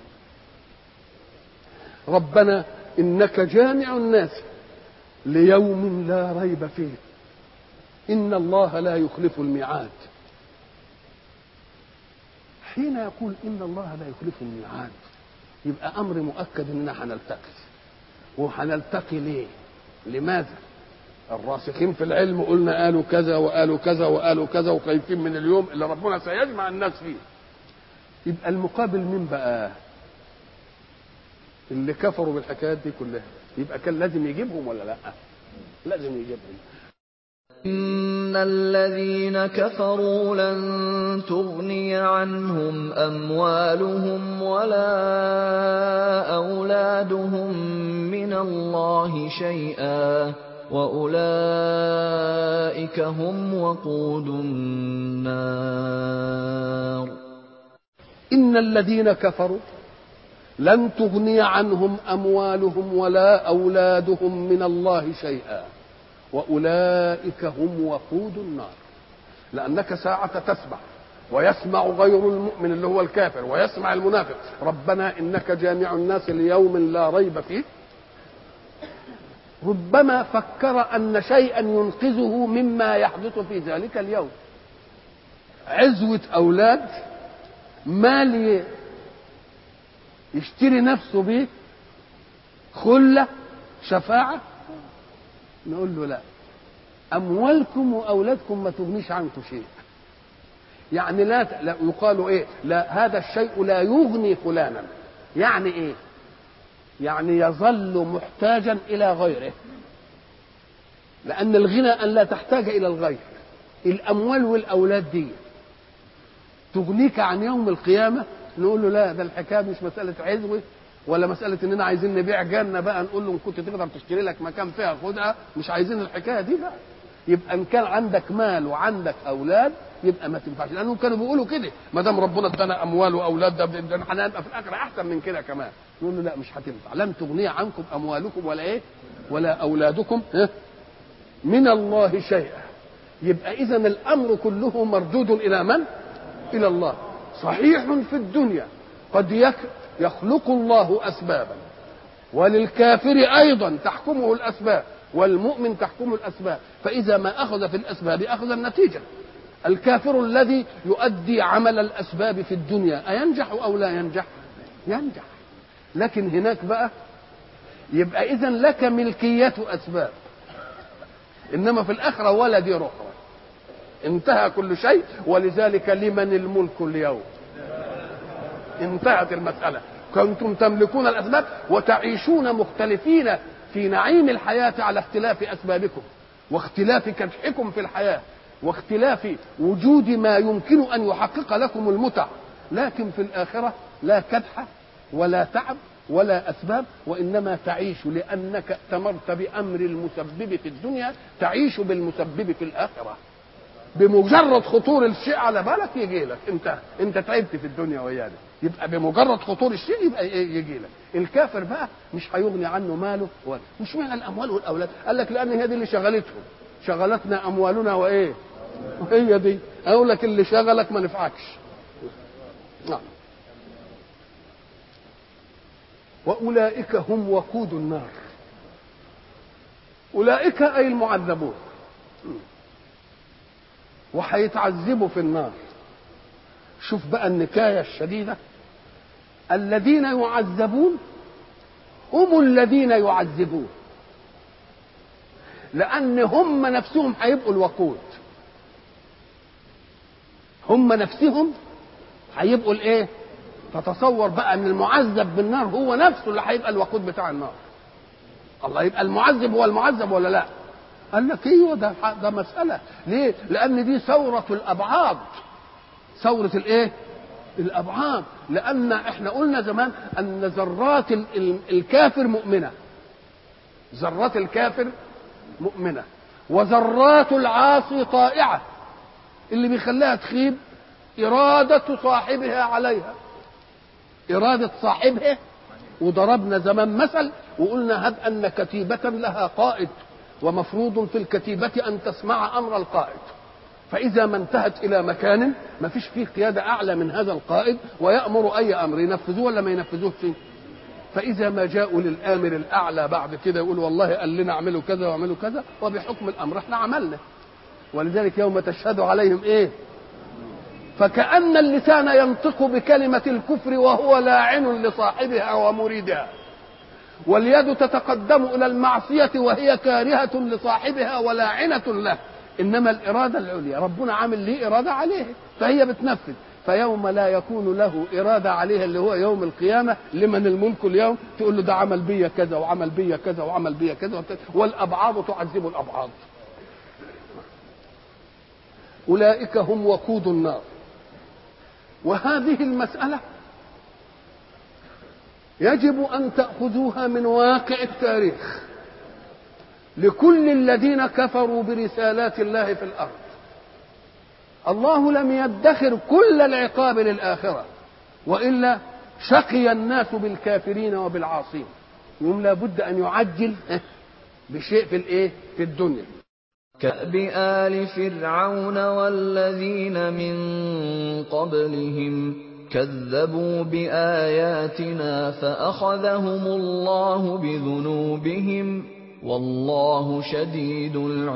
ربنا إنك جامع الناس ليوم لا ريب فيه إن الله لا يخلف الميعاد. حين يقول إن الله لا يخلف الميعاد يبقى أمر مؤكد إننا هنلتقي. وهنلتقي ليه؟ لماذا؟ الراسخين في العلم قلنا قالوا كذا وقالوا كذا وقالوا كذا وخايفين من اليوم اللي ربنا سيجمع الناس فيه. يبقى المقابل مين بقى؟ اللي كفروا بالحكايات دي كلها. يبقى كان لازم يجيبهم ولا لا؟ لازم يجيبهم. إن الذين كفروا لن تغني عنهم أموالهم ولا أولادهم من الله شيئا وأولئك هم وقود النار. إن الذين كفروا لن تغني عنهم أموالهم ولا أولادهم من الله شيئا وأولئك هم وقود النار. لأنك ساعة تسمع ويسمع غير المؤمن اللي هو الكافر ويسمع المنافق ربنا إنك جامع الناس ليوم لا ريب فيه، ربما فكر أن شيئا ينقذه مما يحدث في ذلك اليوم، عزوة أولاد، مال يشتري نفسه به، خلة، شفاعة. نقول له لا، أموالكم وأولادكم ما تغنيش عنكم شيء. يعني لا يقال إيه؟ لا، هذا الشيء لا يغني فلانا. يعني إيه؟ يعني يظل محتاجا إلى غيره، لأن الغنى أن لا تحتاج إلى الغير. الأموال والأولاد دي تغنيك عن يوم القيامة. نقول له لا، ده الحكاية مش مسألة عزوة ولا مسألة إننا عايزين نبيع جنة بقى نقول له إن كنت تقدر تشتري لك مكان فيها خدها، مش عايزين الحكاية دي بقى. يبقى إن كان عندك مال وعندك أولاد يبقى ما تنفعش، لأنهم كانوا بيقولوا كده ما دام ربنا ادانا أموال وأولاد ده هنبقى في الآخرة أحسن من كده كمان. نقول له لا، مش هتنفع. لن تغني عنكم أموالكم ولا إيه؟ ولا أولادكم من الله شيئا. يبقى إذا الأمر كله مردود إلى من؟ إلى الله. صحيح في الدنيا قد يخلق الله أسبابا، وللكافر أيضا تحكمه الأسباب، والمؤمن تحكمه الأسباب، فإذا ما أخذ في الأسباب أخذ النتيجة. الكافر الذي يؤدي عمل الأسباب في الدنيا أينجح أو لا ينجح؟ ينجح. لكن هناك بقى يبقى إذن لك ملكية أسباب، إنما في الآخرة ولا دي أخرى، انتهى كل شيء. ولذلك لمن الملك اليوم؟ انتهت المسألة. كنتم تملكون الأسباب وتعيشون مختلفين في نعيم الحياة على اختلاف أسبابكم واختلاف كدحكم في الحياة واختلاف وجود ما يمكن أن يحقق لكم المتع. لكن في الآخرة لا كدح ولا تعب ولا أسباب، وإنما تعيش لأنك ائتمرت بأمر المسبب في الدنيا تعيش بالمسبب في الآخرة. بمجرد خطور الشيء على بالك يجي لك. انت تعبت في الدنيا ويانا، يبقى بمجرد خطور الشيء يبقى يجي لك. الكافر بقى مش هيغني عنه ماله ولا مش معنى الاموال والاولاد. قال لك لان هي دي اللي شغلتهم، شغلتنا اموالنا وايه؟ وهي دي. اقول لك اللي شغلك ما نفعكش. نعم. واولئك هم وقود النار. اولئك اي المعذبون، وهيتعذبوا في النار. شوف بقى النكاية الشديدة. الذين يعذبون هم الذين يعذبون، لأن هم نفسهم هيبقوا الوقود. هم نفسهم هيبقوا الايه؟ فتصور بقى ان المعذب بالنار هو نفسه اللي هيبقى الوقود بتاع النار. الله، يبقى المعذب هو المعذب ولا لا؟ قال لك ايوه، ده مسألة. ليه؟ لأن دي ثورة الأبعاد. ثورة الايه؟ الأبعاد. لأن احنا قلنا زمان أن ذرات الكافر مؤمنة، ذرات الكافر مؤمنة، وذرات العاصي طائعة. اللي بيخليها تخيب إرادة صاحبها عليها، إرادة صاحبها. وضربنا زمان مثل وقلنا هب أن كتيبة لها قائد، ومفروض في الكتيبة أن تسمع أمر القائد، فإذا ما انتهت إلى مكان ما فيش فيه قيادة أعلى من هذا القائد ويأمر أي أمر ينفذوه ولا ما ينفذوه فيه. فإذا ما جاءوا للآمر الأعلى بعد كده يقول والله قال لنا اعملوا كذا واعملوا كذا، وبحكم الأمر احنا عملنا. ولذلك يوم تشهد عليهم ايه؟ فكأن اللسان ينطق بكلمة الكفر وهو لاعن لصاحبها ومريدها، واليد تتقدم إلى المعصية وهي كارهة لصاحبها ولاعنة له، إنما الإرادة العليا ربنا عامل ليه إرادة عليه فهي بتنفذ. فيوم لا يكون له إرادة عليه اللي هو يوم القيامة، لمن الملك اليوم، تقول له ده عمل بيا كذا وعمل بيا كذا وعمل بيا كذا، والأبعاد تعذب الأبعاد. أولئك هم وقود النار. وهذه المسألة يجب أن تأخذوها من واقع التاريخ لكل الذين كفروا برسالات الله في الأرض. الله لم يدخر كل العقاب للآخرة، وإلا شقي الناس بالكافرين وبالعاصين. يوم لا بد أن يعجل بشيء في الدنيا. كأب آل فرعون والذين من قبلهم كذبوا بآياتنا فأخذهم الله بذنوبهم والله شديد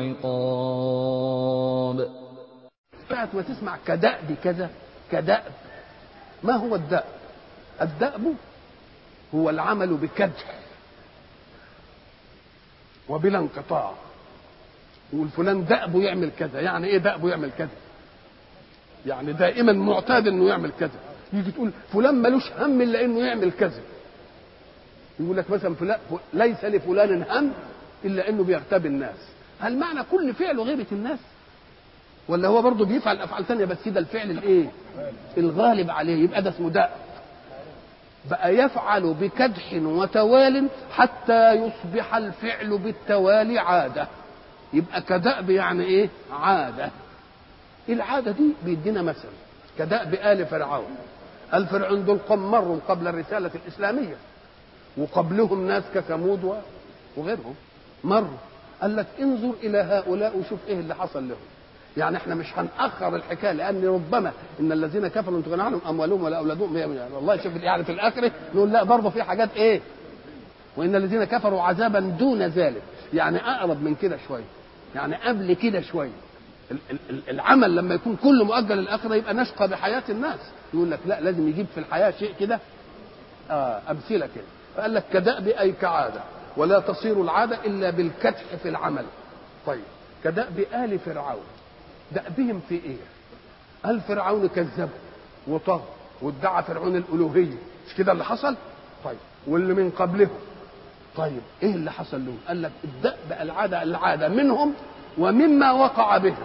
العقاب. ساعة ما تسمع كدأب كذا، كدأب، ما هو الدأب؟ الدأب هو العمل بكدح وبلا انقطاع. يقول فلان دأبه يعمل كذا، يعني ايه دأبه يعمل كذا؟ يعني دائما معتاد انه يعمل كذا. يجي تقول فلان ملوش هم الا انه يعمل كذا. يقول لك مثلا فلان ليس لفلان هم الا انه بيغتاب الناس. هل معنى كل فعله غيبة الناس؟ ولا هو برضه بيفعل افعال ثانيه بس ده الفعل الغالب عليه؟ يبقى ده اسمه دأب. بقى يفعل بكدح وتوال حتى يصبح الفعل بالتوالي عاده. يبقى كدأب يعني عاده. العاده دي بيدينا مثل كدأب آل فرعون. آل فرعون دول مروا قبل الرساله الاسلاميه، وقبلهم ناس كثمود وغيرهم مروا. قال لك انظر الى هؤلاء وشوف ايه اللي حصل لهم. يعني احنا مش هنأخر الحكايه، لان ربما ان الذين كفروا ان تغنى عنهم اموالهم ولا اولادهم يعني والله شوف يعني في الاخره نقول لا برضه في حاجات وان الذين كفروا عذابا دون ذلك، يعني اقرب من كده شويه، يعني قبل كده شويه. العمل لما يكون كله مؤجل للاخره يبقى نشقى بحياه الناس. يقول لك لا لازم يجيب في الحياه شيء كده امثله كده. فقال لك كدأب اي كعاده، ولا تصير العاده الا بالكدح في العمل. طيب كدأب آل فرعون، دأبهم في ايه؟ قال فرعون كذب وطغى وادعى فرعون الالوهيه، مش كده اللي حصل؟ طيب واللي من قبلهم طيب ايه اللي حصل لهم؟ قال لك الدأب العاده منهم ومما وقع بهم.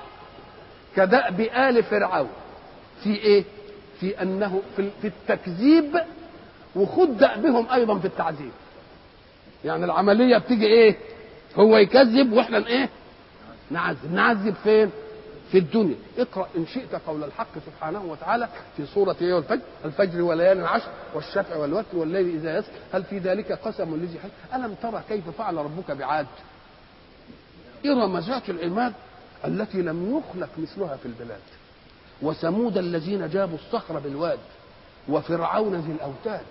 كدأب آل فرعون في في انه في التكذيب، وخد دأبهم ايضا في التعذيب. يعني العمليه بتيجي هو يكذب واحنا نعذب فين؟ في الدنيا. اقرأ إن شئت قول الحق سبحانه وتعالى في سورة الفجر وليال عشر والشفع والوتر والليل إذا يسر هل في ذلك قسم لذي حجر ألم ترى كيف فعل ربك بعاد إرم ذات العماد التي لم يخلق مثلها في البلاد، وثمود الذين جابوا الصخر بالواد، وفرعون ذي الأوتاد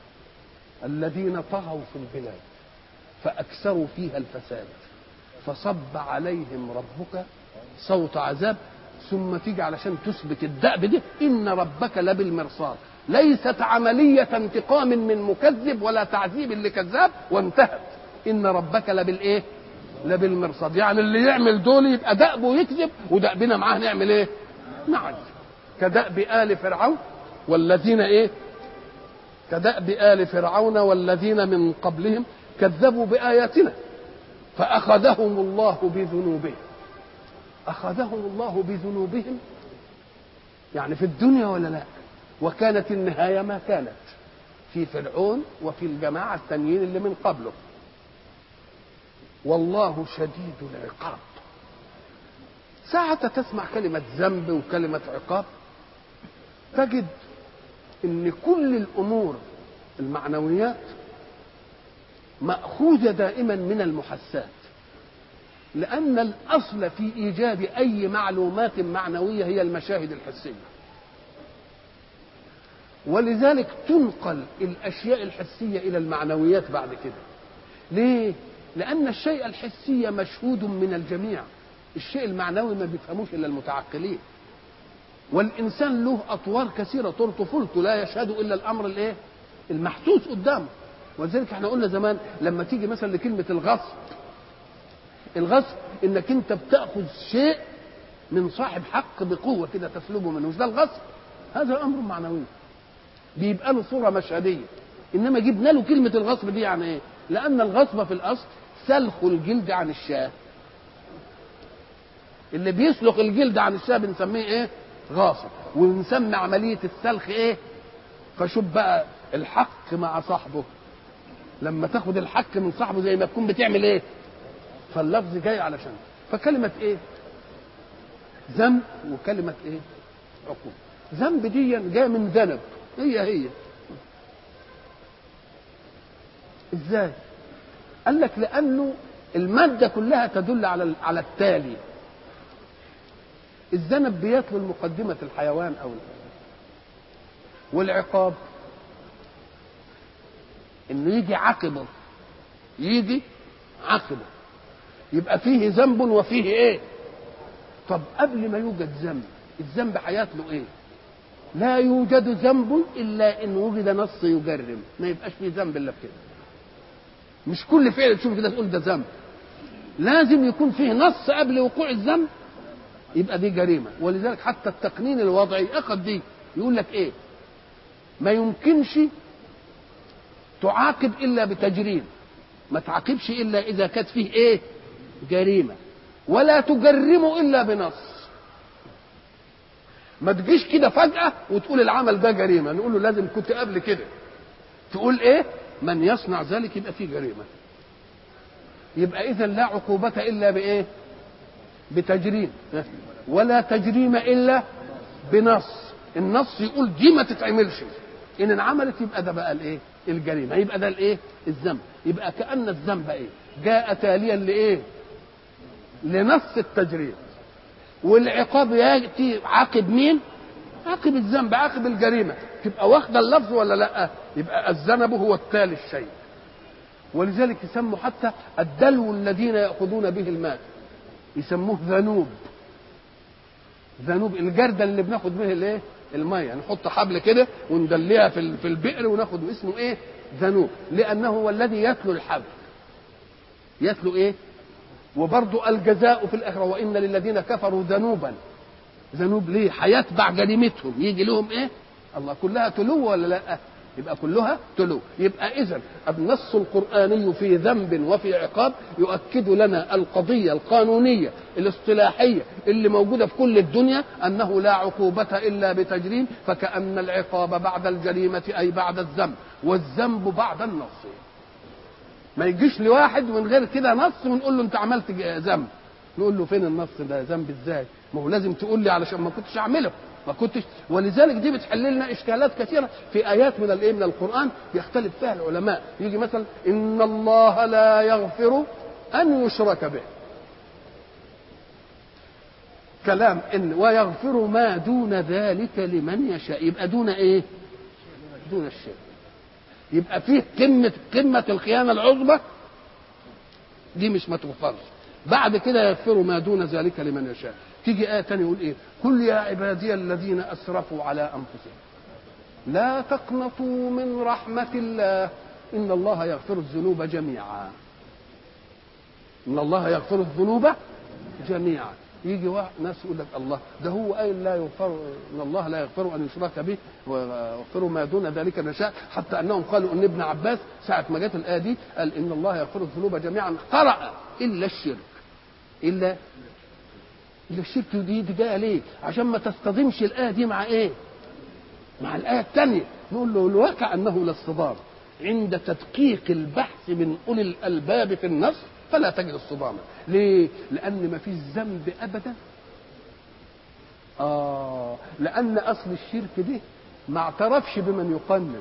الذين طغوا في البلاد فأكثروا فيها الفساد فصب عليهم ربك صوت عذاب. ثم تيجي علشان تثبت الدأب دي إن ربك لبالمرصاد. ليست عملية انتقام من مكذب ولا تعذيب لكذاب وانتهت. إن ربك لبالمرصاد. يعني اللي يعمل دول يبقى دأبه يكذب ودأبنا معاه نعمل نعذب. كدأب آل فرعون والذين كدأب آل فرعون والذين من قبلهم كذبوا بآياتنا فأخذهم الله بذنوبهم. أخذهم الله بذنوبهم يعني في الدنيا ولا لا؟ وكانت النهاية ما كانت في فرعون وفي الجماعة التانيين اللي من قبله. والله شديد العقاب. ساعة تسمع كلمة ذنب وكلمة عقاب تجد ان كل الامور المعنويات مأخوذة دائما من المحسات، لأن الأصل في إيجاد أي معلومات معنوية هي المشاهد الحسية، ولذلك تنقل الأشياء الحسية إلى المعنويات بعد كده. ليه؟ لأن الشيء الحسي مشهود من الجميع، الشيء المعنوي ما بيفهموش إلا المتعقلين. والإنسان له أطوار كثيرة، طول طفولته لا يشهد إلا الأمر الإيه؟ المحسوس قدامه. ولذلك احنا قلنا زمان لما تيجي مثلا لكلمة الغصب، الغصب إنك أنت بتأخذ شيء من صاحب حق بقوة كده تسلبه منه، مش ده الغصب؟ هذا أمر معنوي بيبقى له صورة مشهدية. إنما جبنا له كلمة الغصب دي يعني إيه؟ لأن الغصب في الأصل سلخ الجلد عن الشاة. اللي بيسلخ الجلد عن الشاة بنسميه إيه؟ غاصب. ونسمي عملية السلخ إيه؟ فشوف بقى الحق مع صاحبه، لما تاخد الحق من صاحبه زي ما تكون بتعمل إيه؟ فاللفظ جاي علشان فكلمة إيه؟ ذنب، وكلمة إيه؟ عقوبة. ذنب دي جاء من ذنب، هي ازاي؟ قال لك لانه الماده كلها تدل على التالي. الذنب بيتلو مقدمه الحيوان او والعقاب انه يجي عقبه، يبقى فيه ذنب وفيه ايه؟ طب قبل ما يوجد ذنب، الذنب هيتلو ايه؟ لا يوجد ذنب الا ان وجد نص يجرم، ما يبقاش فيه ذنب الا بكده. مش كل فعل تشوف كده تقول ده ذنب، لازم يكون فيه نص قبل وقوع الذنب يبقى دي جريمه. ولذلك حتى التقنين الوضعي اخذ دي، يقول لك ايه؟ ما يمكنش تعاقب الا بتجريم، ما تعاقبش الا اذا كانت فيه ايه؟ جريمه. ولا تجرم الا بنص. ما تجيش كده فجاه وتقول العمل ده جريمه، نقول له لازم كنت قبل كده تقول ايه؟ من يصنع ذلك يبقى فيه جريمه. يبقى اذا لا عقوبه الا بايه؟ بتجريم. ولا تجريم الا بنص. النص يقول دي ما تتعملش، ان انعملت يبقى ده بقى الايه؟ الجريمه. يبقى ده الايه؟ الذنب. يبقى كأن الذنب ايه؟ جاء تاليا لايه؟ لنص التجريم. والعقاب ياتي عاقب مين؟ عاقب الذنب، عاقب الجريمه. تبقى واخده اللفظ ولا لا؟ يبقى الذنب هو التالي الشيء. ولذلك يسموا حتى الدلو الذين ياخذون به الماء يسموه ذنوب. ذنوب الجردل اللي بناخد به الايه؟ الميه، نحط حبل كده وندليها في البئر وناخد اسمه ايه؟ ذنوب. لانه هو الذي يتلو الحبل، يتلو ايه؟ وبرضه الجزاء في الاخره وان للذين كفروا ذنوبا. ذنوب ليه؟ هيتبع جريمتهم، يجي لهم ايه؟ الله كلها تلو ولا لا؟ يبقى كلها تلو. يبقى اذا النص القرآني في ذنب وفي عقاب يؤكد لنا القضية القانونية الاصطلاحية اللي موجودة في كل الدنيا، أنه لا عقوبة إلا بتجريم. فكأن العقاب بعد الجريمة أي بعد الذنب، والذنب بعد النص. ما يجيش لواحد من غير كده نص ونقول له أنت عملت ذنب، نقول له فين النص ده؟ ذنب ازاي؟ ما هو لازم تقول لي علشان ما كنتش اعمله، ما كنتش. ولذلك دي بتحل لنا اشكالات كثيره في ايات من الايه؟ من القران يختلف فيها العلماء. يجي مثلا ان الله لا يغفر ان يشرك به، كلام ان ويغفر ما دون ذلك لمن يشاء. يبقى دون ايه؟ دون الشرك. يبقى فيه قمه الخيانه العظمى دي مش ما تغفرش. بعد كده يغفر ما دون ذلك لمن يشاء. تيجي آية تانية يقول إيه؟ قل يا عبادي الذين أسرفوا على أنفسهم لا تقنطوا من رحمة الله إن الله يغفر الذنوب جميعا. إن الله يغفر الذنوب جميعا. يجي ناس يقول لك الله ده هو قايل لا يغفر، إن الله لا يغفر أن يشرك به ويغفر ما دون ذلك من يشاء. حتى أنهم قالوا أن ابن عباس ساعة ما جت الآية دي قال إن الله يغفر الذنوب جميعا قرأ إلا الشرك. إلا الشرك دي جايه ليه؟ عشان ما تصطدمش الايه دي مع ايه؟ مع الايه الثانيه. نقول له الواقع انه لا اصطدام. عند تدقيق البحث من اولي الالباب في النص فلا تجد الصدامه. ليه؟ لان ما فيش ذنب ابدا. لان اصل الشرك دي ما اعترفش بمن يقنن،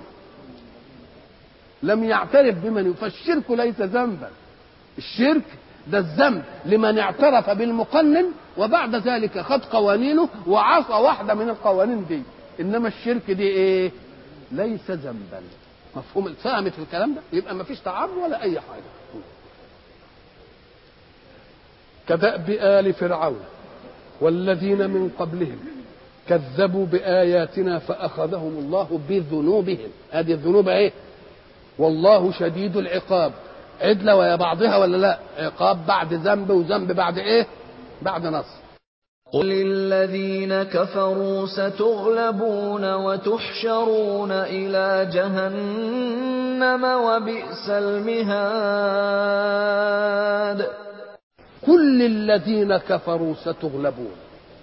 لم يعترف بمن فالشرك ليس ذنبا. الشرك ده الذنب لمن اعترف بالمقنن وبعد ذلك خد قوانينه وعصى واحدة من القوانين دي. إنما الشرك دي إيه؟ ليس ذنبا. مفهوم؟ فهمت في الكلام ده؟ يبقى ما فيش تعارض ولا أي حاجة. كدأب آل فرعون والذين من قبلهم كذبوا بآياتنا فأخذهم الله بذنوبهم. هذه الذنوب ايه؟ والله شديد العقاب. عدلة ويا بعضها ولا لا؟ عقاب بعد ذنب، وذنب بعد ايه؟ بعد نصر. قل الذين كفروا ستغلبون وتحشرون إلى جهنم وبئس المهاد. كل الذين كفروا ستغلبون.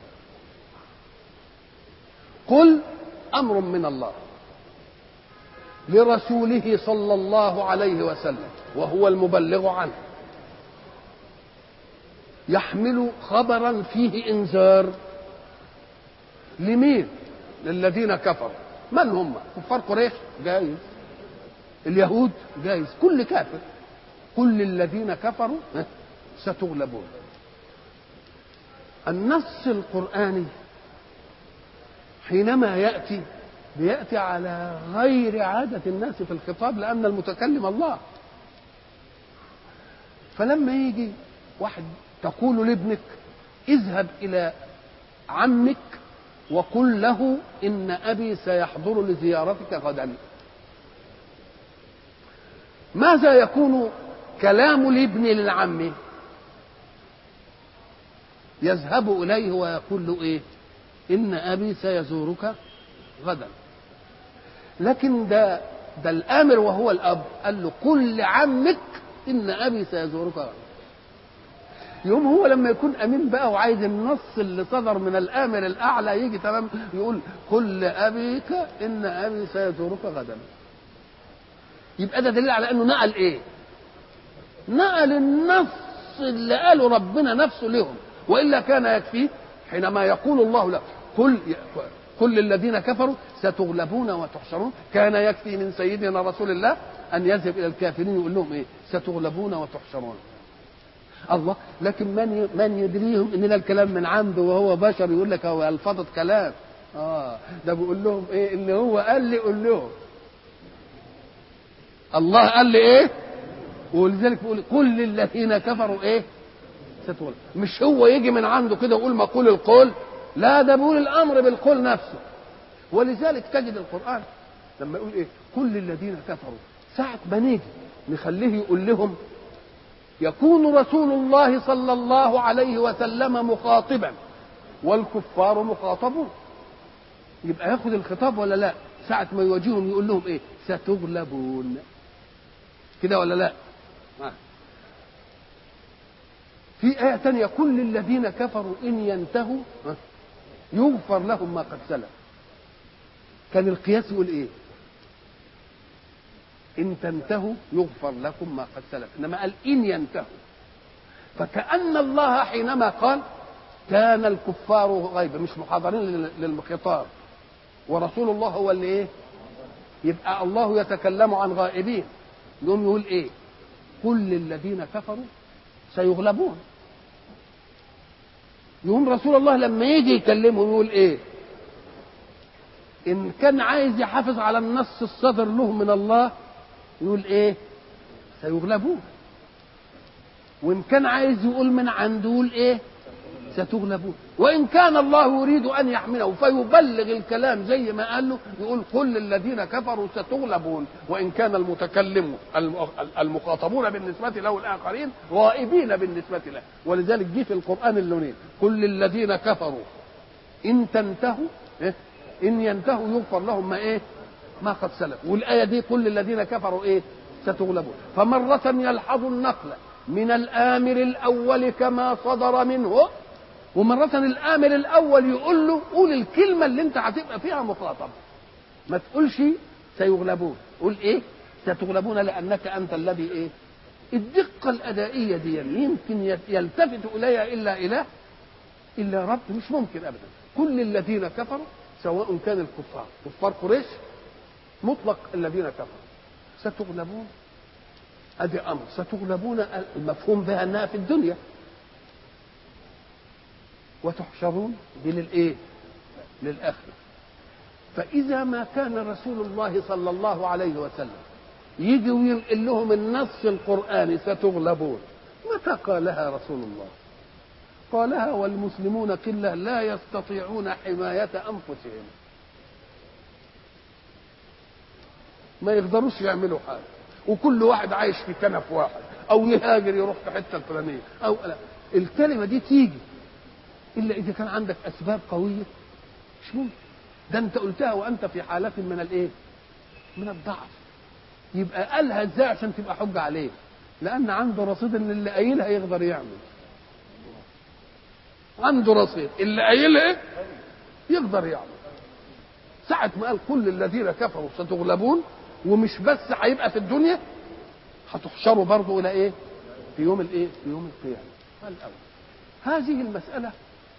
قل أمر من الله لرسوله صلى الله عليه وسلم وهو المبلغ عنه، يحمل خبرا فيه إنذار لمين؟ للذين كفروا. من هم؟ كفار قريش جايز، اليهود جايز، كل كافر. كل الذين كفروا ستغلبون. النص القرآني حينما بيأتي على غير عادة الناس في الخطاب، لأن المتكلم الله. فلما يجي واحد تقول لابنك اذهب إلى عمك وقل له إن أبي سيحضر لزيارتك غدا، ماذا يكون كلام الابن للعم؟ يذهب إليه ويقول له إيه؟ إن أبي سيزورك غدا. لكن ده الآمر وهو الأب، قال له قل لعمك إن أبي سيزورك غدا. يوم هو لما يكون أمين بقى وعايز النص اللي صدر من الآمر الأعلى يجي تمام، يقول قل لأبيك إن أبي سيزورك غدا. يبقى ده دليل على أنه نقل إيه؟ نقل النص اللي قاله ربنا نفسه لهم. وإلا كان يكفيه حينما يقول الله له كل الذين كفروا ستغلبون وتحشرون، كان يكفي من سيدنا رسول الله أن يذهب إلى الكافرين يقول لهم إيه؟ ستغلبون وتحشرون. الله. لكن من يدريهم ان ده الكلام من عنده وهو بشر، يقول لك هو الفظت كلام. ده بيقول لهم ايه؟ ان هو قال لي قول لهم. الله قال لي ايه؟ ولذلك بيقول كل الذين كفروا ايه؟ ستغلب. مش هو يجي من عنده كده ويقول مقول القول، لا، ده بيقول الامر بالقول نفسه. ولذلك تجد القرآن لما يقول ايه؟ كل الذين كفروا، ساعة ما نيجي نخليه يقول لهم، يكون رسول الله صلى الله عليه وسلم مخاطبا والكفار مخاطبون، يبقى ياخذ الخطاب ولا لا؟ ساعة ما يواجههم يقول لهم ايه؟ ستغلبون، كده ولا لا؟ في آية تانية كل الذين كفروا إن ينتهوا يغفر لهم ما قد سلف. كان القياس يقول ايه؟ إن تنتهوا يغفر لكم ما قد سلف، إنما قال إن ينتهوا. فكأن الله حينما قال كان الكفار غيبة مش محاضرين للخطاب، ورسول الله هو اللي إيه؟ يبقى الله يتكلم عن غائبين، يقوم يقول إيه؟ كل الذين كفروا سيغلبون. يقوم رسول الله لما يجي يكلمهم يقول إيه؟ إن كان عايز يحافظ على النص الصدر له من الله يقول ايه؟ سيغلبون. وان كان عايز يقول من عنده يقول ايه؟ ستغلبون. وان كان الله يريد ان يحمله فيبلغ الكلام زي ما قال له يقول كل الذين كفروا ستغلبون، وان كان المتكلم المخاطبون بالنسبه له الاخرين غائبين بالنسبه له. ولذلك جه في القران اللونين كل الذين كفروا ان تنتهوا إيه؟ ان ينتهوا يغفر لهم ما ايه؟ ما قد سلف. والآية دي كل الذين كفروا ايه؟ ستغلبون. فمرة يلحظ النقل من الآمر الأول كما صدر منه، ومرة الآمر الأول يقول له قول الكلمة اللي انت هتبقى فيها مخاطب، ما تقولش سيغلبون، قول ايه؟ ستغلبون لأنك أنت الذي ايه؟ الدقة الأدائية دي يمكن يلتفت إليها إلا إله إلا رب؟ مش ممكن أبدا. كل الذين كفروا سواء كان الكفار كفار قريش مطلق الذين كفروا ستغلبون. ادي امر ستغلبون، المفهوم بها انها في الدنيا، وتحشرون دي للايه؟ للاخره. فاذا ما كان رسول الله صلى الله عليه وسلم يجي وينقل لهم النص القراني ستغلبون، متى قالها رسول الله؟ قالها والمسلمون قلة لا يستطيعون حماية أنفسهم، ما يقدروش يعملوا حاجة، وكل واحد عايش في كنف واحد، أو يهاجر يروح في حتة الفلانية، أو لا. الكلمة دي تيجي إلا إذا كان عندك أسباب قوية. مش ممكن، ده أنت قلتها وأنت في حالة من الإيه؟ من الضعف. يبقى قالها إزاي عشان تبقى حجة عليه؟ لأن عنده رصيد إن اللي قايلها يقدر يعمل. عنده رصيد اللي قايلها يقدر يعمل. ساعة ما قال كل الذين كفروا ستغلبون، ومش بس هيبقى في الدنيا، هتحشروا برضه إلى إيه؟ في يوم الإيه؟ في يوم القيامة. الأول هذه المسألة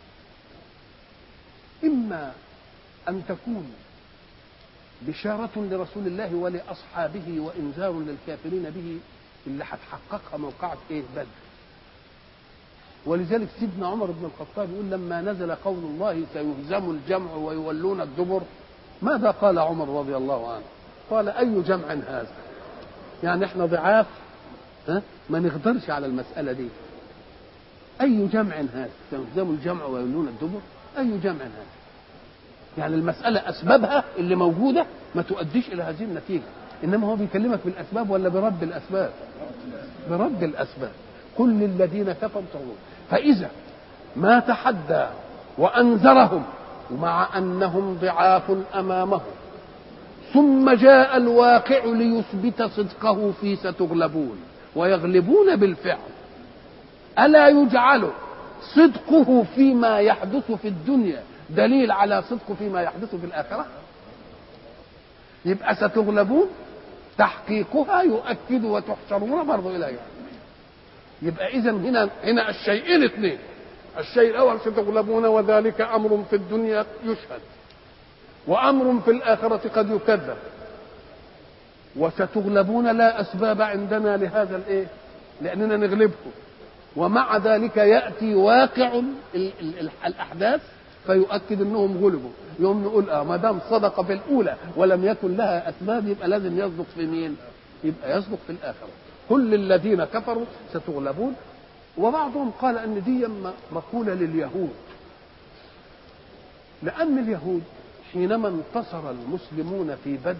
إما أن تكون بشارة لرسول الله ولأصحابه وإنذار للكافرين به اللي هتحققها موقعة إيه؟ بدر. ولذلك سيدنا عمر بن الخطاب يقول لما نزل قول الله سيهزم الجمع ويولون الدبر، ماذا قال عمر رضي الله عنه؟ قال أي جمع هذا؟ يعني احنا ضعاف، ما نقدرش على المسألة دي. أي جمع هذا؟ سيهزم الجمع ويولون الدبر، أي جمع هذا؟ يعني المسألة أسبابها اللي موجودة ما تؤديش إلى هذه النتيجة، إنما هو بيكلمك بالأسباب ولا برد الأسباب؟ برد الأسباب. كل الذين كفروا تغلون. فإذا ما تحدى وأنذرهم مع أنهم ضعاف أمامه، ثم جاء الواقع ليثبت صدقه في ستغلبون ويغلبون بالفعل، ألا يجعل صدقه فيما يحدث في الدنيا دليل على صدقه فيما يحدث في الآخرة؟ يبقى ستغلبون تحقيقها يؤكد وتحشرون برضو إلى يوم. يبقى إذن هنا الشيئين اثنين. الشيء الأول ستغلبون، وذلك أمر في الدنيا يشهد، وأمر في الآخرة قد يكذب. وستغلبون لا أسباب عندنا لهذا الإيه؟ لأننا نغلبكم، ومع ذلك يأتي واقع الأحداث فيؤكد أنهم غلبوا. يوم نقول ما دام صدق في الأولى ولم يكن لها أسباب، يبقى لازم يصدق في مين؟ يبقى يصدق في الآخرة. كل الذين كفروا ستغلبون. وبعضهم قال أن دي مقولة لليهود، لأن اليهود حينما انتصر المسلمون في بدر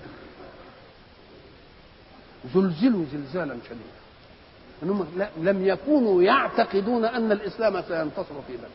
زلزلوا زلزالا شديدا، أنهم لم يكونوا يعتقدون أن الإسلام سينتصر في بدر.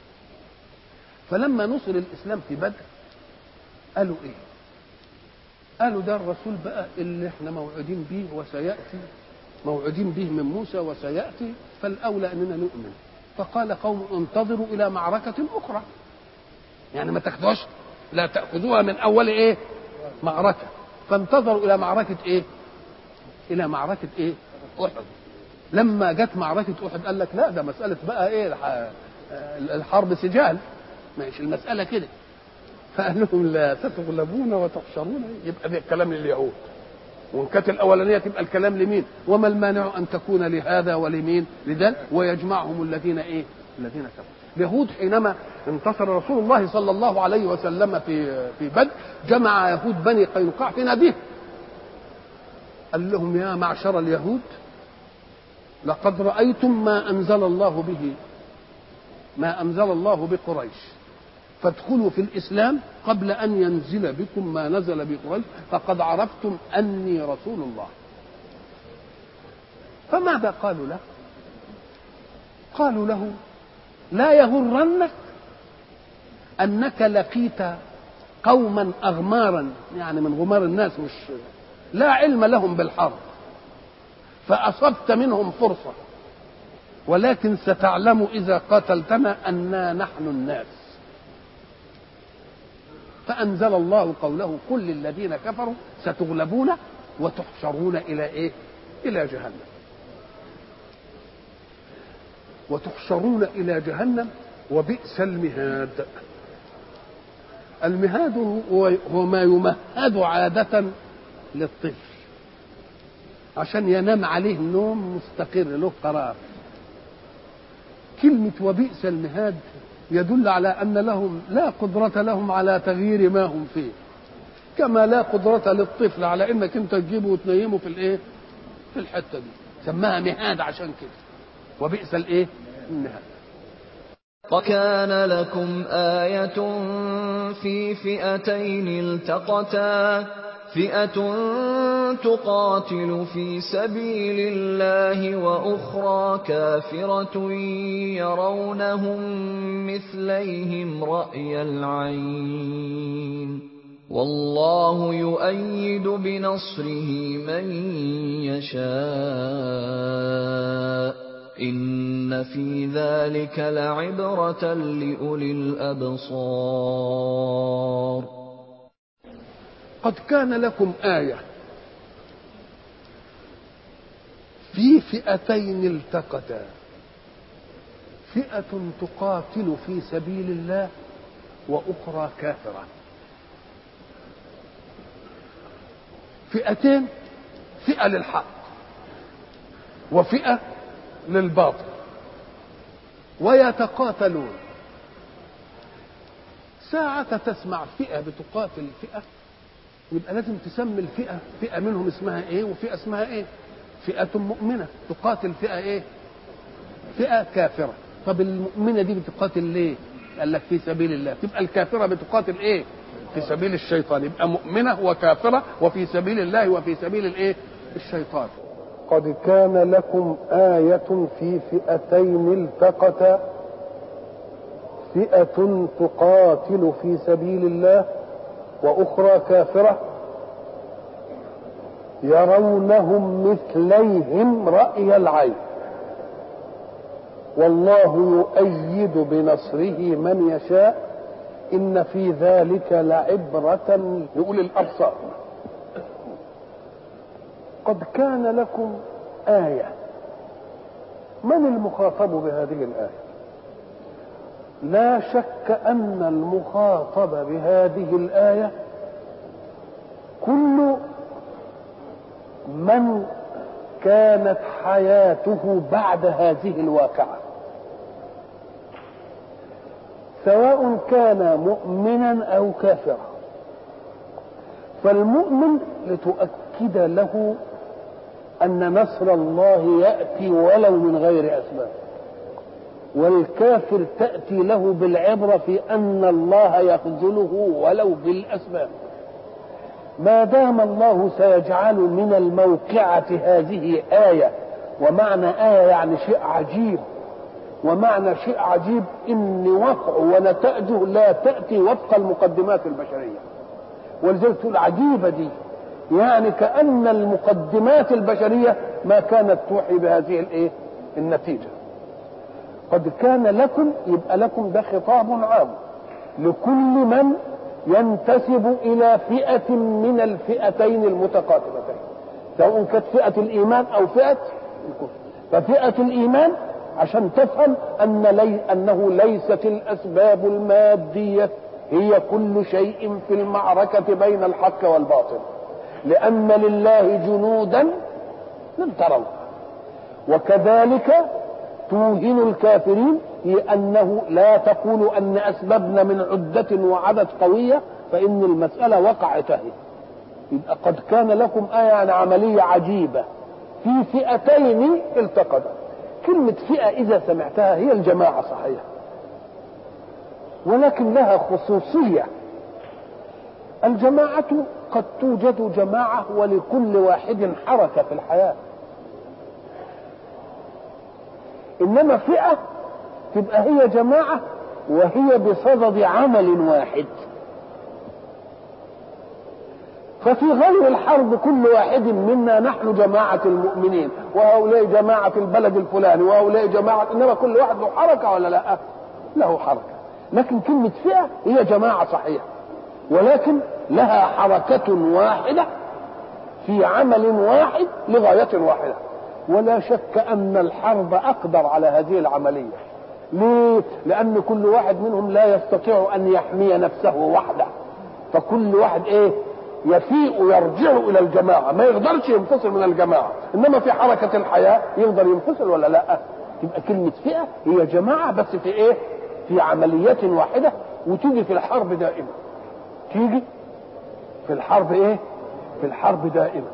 فلما نصر الإسلام في بدر قالوا إيه؟ قالوا ده الرسول بقى اللي احنا موعودين به وسيأتي، موعودين به من موسى وسيأتي، فالأولى أننا نؤمن. فقال قوم انتظروا إلى معركة أخرى، يعني ما تاخدوش، لا تأخذوها من أول إيه؟ معركة. فانتظروا إلى معركة إيه؟ إلى معركة إيه؟ أحد. لما جت معركة أحد قال لك لا، ده مسألة بقى إيه؟ الحرب سجال، ماشي المسألة كده. فقال لهم لا ستغلبون وتحشرون. يبقى ده الكلام لليهود، وإن كانت الأولانية تبقى الكلام لمين؟ وما المانع أن تكون لهذا ولمين؟ لذلك ويجمعهم الذين إيه؟ الذين كفروا. اليهود حينما انتصر رسول الله صلى الله عليه وسلم في بدر، جمع يهود بني قينقاع في ناديه، قال لهم يا معشر اليهود لقد رأيتم ما أنزل الله بقريش، فادخلوا في الإسلام قبل أن ينزل بكم ما نزل بقريش، فقد عرفتم أني رسول الله. فماذا قالوا له؟ قالوا له لا يغرنك أنك لقيت قوما أغمارا، يعني من غمار الناس، مش لا علم لهم بالحرب، فأصبت منهم فرصة، ولكن ستعلم إذا قاتلتنا أننا نحن الناس. فأنزل الله قوله كل الذين كفروا ستغلبون وتحشرون إلى إيه؟ إلى جهنم. وتحشرون إلى جهنم وبئس المهاد. المهاد هو ما يمهد عادة للطفل عشان ينام عليه نوم مستقر له قرار. كلمة وبئس المهاد يدل على أن لهم لا قدرة لهم على تغيير ما هم فيه، كما لا قدرة للطفل على انك انت تجيبه وتنيمه في الايه؟ في الحتة دي. سماها مهاد عشان كده. وبئس الايه؟ المهاد. وَكَانَ لَكُمْ آيَةٌ فِي فِئَتَيْنِ الْتَقَتَا فِئَةٌ تُقَاتِلُ فِي سَبِيلِ اللَّهِ وَأُخْرَىٰ كَافِرَةٌ يَرَوْنَهُم مِّثْلَيْهِمْ رَأْيَ الْعَيْنِ ۚ وَاللَّهُ يُؤَيِّدُ بِنَصْرِهِ مَن يَشَاءُ ۗ إِنَّ فِي ذَٰلِكَ لَعِبْرَةً لِّأُولِي الْأَبْصَارِ. قد كان لكم آية في فئتين التقتا، فئة تقاتل في سبيل الله وأخرى كافرة. فئتين، فئة للحق وفئة للباطل، ويتقاتلون. ساعة تسمع فئة بتقاتل فئة يبقى لازم تسمي الفئة، فئة منهم اسمها ايه وفئة اسمها ايه. فئة مؤمنة تقاتل فئة ايه؟ فئة كافرة. طب المؤمنة دي بتقاتل ليه؟ قال لك في سبيل الله. تبقى الكافرة بتقاتل ايه؟ في سبيل الشيطان. يبقى مؤمنة وكافرة وفي سبيل الله وفي سبيل الايه؟ الشيطان. قد كان لكم آية في فئتين التقتا، فئة تقاتل في سبيل الله وأخرى كافرة يرونهم مثليهم رأي العين، والله يؤيد بنصره من يشاء، إن في ذلك لعبرة لأولي الأبصار. قد كان لكم آية. من المخاطب بهذه الآية؟ لا شك أن المخاطب بهذه الآية كل من كانت حياته بعد هذه الواقعة، سواء كان مؤمنا أو كافرا. فالمؤمن لتؤكد له أن نصر الله يأتي ولو من غير أسباب، والكافر تأتي له بالعبرة في أن الله يخذله ولو بالأسباب. ما دام الله سيجعل من الموقعة هذه آية، ومعنى آية يعني شيء عجيب، ومعنى شيء عجيب إن وقع ونتائجه لا تأتي وفق المقدمات البشرية. ولذلك تقول عجيبة دي، يعني كأن المقدمات البشرية ما كانت توحي بهذه الايه النتيجة. قد كان لكم، يبقى لكم ده خطاب عام لكل من ينتسب إلى فئة من الفئتين المتقاتلتين، سواء كانت فئة الإيمان أو فئة الكفر. ففئة الإيمان عشان تفهم أنه ليست الأسباب المادية هي كل شيء في المعركة بين الحق والباطل، لأن لله جنودا لم تروا. وكذلك توهن الكافرين لأنه لا تقول أن أسبابنا من عدة وعدد قوية، فإن المسألة وقعت هي. يبقى قد كان لكم آية عن عملية عجيبة في فئتين التقتا. كلمة فئة إذا سمعتها هي الجماعة صحيح، ولكن لها خصوصية. الجماعة قد توجد جماعة ولكل واحد حركة في الحياة، إنما فئة تبقى هي جماعة وهي بصدد عمل واحد. ففي غير الحرب كل واحد منا نحن جماعة المؤمنين، وهؤلاء جماعة البلد الفلاني، وهؤلاء جماعة، إنما كل واحد له حركة ولا لا؟ له حركة. لكن كلمة فئة هي جماعة صحيح، ولكن لها حركة واحدة في عمل واحد لغاية واحدة. ولا شك أن الحرب أقدر على هذه العملية. ليه؟ لأن كل واحد منهم لا يستطيع أن يحمي نفسه وحده، فكل واحد يفيء يرجع إلى الجماعة، ما يقدرش ينفصل من الجماعة. إنما في حركة الحياة يقدر ينفصل ولا لا؟ تبقى كلمة فئة هي جماعة بس في في عملية واحدة، وتيجي في الحرب دائما. تيجي في الحرب في الحرب دائما.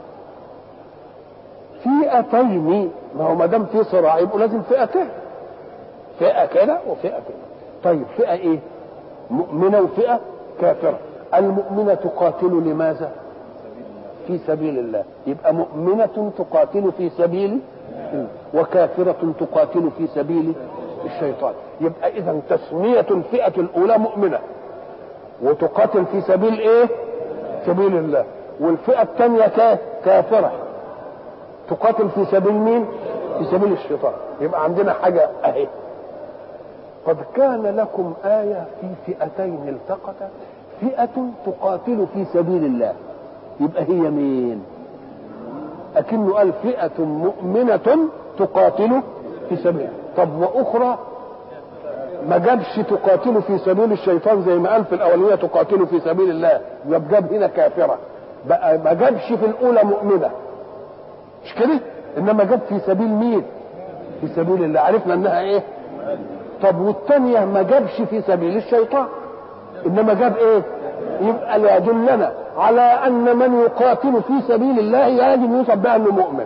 فئتين، ما هو ما دام في صراع يبقوا لازم فئتين، فئة كده وفئة كده. طيب فئة ايه؟ مؤمنة وفئة كافرة. المؤمنة تقاتل لماذا؟ في سبيل الله. يبقى مؤمنة تقاتل في سبيل، وكافرة تقاتل في سبيل الشيطان. يبقى إذا تسمية الفئة الأولى مؤمنة وتقاتل في سبيل إيه؟ سبيل الله. والفئة الثانية كافرة تقاتل في سبيل مين؟ في سبيل الشيطان. يبقى عندنا حاجة أهي. قد كان لكم آية في فئتين التقتا، فئة تقاتل في سبيل الله. يبقى هي مين؟ أكنه قال فئة مؤمنة تقاتل في سبيل. طب وأخرى ما جابش تقاتل في سبيل الشيطان زي ما قال في الأولية تقاتل في سبيل الله، جاب هنا كافرة. بقى ما جابش في الأولى مؤمنة مش كده، إنما جاب في سبيل مين؟ في سبيل الله. عرفنا إنها إيه؟ طب والثانية ما جابش في سبيل الشيطان إنما جاب إيه؟ يبقى يدلنا على أن من يقاتل في سبيل الله يجب يوصف بها أنه مؤمن،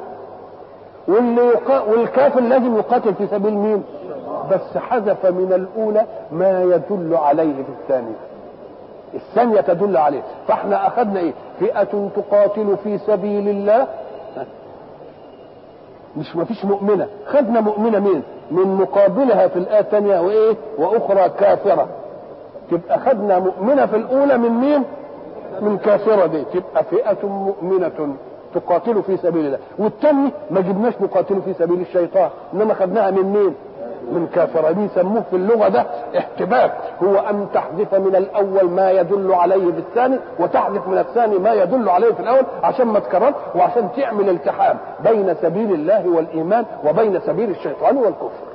والكافر لازم يقاتل في سبيل مين؟ بس حذف من الأولى ما يدل عليه في الثانية. الثانية تدل عليه. فاحنا أخذنا إيه؟ فئة تقاتل في سبيل الله، مش ما فيش مؤمنة. خدنا مؤمنة مين؟ من مقابلها في الآية الثانية وإيه؟ وأخرى كافرة. تبقى خدنا مؤمنة في الأولى من مين؟ من كافرة دي. تبقى فئة مؤمنة تقاتل في سبيل الله. والثاني ما جبناش مقاتل في سبيل الشيطان، إنما خدناها من مين؟ من كافرة. دي يسموه في اللغة ده احتباك، هو أن تحذف من الأول ما يدل عليه في الثاني، وتحذف من الثاني ما يدل عليه في الأول، عشان ما تكرر، وعشان تعمل التحام بين سبيل الله والإيمان وبين سبيل الشيطان والكفر.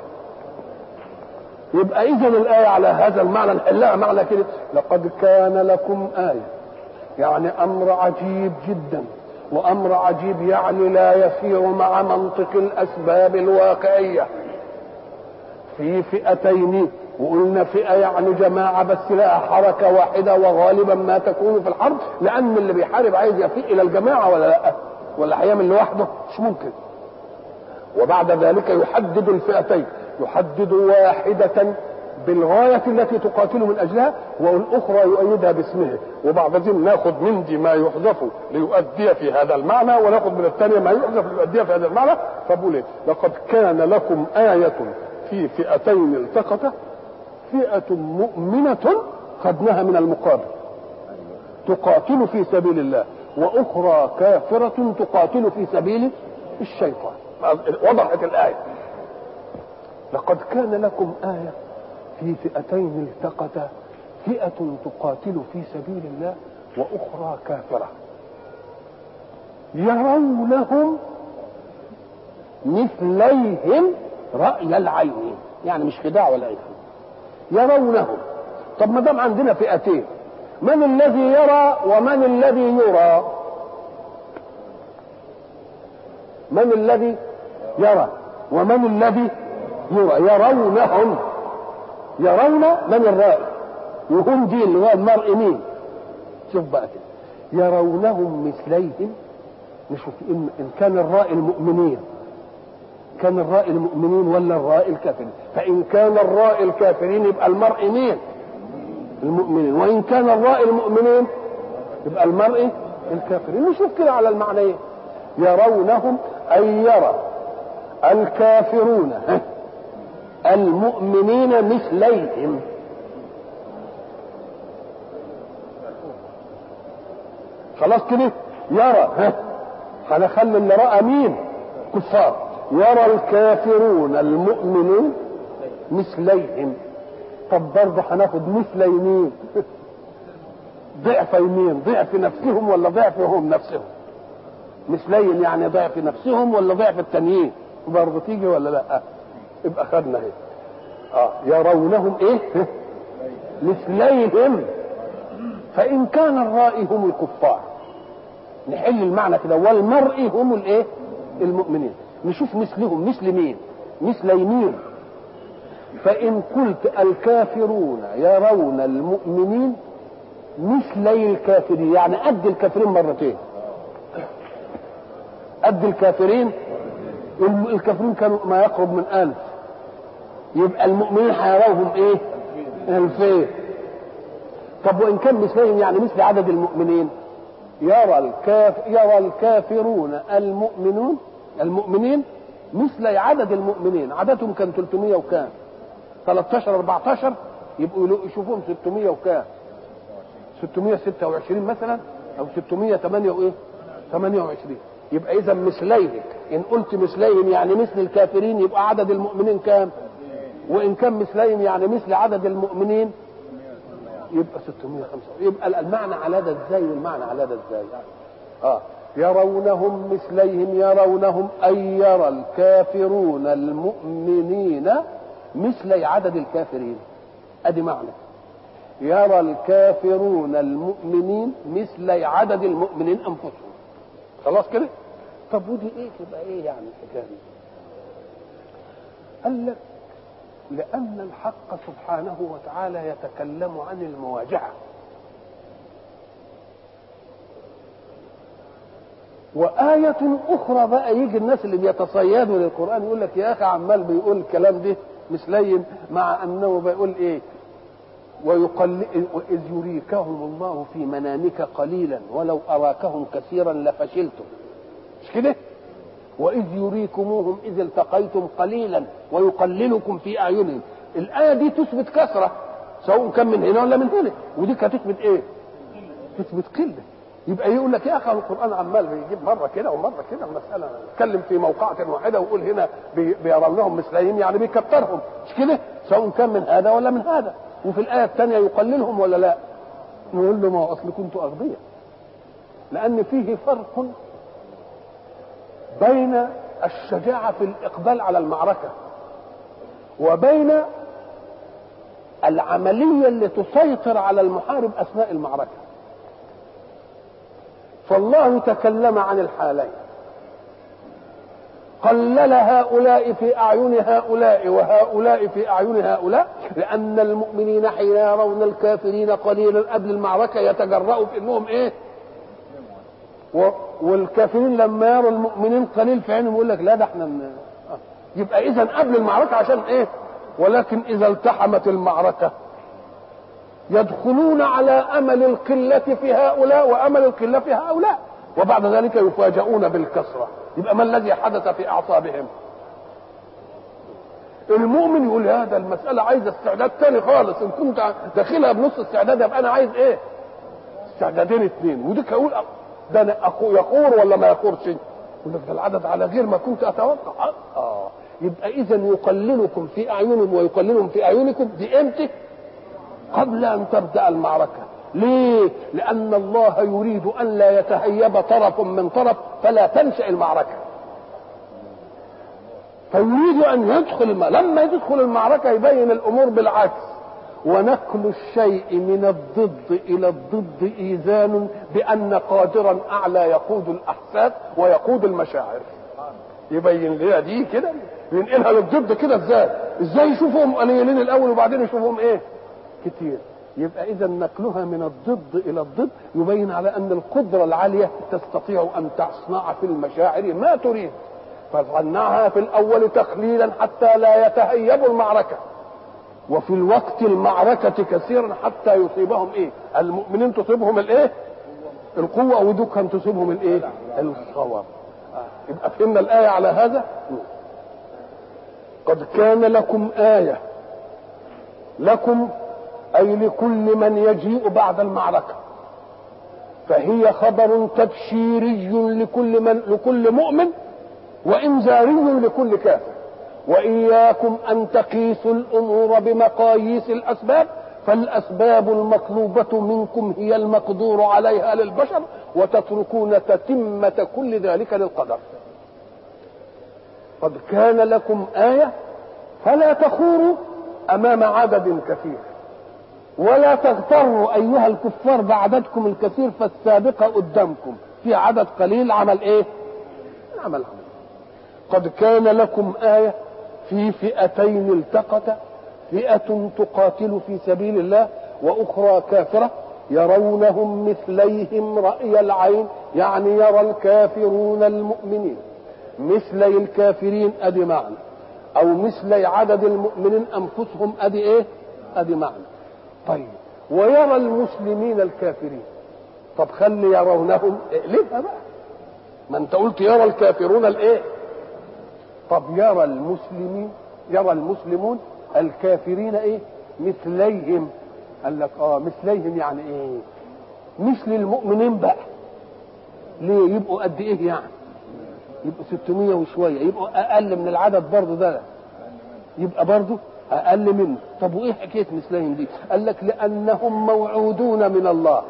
يبقى إذن الآية على هذا المعنى نحلها معنى كده: لقد كان لكم آية، يعني أمر عجيب جدا، وأمر عجيب يعني لا يسير مع منطق الأسباب الواقعية. في فئتين، وقلنا فئة يعني جماعة بس لها حركة واحدة، وغالبا ما تكون في الحرب، لأن اللي بيحارب عايز يفيء إلى الجماعة ولا لا؟ ولا هيعمل لوحده؟ مش ممكن. وبعد ذلك يحدد الفئتين، يحدد واحدة بالغاية التي تقاتل من أجلها، والأخرى يؤيدها باسمه. وبعدين ناخذ من دي ما يحذف ليؤدي في هذا المعنى، وناخذ من الثانية ما يحذف ليؤدي في هذا المعنى. فبقول ايه؟ لقد كان لكم آية في فئتين التقتا، فئة مؤمنة خدناها من المقابل تقاتل في سبيل الله، وأخرى كافرة تقاتل في سبيل الشيطان. وضحت الآية. لقد كان لكم آية في فئتين التقتا، فئة تقاتل في سبيل الله وأخرى كافرة، يرونهم مثليهم رأي العين، يعني مش خداع ولا إثم. يرونهم. طب ما دام عندنا فئتين، من الذي يرى ومن الذي يرى؟ من الذي يرى ومن الذي يرى؟ يرونهم. يرون من الرائي، وهم دي اللي هو المرء مين؟ شوف بقى كده: يرونهم مثليهم. نشوف إن كان الرائي المؤمنين، كان الرائي المؤمنين ولا الرائي الكافرين؟ فإن كان الرائي الكافرين يبقى المرء مين؟ المؤمنين. وإن كان الرائي المؤمنين يبقى المرء الكافرين. نشوف كده على المعنى ايه. يرونهم أي يرى الكافرون المؤمنين مثليهم. خلاص كده يرى. هنخلي اللي رأى مين؟ كفار. يرى الكافرون المؤمنين مثليهم. طب برضه هناخد مثل يمين ضعف يمين، ضعف نفسهم ولا ضعفهم نفسهم؟ مثليهم يعني ضعف نفسهم ولا ضعف التانيين؟ برضه تيجي ولا لا؟ يبقى خدنا اهي. يرونهم ايه؟ مثليهم. فإن كان الرائي هم الكفار نحل المعنى كده، والمرء هم الايه؟ المؤمنين. نشوف مثلهم مثل مين؟ مثل يمين. فإن قلت الكافرون يرون المؤمنين مثلي الكافرين، يعني قد الكافرين مرتين. قد الكافرين. الكافرين كانوا ما يقرب من 1000، يبقى المؤمنين هيروهم ايه؟ 2000. طب وإن كان مثلهم يعني مثل عدد المؤمنين، يرى الكافرون المؤمنين مثل عدد المؤمنين. عددهم كان 300 وكام، 13 14، يبقوا يشوفوهم 600 وكام، 626 مثلا، او 608 وايه 28. يبقى اذا مثليهم، ان قلت مثليهم يعني مثل الكافرين يبقى عدد المؤمنين كام، وان كان مثليهم يعني مثل عدد المؤمنين يبقى 605. يبقى المعنى على ده ازاي والمعنى على ده ازاي؟ يرونهم مثليهم، يرونهم أي يرى الكافرون المؤمنين مثل عدد الكافرين. ادي معنى يرى الكافرون المؤمنين مثل عدد المؤمنين انفسهم. خلاص كده. طب ودي ايه تبقى ايه يعني الحكايه دي؟ قال لك لان الحق سبحانه وتعالى يتكلم عن المواجهه، وآية أخرى بقى يجي الناس اللي بيتصيدوا للقرآن يقول لك يا أخي عمال بيقول الكلام ده مثلين، مع أنه بيقول إيه؟ إذ يريكهم الله في منامك قليلا ولو أراكهم كثيرا لفشلتم، مش كده؟ وإذ يريكموهم إذ التقيتم قليلا ويقللكم في أعينهم. الآية دي تثبت كثرة سواء كان من هنا ولا من هنا، ودي هتثبت إيه؟ تثبت قلة. يبقى يقول لك يا اخي القران عمال بيجيب مره كده ومره كده، المساله يتكلم في موقعة واحده ويقول هنا بيرونهم مثليهم يعني بيكترهم، مش كده؟ سواء كان من هذا ولا من هذا، وفي الايه الثانيه يقللهم ولا لا؟ نقول له ما هو اصل كنتوا اغبياء، لان فيه فرق بين الشجاعه في الاقبال على المعركه وبين العمليه اللي تسيطر على المحارب اثناء المعركه. فالله تكلم عن الحالين، قلل هؤلاء في أعين هؤلاء وهؤلاء في أعين هؤلاء، لأن المؤمنين حين يرون الكافرين قليلا قبل المعركة يتجرؤوا في أنهم إيه؟ والكافرين لما يروا المؤمنين قليل في عينهم يقول لك لا ده احنا يبقى إذن قبل المعركة عشان إيه؟ ولكن إذا التحمت المعركة يدخلون على أمل القلة في هؤلاء وأمل القلة في هؤلاء، وبعد ذلك يفاجؤون بالكثرة. يبقى ما الذي حدث في أعصابهم؟ المؤمن يقول هذا المسألة عايزة استعداد تاني خالص، إن كنت داخلها بنص استعداد يبقى أنا عايز إيه؟ استعدادين اثنين. وديك أقول ده أنا يقور ولا ما يقورش؟ يقول لك ده العدد على غير ما كنت أتوقع. يبقى إذا يقللكم في أعينهم ويقللهم في أعينكم دي إمتى؟ قبل أن تبدأ المعركة. ليه؟ لأن الله يريد أن لا يتهيب طرف من طرف فلا تنشأ المعركة، فيريد أن يدخل لما يدخل المعركة يبين الأمور بالعكس. ونقل الشيء من الضد إلى الضد إيذان بأن قادرا أعلى يقود الأحساس ويقود المشاعر. يبين لنا دي كده، ينقلها للضد كده ازاي يشوفهم قليلين الأول وبعدين يشوفهم إيه؟ كتير. يبقى إذا نقلها من الضد إلى الضد يبين على أن القدرة العالية تستطيع أن تصنع في المشاعر ما تريد، فصنعها في الأول تقليلا حتى لا يتهيبوا المعركة، وفي الوقت المعركة كثيرا حتى يصيبهم إيه؟ المؤمنين تصيبهم الإيه؟ القوة، ودكا تصيبهم الإيه؟ الصواب. يبقى فهمنا الآية على هذا. قد كان لكم آية، لكم أي لكل من يجيء بعد المعركة، فهي خبر تبشيري لكل مؤمن وإنذاري لكل كافر. وإياكم أن تقيسوا الأمور بمقاييس الأسباب، فالأسباب المطلوبة منكم هي المقدور عليها للبشر، وتتركون تتمة كل ذلك للقدر. قد كان لكم آية فلا تخوروا أمام عدد كثير، ولا تغتروا أيها الكفار بعددكم الكثير، فالسابقة قدامكم في عدد قليل عمل إيه؟ عمل. قد كان لكم آية في فئتين التقتا، فئة تقاتل في سبيل الله وأخرى كافرة، يرونهم مثليهم رأي العين، يعني يرى الكافرون المؤمنين مثلي الكافرين، أدي معنى، أو مثلي عدد المؤمنين أنفسهم، أدي إيه؟ أدي معنى. طيب ويرى المسلمين الكافرين، طب خلي يرونهم، اقلبها بقى، ما انت قلت يرى الكافرون الايه؟ طب يرى المسلمون الكافرين ايه؟ مثليهم. قال لك مثليهم يعني ايه؟ مثل المؤمنين بقى. ليه؟ يبقوا قد ايه يعني؟ يبقوا 600 وشويه، يبقوا اقل من العدد برضه ده، يبقى برضه اقل منه. طب وايه حكايه مثلهم دي؟ قال لك لانهم موعودون من الله.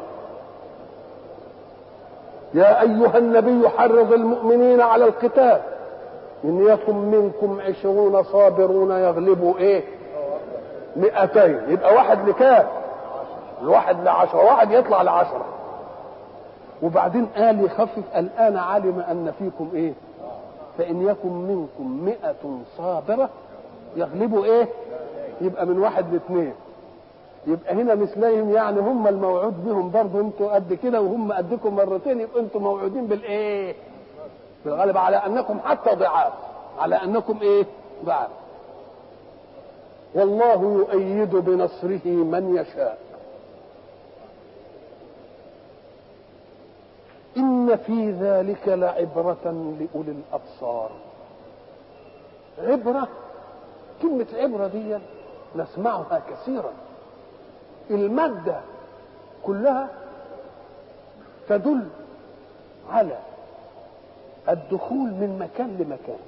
يا ايها النبي حرض المؤمنين على القتال، ان يكن منكم 20 صابرون يغلبوا ايه؟ 200. يبقى واحد لكام؟ الواحد ل10، واحد يطلع ل10. وبعدين قال يخفف، الآن علم أن فيكم إيه؟ فإن يكن منكم 100 صابرة يغلبوا إيه؟ يبقى من 1 ل2. يبقى هنا مثلهم، يعني هم الموعود بهم برضه، انتوا قد كده وهم قدكم مرتين، يبقى انتوا موعودين بالإيه؟ بالغلب، على أنكم حتى ضعاف، على أنكم إيه؟ ضعاف. والله يؤيد بنصره من يشاء. إن في ذلك لعبرة لأولي الأبصار. عبرة، كلمة عبرة دي نسمعها كثيرا. المادة كلها تدل على الدخول من مكان لمكان،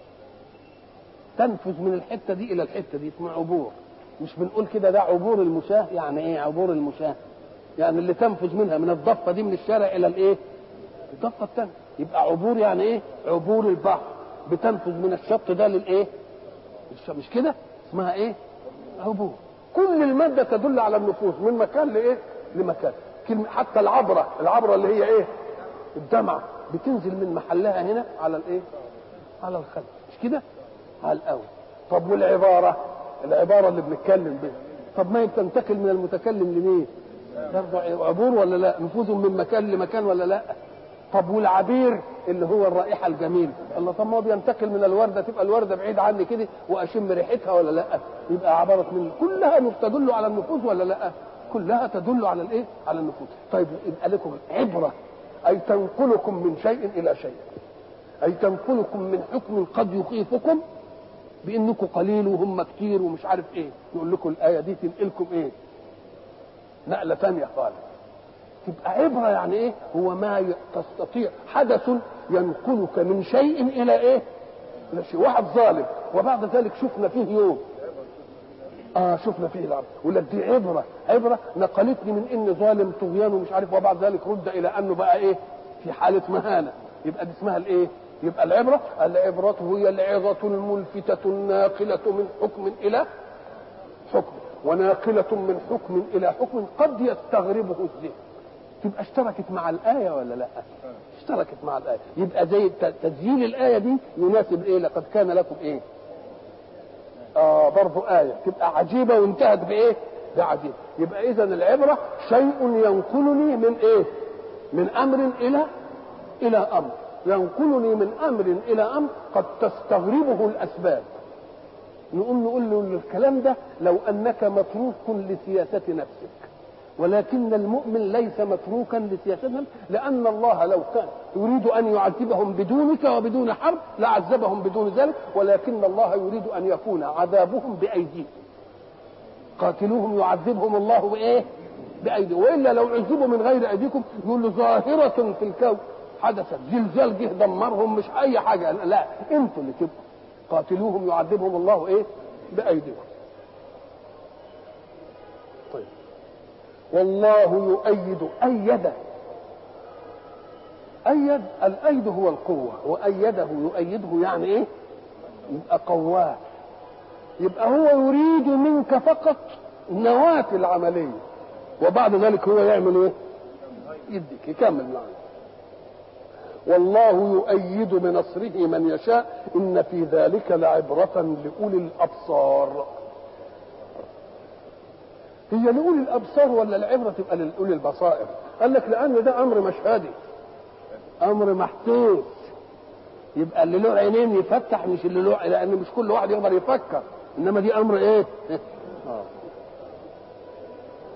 تنفذ من الحتة دي إلى الحتة دي، اسمها عبور. مش بنقول كده ده عبور المشاة؟ يعني إيه عبور المشاة؟ يعني اللي تنفذ منها من الضفة دي من الشارع إلى الإيه؟ الضفة الثانية. يبقى عبور يعني ايه؟ عبور البحر، بتنفذ من الشط ده للايه؟ مش كده؟ اسمها ايه؟ عبور. كل المادة تدل على النفوذ من مكان لايه؟ لمكان. كلمة حتى العبرة اللي هي ايه؟ الدمعة، بتنزل من محلها هنا على الايه؟ على الخد، مش كده؟ على الاول. طب والعبارة اللي بنتكلم بها، طب ما هي بتنتقل من المتكلم لمين؟ برضه عبور ولا لا؟ نفوذ من مكان لمكان ولا لا؟ طب والعبير اللي هو الرائحه الجميله، الله، طب ما هو بينتقل من الورده، تبقى الورده بعيد عني كده واشم ريحتها ولا لا؟ يبقى عباره من كلها تدل على النفوذ ولا لا؟ كلها تدل على الايه؟ على النفوذ. طيب يبقى لكم عبره، اي تنقلكم من شيء الى شيء، اي تنقلكم من حكم قد يخيفكم بانكم قليل وهم كتير ومش عارف ايه، يقول لكم الايه دي تنقلكم ايه؟ نقله ثانيه خالص. تبقى عبرة يعني ايه؟ هو ما تستطيع حدث ينقلك من شيء الى ايه؟ الى شيء. واحد ظالم وبعد ذلك شفنا فيه يوم، شفنا فيه العبد، ولا دي عبرة نقلتني من اني ظالم طغيان ومش عارف، وبعد ذلك رد الى انه بقى ايه؟ في حالة مهانة. يبقى دي اسمها الايه؟ يبقى العبرة هي العظة الملفتة الناقلة من حكم الى حكم، وناقلة من حكم الى حكم قد يستغربه الذهن. تبقى اشتركت مع الآية ولا لا؟ اشتركت مع الآية. يبقى زي تسجيل الآية دي يناسب ايه؟ لقد كان لكم ايه؟ برضو آية تبقى عجيبة وانتهت بايه؟ بعجيب. يبقى اذا العبرة شيء ينقلني من ايه؟ من امر الى امر، ينقلني من امر الى امر قد تستغربه الاسباب. نقول له الكلام ده لو انك متروك لسياسة نفسك، ولكن المؤمن ليس متروكا لسياستهم، لأن الله لو كان يريد أن يعذبهم بدونك وبدون حرب لعذبهم بدون ذلك، ولكن الله يريد أن يكون عذابهم بأيديهم. قاتلوهم يعذبهم الله بإيه؟ بأيديهم. وإلا لو عذبوا من غير أيديكم يقول له ظاهرة في الكون حدثت، زلزال جه دمرهم، مش أي حاجة، لا، أنتوا اللي تبقوا. قاتلوهم يعذبهم الله إيه؟ بأيديهم. طيب والله أيد الأيد هو القوة، وأيده يؤيده يعني إيه؟ يبقى قواه. يبقى هو يريد منك فقط نواة العملية، وبعد ذلك هو يعمل إيه؟ يديك يكمل معنا. والله يؤيد بنصره من يشاء إن في ذلك لعبرة لأولي الأبصار. هي لأولي الأبصار ولا العبرة تبقى لأولي البصائر؟ قال لك لأن ده أمر مشهدي، أمر محسوس. يبقى اللي له عينين يفتح، مش اللي له، لأن مش كل واحد يقدر يفكر، إنما دي أمر إيه؟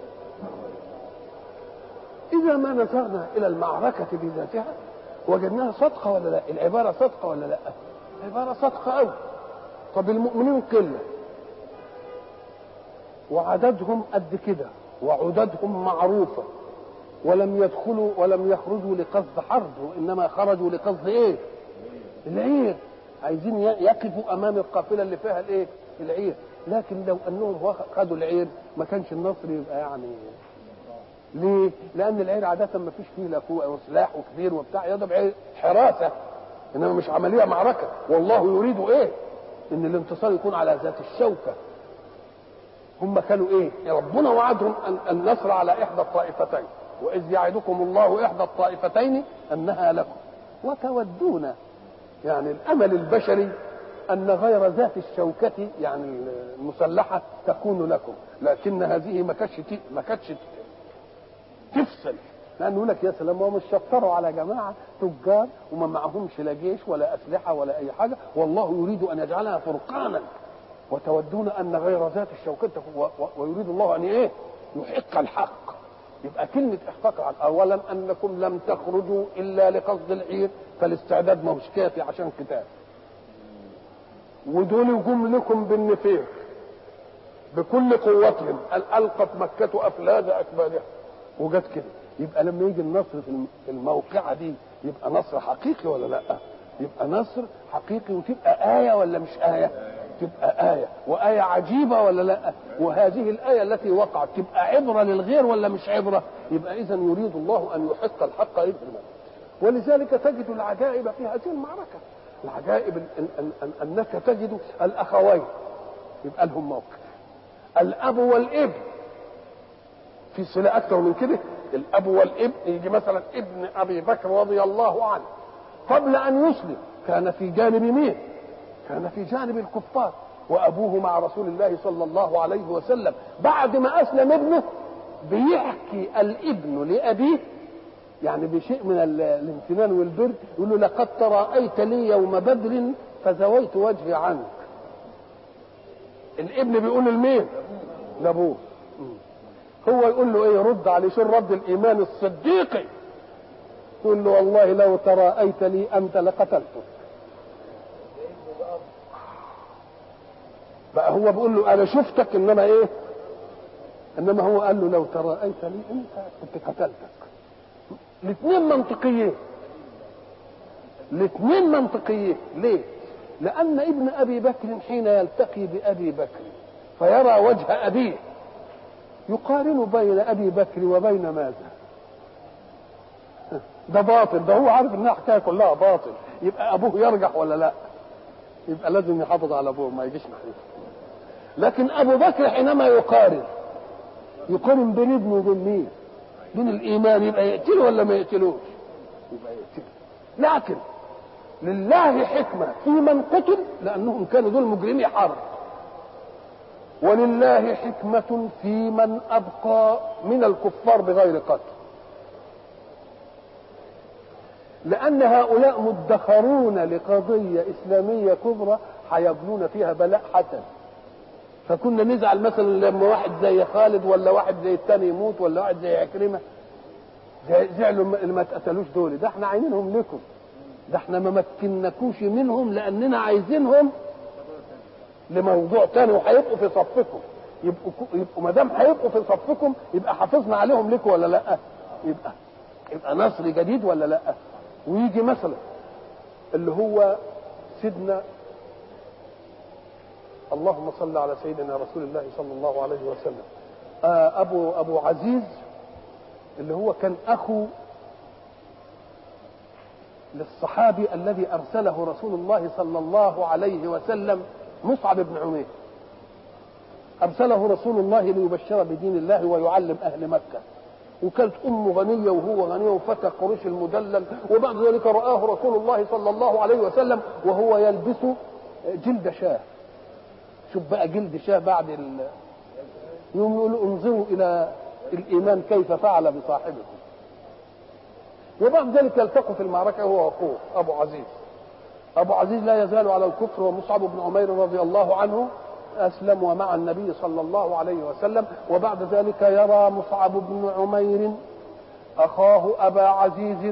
إذا ما نظرنا إلى المعركة بذاتها وجدناها صدقة ولا لا؟ العبارة صدقة ولا لا؟ العبارة صدقة أوي. طب المؤمنين قلة وعددهم قد كده وعددهم معروفة، ولم يدخلوا ولم يخرجوا لقصد حرب، وإنما خرجوا لقصد إيه؟ العير. عايزين يقفوا أمام القافلة اللي فيها الإيه؟ العير. لكن لو أنهم خدوا العير ما كانش النصر يبقى يعني. ليه؟ لأن العير عادة ما فيش فيه لا قوة وسلاح وكبير وبتاع، يضرب عير حراسة، إنما مش عملية معركة. والله يريد إيه؟ إن الانتصار يكون على ذات الشوكة. هم كانوا إيه؟ ربنا وعدهم النصر على إحدى الطائفتين، وإذ يعدكم الله إحدى الطائفتين أنها لكم وتودون، يعني الأمل البشري أن غير ذات الشوكة يعني المسلحة تكون لكم، لكن هذه ما كانتش تفصل، لأنه يقول لك يا سلام هم شطروا على جماعة تجار وما معهمش لا جيش ولا أسلحة ولا أي حاجة، والله يريد أن يجعلها فرقانا. وتودون أن غير ذات الشوكة ويريد الله أن إيه؟ يحق الحق. يبقى كلمة إحقاق أولا أنكم لم تخرجوا إلا لقصد العير، فالاستعداد ما هوش كافي عشان قتال. ودول جم لكم بالنفير بكل قوتهم، ألقت مكة أفلاذ أكبادها وجت كده. يبقى لما يجي النصر في الموقعة دي يبقى نصر حقيقي ولا لا؟ يبقى نصر حقيقي، وتبقى آية ولا مش آية؟ تبقى آية، وآية عجيبة ولا لا؟ وهذه الآية التي وقعت تبقى عبرة للغير ولا مش عبرة؟ يبقى إذن يريد الله أن يحق الحق إبنا. ولذلك تجد العجائب في هذه المعركة. العجائب أنك تجد الأخوين يبقى لهم موقف، الأب والابن في صلة أكثر من كده. الأب والابن يجي مثلا ابن أبي بكر رضي الله عنه قبل أن يسلم كان في جانب مين؟ كان في جانب الكفار، وأبوه مع رسول الله صلى الله عليه وسلم. بعد ما أسلم ابنه بيحكي الابن لأبيه يعني بشيء من الامتنان والبر، يقول له لقد تراءيت لي يوم بدر فزويت وجهي عنك. الابن بيقول لمين؟ لابوه. هو يقول له ايه؟ رد عليه. شو الرد الإيمان الصديقي؟ يقول له والله لو تراءيت لي أنت لقتلتك. بقى هو بيقول له أنا شفتك، إنما إيه؟ إنما هو قال له لو تراءيت لي أنت كنت قتلتك. الاثنين منطقيين، الاثنين منطقيين. ليه؟ لأن ابن أبي بكر حين يلتقي بأبي بكر فيرى وجه أبيه يقارن بين أبي بكر وبين ماذا؟ ده باطل، ده هو عارف إنها حكاية كلها باطل. يبقى أبوه يرجح ولا لا؟ يبقى لازم يحافظ على أبوه ما يجيش ناحيته. لكن أبو بكر حينما يقارن بين ابنه وبين مين؟ بين الإيمان. يبقى يقتله ولا ما يقتلوش؟ يبقى يقتله. لكن لله حكمة في من قتل، لأنهم كانوا دول مجرمي حرب، ولله حكمة في من أبقى من الكفار بغير قتل، لأن هؤلاء مدخرون لقضية إسلامية كبرى حيبنون فيها بلاء حسن. فكنا نزعل مثلا لما واحد زي خالد ولا واحد زي الثاني يموت ولا واحد زي عكرمة زعلوا اللي ما اتقتلوش دول. ده احنا عايزينهم لكم، ده احنا ما مكنكوش منهم لأننا عايزينهم لموضوع تاني وهيبقوا في صفكم. يبقوا ما دام هيبقوا في صفكم يبقى حافظنا عليهم لكم ولا لا؟ يبقى نصر جديد ولا لا؟ ويجي مثلا اللي هو سيدنا اللهم صل على سيدنا رسول الله صلى الله عليه وسلم ابو عزيز اللي هو كان اخو للصحابي الذي ارسله رسول الله صلى الله عليه وسلم مصعب بن عمير. ارسله رسول الله ليبشر بدين الله ويعلم اهل مكه، وكانت امه غنيه وهو غني وفتى قريش المدلل. وبعد ذلك رآه رسول الله صلى الله عليه وسلم وهو يلبس جلد شاه. شوف بقى جلد شاه بعد يوم يقولوا انظروا الى الايمان كيف فعل بصاحبكم. وبعد ذلك يلتقوا في المعركه هو واخوه ابو عزيز لا يزال على الكفر. ومصعب بن عمير رضي الله عنه اسلم ومع النبي صلى الله عليه وسلم. وبعد ذلك يرى مصعب بن عمير أخاه أبا عزيز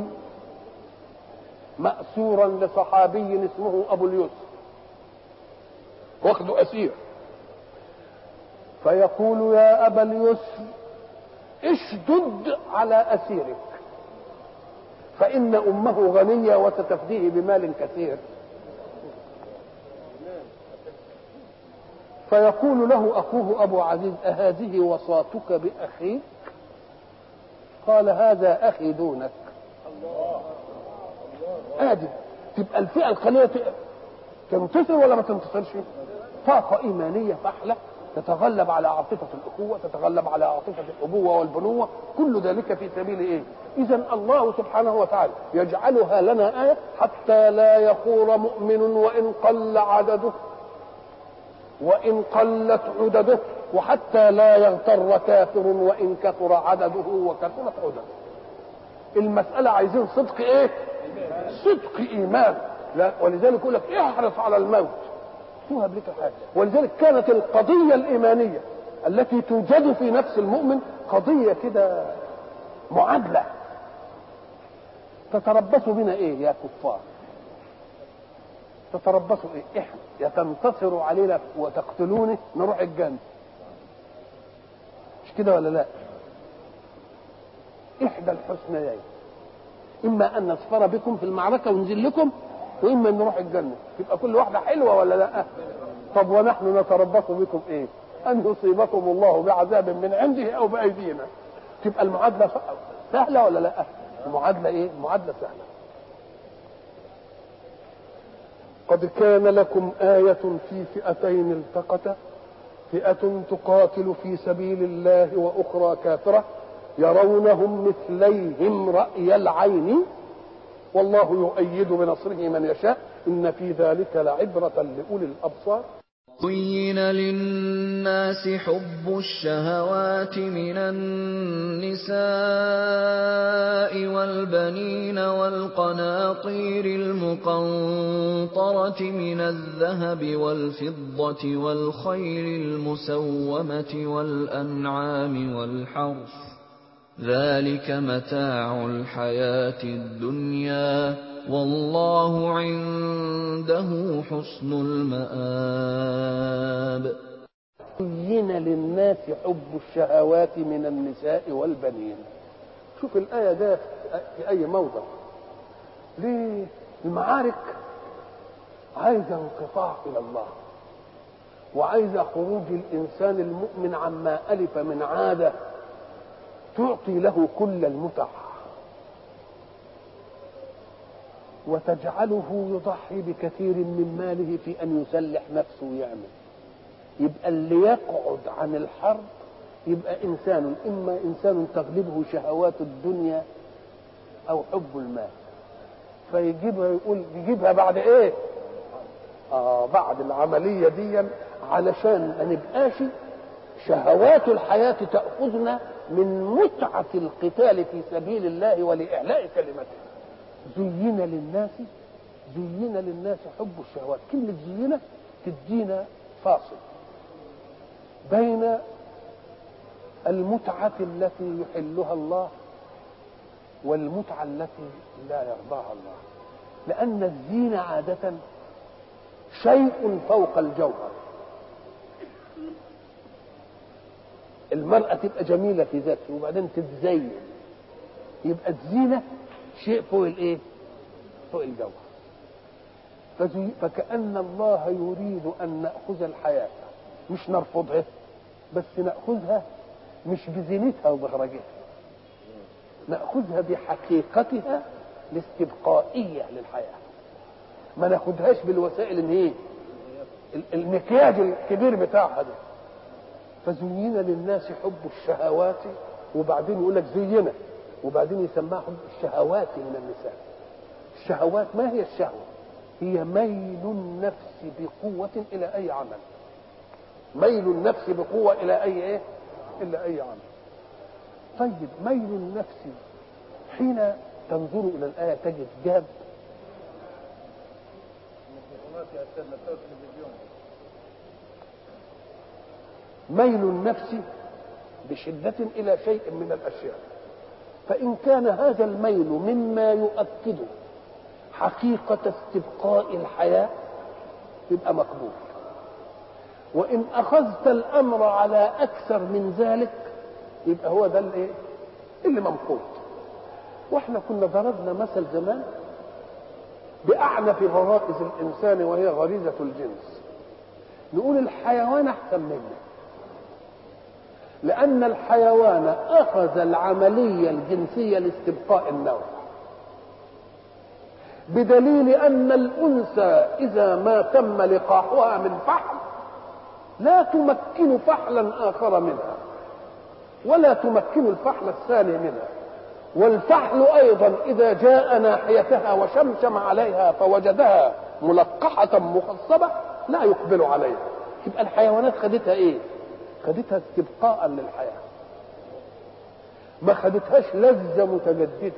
مأسورا لصحابي اسمه أبو اليسر، واخده أسير، فيقول يا أبا اليسر اشدد على أسيرك فإن أمه غنية وستفديه بمال كثير. فيقول له أخوه أبو عزيز أهذه وصاتك بأخيك؟ قال هذا أخي دونك. آدي تبقى الفئة القليلة تنتصر ولا ما تنتصرش؟ طاقة إيمانية فحلة تتغلب على عاطفة الأخوة، تتغلب على عاطفة الأبوة والبنوة، كل ذلك في سبيل إيه؟ إذن الله سبحانه وتعالى يجعلها لنا آية حتى لا يخور مؤمن وإن قل عدده وإن قلت عدده، وحتى لا يغتر كافر وإن كثر عدده وكثرت عدده. المسألة عايزين صدق إيه؟ صدق إيمان. لا، ولذلك يقول لك احرص على الموت توهب لك الحياة. ولذلك كانت القضية الإيمانية التي توجد في نفس المؤمن قضية كده معادلة. تتربصوا بنا إيه يا كفار؟ تتربصوا إيه؟ إحنا يا تنتصروا علينا وتقتلوني نروح الجنة، مش كده ولا لا؟ إحدى الحسنيين، إما أن نصفر بكم في المعركة وننزل لكم، وإما أن نروح الجنة. تبقى كل واحدة حلوة ولا لا؟ طب ونحن نتربص بكم إيه؟ أن يصيبكم الله بعذاب من عنده أو بأيدينا. تبقى المعادلة سهلة ولا لا؟ المعادلة إيه؟ المعادلة سهلة. قد كان لكم آية في فئتين التقتا، فئة تقاتل في سبيل الله وأخرى كافرة يرونهم مثليهم رأي العين والله يؤيد بنصره من يشاء إن في ذلك لعبرة لأولي الأبصار. زين للناس حب الشهوات من النساء والبنين والقناطير المقنطرة من الذهب والفضة والخيل المسومة والأنعام والحرث ذلك متاع الحياة الدنيا والله عنده حسن المآب. زين للناس حب الشهوات من النساء والبنين. شوف الآية ده في أي موضع. ليه؟ المعارك عايزة انقطاع إلى الله، وعايزة خروج الإنسان المؤمن عما ألف من عادة تعطي له كل المتع وتجعله يضحي بكثير من ماله في أن يسلح نفسه ويعمل. يبقى اللي يقعد عن الحرب يبقى إنسان، إما إنسان تغلبه شهوات الدنيا أو حب المال، فيجيبها يقول يجيبها بعد إيه؟ بعد العملية دي، علشان ما نبقاش شهوات الحياة تأخذنا من متعة القتال في سبيل الله ولإعلاء كلمته. زين للناس حب الشهوات. كلمة زينة تدينا فاصل بين المتعة التي يحلها الله والمتعة التي لا يرضاها الله، لأن الزينة عادة شيء فوق الجوهر. المرأة تبقى جميلة في ذاتها وبعدين تتزين، يبقى الزينة شيء فوق الايه؟ فوق الجوهر. فكأن الله يريد أن نأخذ الحياة، مش نرفضها، بس نأخذها مش بزينتها وبهرجها، نأخذها بحقيقتها الاستبقائية للحياة، ما ناخدهاش بالوسائل اللي هي المكياج الكبير بتاعها ده. فزين للناس حب الشهوات، وبعدين يقول لك زينة، وبعدين يسماها حب الشهوات من النساء. الشهوات ما هي الشهوة؟ هي ميل النفس بقوة إلى أي عمل، ميل النفس بقوة إلى أي إيه؟ إلى أي عمل. طيب ميل النفس حين تنظر إلى الآية تجد جاب ميل النفس بشدة إلى شيء من الأشياء. فإن كان هذا الميل مما يؤكد حقيقة استبقاء الحياة يبقى مقبول، وإن أخذت الأمر على أكثر من ذلك يبقى هو ده اللي منقوض. واحنا كنا ضربنا مثل زمان بأعنف غرائز الإنسان وهي غريزة الجنس، نقول الحيوان أحسن منه، لأن الحيوان أخذ العملية الجنسية لاستبقاء النوع، بدليل أن الأنثى إذا ما تم لقاحها من فحل لا تمكن فحلا آخر منها ولا تمكن الفحل الثاني منها، والفحل أيضا إذا جاء ناحيتها وشمشم عليها فوجدها ملقحة مخصبة لا يقبل عليها. يبقى الحيوانات خدتها إيه؟ خدتها استبقاء للحياة، ما خدتهاش لذة متجددة.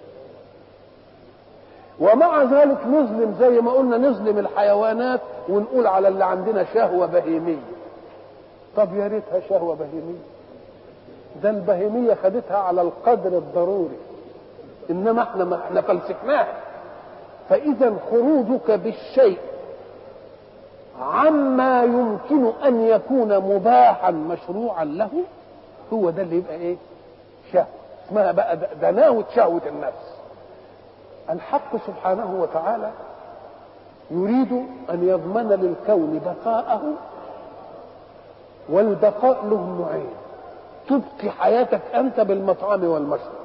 ومع ذلك نظلم زي ما قلنا نظلم الحيوانات ونقول على اللي عندنا شهوة بهيمية. طب يا ريتها شهوة بهيمية، ده البهيمية خدتها على القدر الضروري، إنما احنا فلسفناها. فإذا خروجك بالشيء عما يمكن أن يكون مباحا مشروعا له هو ده اللي يبقى إيه؟ شهوة، اسمها بقى دناوة شهوة النفس. الحق سبحانه وتعالى يريد أن يضمن للكون بقاءه، والبقاء له نوعين: تبقي حياتك أنت بالمطعم والمشرب،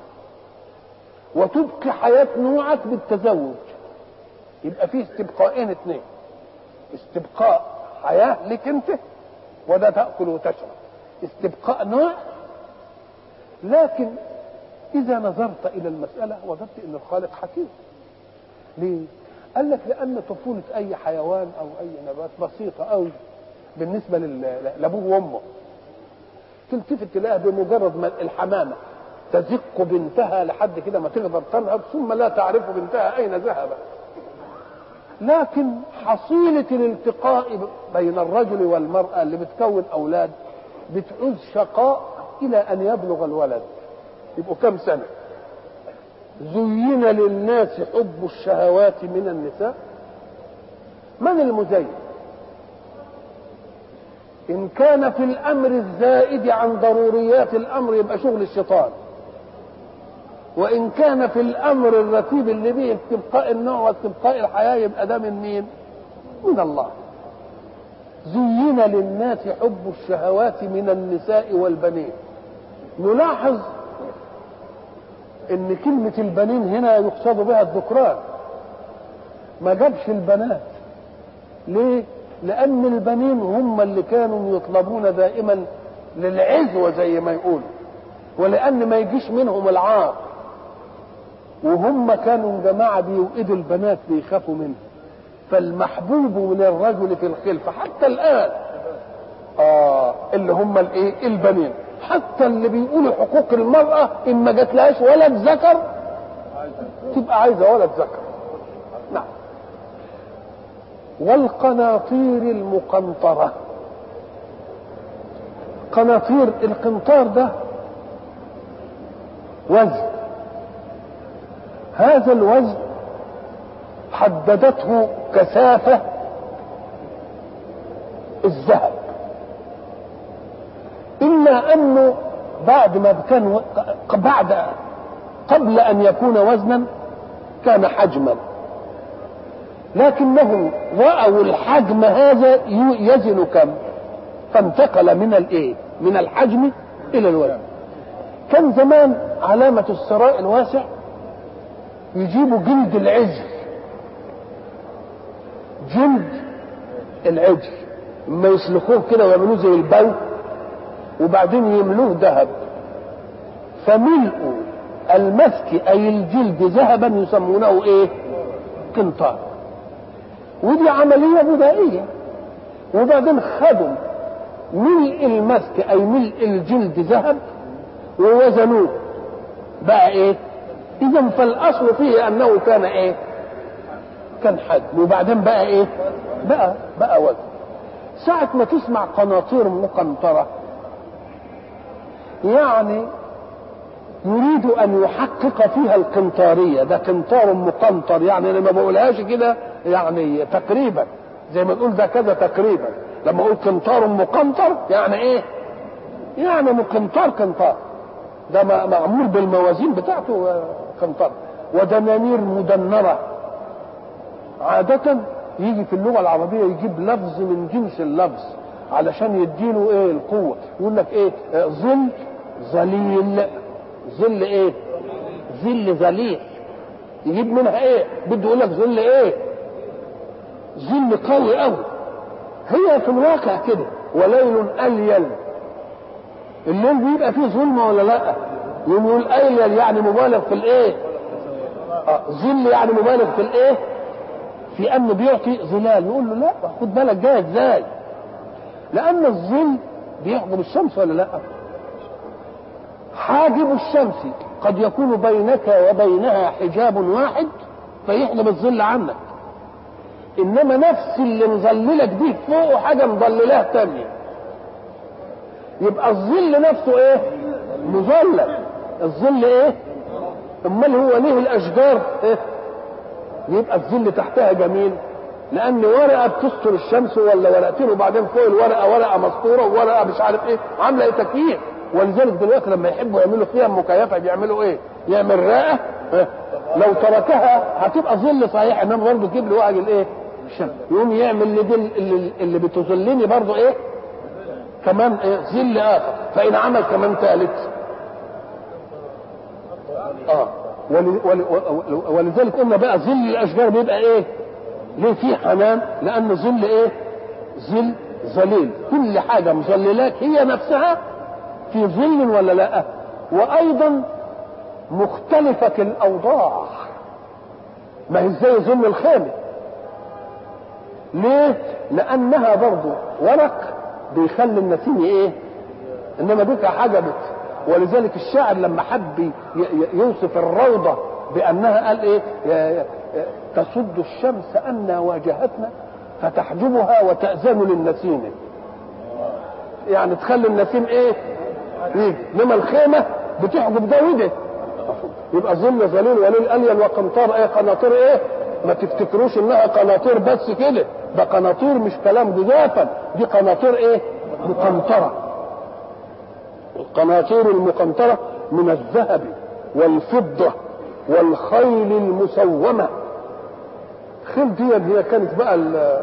وتبقي حياة نوعك بالتزوج. يبقى فيه استبقائين اثنين: استبقاء حياة لك أنت وده تأكل وتشرب، استبقاء نوع. لكن إذا نظرت إلى المسألة وجدت أن الخالق حكيم. ليه؟ قال لك لأن طفولة أي حيوان أو أي نبات بسيطة أوي بالنسبة لأبوه وأمه. تلتفت تلاقيها بمجرد ما الحمامة تزق بنتها لحد كده ما تقدر تنهض ثم لا تعرف بنتها أين ذهبت. لكن حصيلة الالتقاء بين الرجل والمرأة اللي بتكون أولاد بتعوز شقاء إلى أن يبلغ الولد. يبقوا كم سنة؟ زين للناس حب الشهوات من النساء. من المزين؟ إن كان في الأمر الزائد عن ضروريات الأمر يبقى شغل الشيطان، وإن كان في الأمر الرتيب اللي به استبقاء النوع واستبقاء الحياة يبقى ده من مين؟ من الله. زين للناس حب الشهوات من النساء والبنين. نلاحظ ان كلمة البنين هنا يقصد بها الذكران، ما جابش البنات. ليه؟ لان البنين هم اللي كانوا يطلبون دائما للعزوة زي ما يقولوا، ولان ما يجيش منهم العار، وهم كانوا جماعة بيوئدوا البنات بيخافوا منهم. فالمحبوب من الرجل في الخلفة حتى الآن اللي هم الايه؟ البنين. حتى اللي بيقولوا حقوق المرأة إن ما جاتلهاش ولد ذكر تبقى عايزة ولد ذكر. نعم. والقناطير المقنطرة. قناطير القنطار ده وزن، هذا الوزن حددته كثافة الذهب، إلا أنه بعد ما كان قبل أن يكون وزنا كان حجما، لكنهم رأوا الحجم هذا يزن كم، فانتقل من الحجم إلى الوزن. كان زمان علامة الثراء الواسع يجيبوا جلد العجل، جلد العجل ما يسلخوه كده ويعملوه زي البو وبعدين يملوه ذهب، فملئوا المسك اي الجلد ذهبا يسمونه ايه؟ قنطار. ودي عملية بدائية. وبعدين خدوا ملء المسك اي ملء الجلد ذهب ووزنوه بقى ايه؟ اذا فالاصل فيه انه كان ايه؟ كان حجم، وبعدين بقى ايه؟ بقى وزن. ساعة ما تسمع قناطير مقنطرة يعني يريد أن يحقق فيها القنطارية. ده قنطار مقنطر، يعني أنا ما بقولهاش كده يعني تقريبا، زي ما نقول ده كذا تقريبا. لما أقول قنطار مقنطر يعني إيه؟ يعني مقنطار قنطار، ده معمول بالموازين بتاعته قنطار. ودنانير مدنرة، عادة يجي في اللغة العربية يجيب لفظ من جنس اللفظ علشان يديله ايه القوة. يقول لك ايه؟ ظل ظليل. ظل ايه؟ ظل ظليل. يجيب منها ايه؟ بده يقول لك ظل ايه؟ ظل قوي قوي. هي في الواقع كده. وليل أليل، الليل بيبقى فيه ظلمة ولا لا؟ يقول أليل يعني مبالغ في الايه؟ ظل يعني مبالغ في الايه؟ في انه بيعطي ظلال. نقول له لا، خد بالك جاي ازاي؟ لان الظل بيحجب الشمس ولا لا؟ حاجب الشمس قد يكون بينك وبينها حجاب واحد فيحجب الظل عنك، انما نفس اللي مظللك دي فوقه حاجه مظللاه تانية، يبقى الظل نفسه ايه؟ مظلل. الظل ايه؟ امال هو ليه الاشجار ايه؟ يبقى الظل تحتها جميل، لان ورقه بتستر الشمس ولا ورقتين، وبعدين فوق الورقه ورقه مسطوره وورقه مش عارف ايه، عامله ايه تكييف. ولذلك دلوقتي لما يحبوا يعملوا فيها مكيفه بيعملوا ايه؟ يعمل رقه لو تركها هتبقى ظل صحيح، انما برضه تجيب لي وعي الايه؟ الشمس. يقوم يعمل اللي بتظلني برضه ايه؟ كمان ايه؟ ظل اخر. فان عمل كمان ثالث ولذلك قلنا بقى ظل الاشجار بيبقى ايه؟ ليه فيه حنان؟ لان ظل ايه؟ ظل ظليل. كل حاجه مظللاك هي نفسها في ظل ولا لا؟ وايضا مختلفه الاوضاع، ما هي زي ظل الخيمه. ليه؟ لانها برضو ورق بيخلي النسيم ايه؟ انما دي حجبت. ولذلك الشاعر لما حب يوصف الروضه بانها قال ايه؟ تصد الشمس أن واجهتنا فتحجبها وتأذن للنسيم، يعني تخلي النسيم ايه؟ انما الخيمه بتحجب ده وده. يبقى ظل ظليل وليل أليل وقنطار ايه؟ قناطير ايه؟ ما تفتكروش انها قناطير بس كده، ده قناطير مش كلام جزافا، دي قناطير ايه؟ مقنطره. القناطير المقنطره من الذهب والفضه والخيل المسومه. خيل دي هي كانت بقى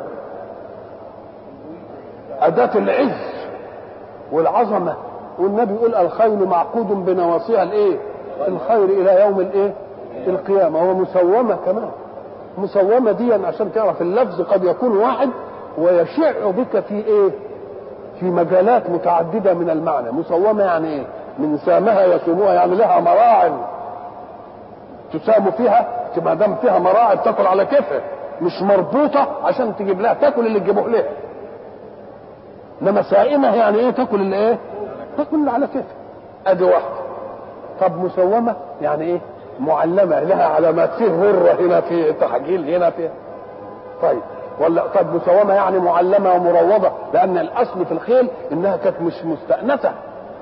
أداة العز والعظمة، والنبي يقول الخيل معقود بنواصيها الايه؟ الخير الى يوم الايه؟ القيامة. ومسومة كمان. مسومة دي عشان تعرف اللفظ قد يكون واحد ويشع بك في ايه؟ في مجالات متعددة من المعنى. مسومة يعني ايه؟ من سامها يسوموها، يعني لها مراعي تسام فيها، تبقى دام فيها مراعي تاكل على كيفها، مش مربوطة عشان تجيب لها تاكل اللي تجيبوه لها. انما سائمة يعني ايه؟ تاكل اللي ايه؟ تاكل اللي على كيفها. ادي واحدة. طب مسومة يعني ايه؟ معلمة، لها علامات، فيه غرة هنا، في تحجيل هنا، في طيب. ولا طب مسومة يعني معلمة ومروضة، لأن الأصل في الخيل إنها كانت مش مستأنسة،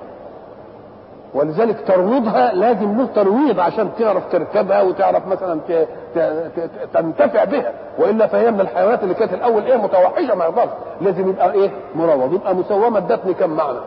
ولذلك ترويضها لازم له ترويض عشان تعرف تركبها وتعرف مثلا تنتفع بها، والا فهي من الحيوانات اللي كانت الاول ايه؟ متوحشه، ما يقدرش، لازم يبقى ايه؟ مروض. يبقى مسومه ادتني كم معنى؟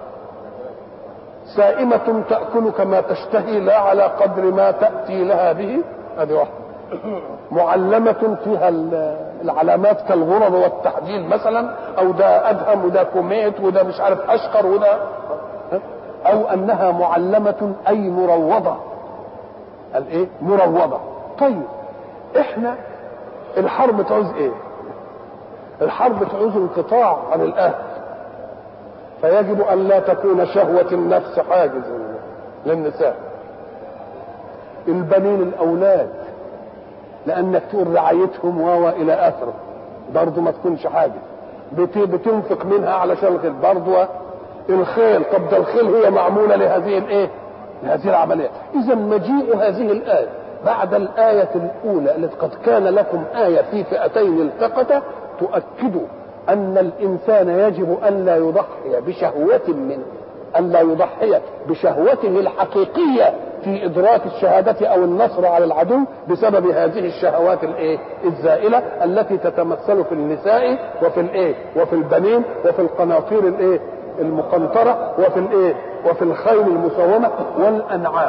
سائمة تأكل كما تشتهي لا على قدر ما تأتي لها به، هذه واحدة. معلمة فيها العلامات كالغرر والتحجيل مثلا، او ده ادهم وده كوميت وده مش عارف اشقر وده، او انها معلمة اي مروضة. الايه؟ مروضة. طيب احنا الحرب تعوز ايه؟ الحرب تعوز انقطاع عن الاهل، فيجب ان لا تكون شهوة النفس حاجز للنساء. البنين الاولاد لانك تقول رعايتهم والى اخره برضه ما تكونش حاجز، بتنفق منها علشان الخيل برضه. الخيل، طب ده الخيل هي معمولة لهذه الايه؟ لهذه العملية. اذا مجيء هذه الآية بعد الآية الأولى التي قد كان لكم آية في فئتين التقتا تؤكد أن الإنسان يجب أن لا يضحي بشهوة منه، أن لا يضحي بشهوته الحقيقية في إدراك الشهادة أو النصر على العدو بسبب هذه الشهوات الزائلة التي تتمثل في النساء وفي البنين وفي القناطير المقنطرة وفي الخيل المسومة والأنعام.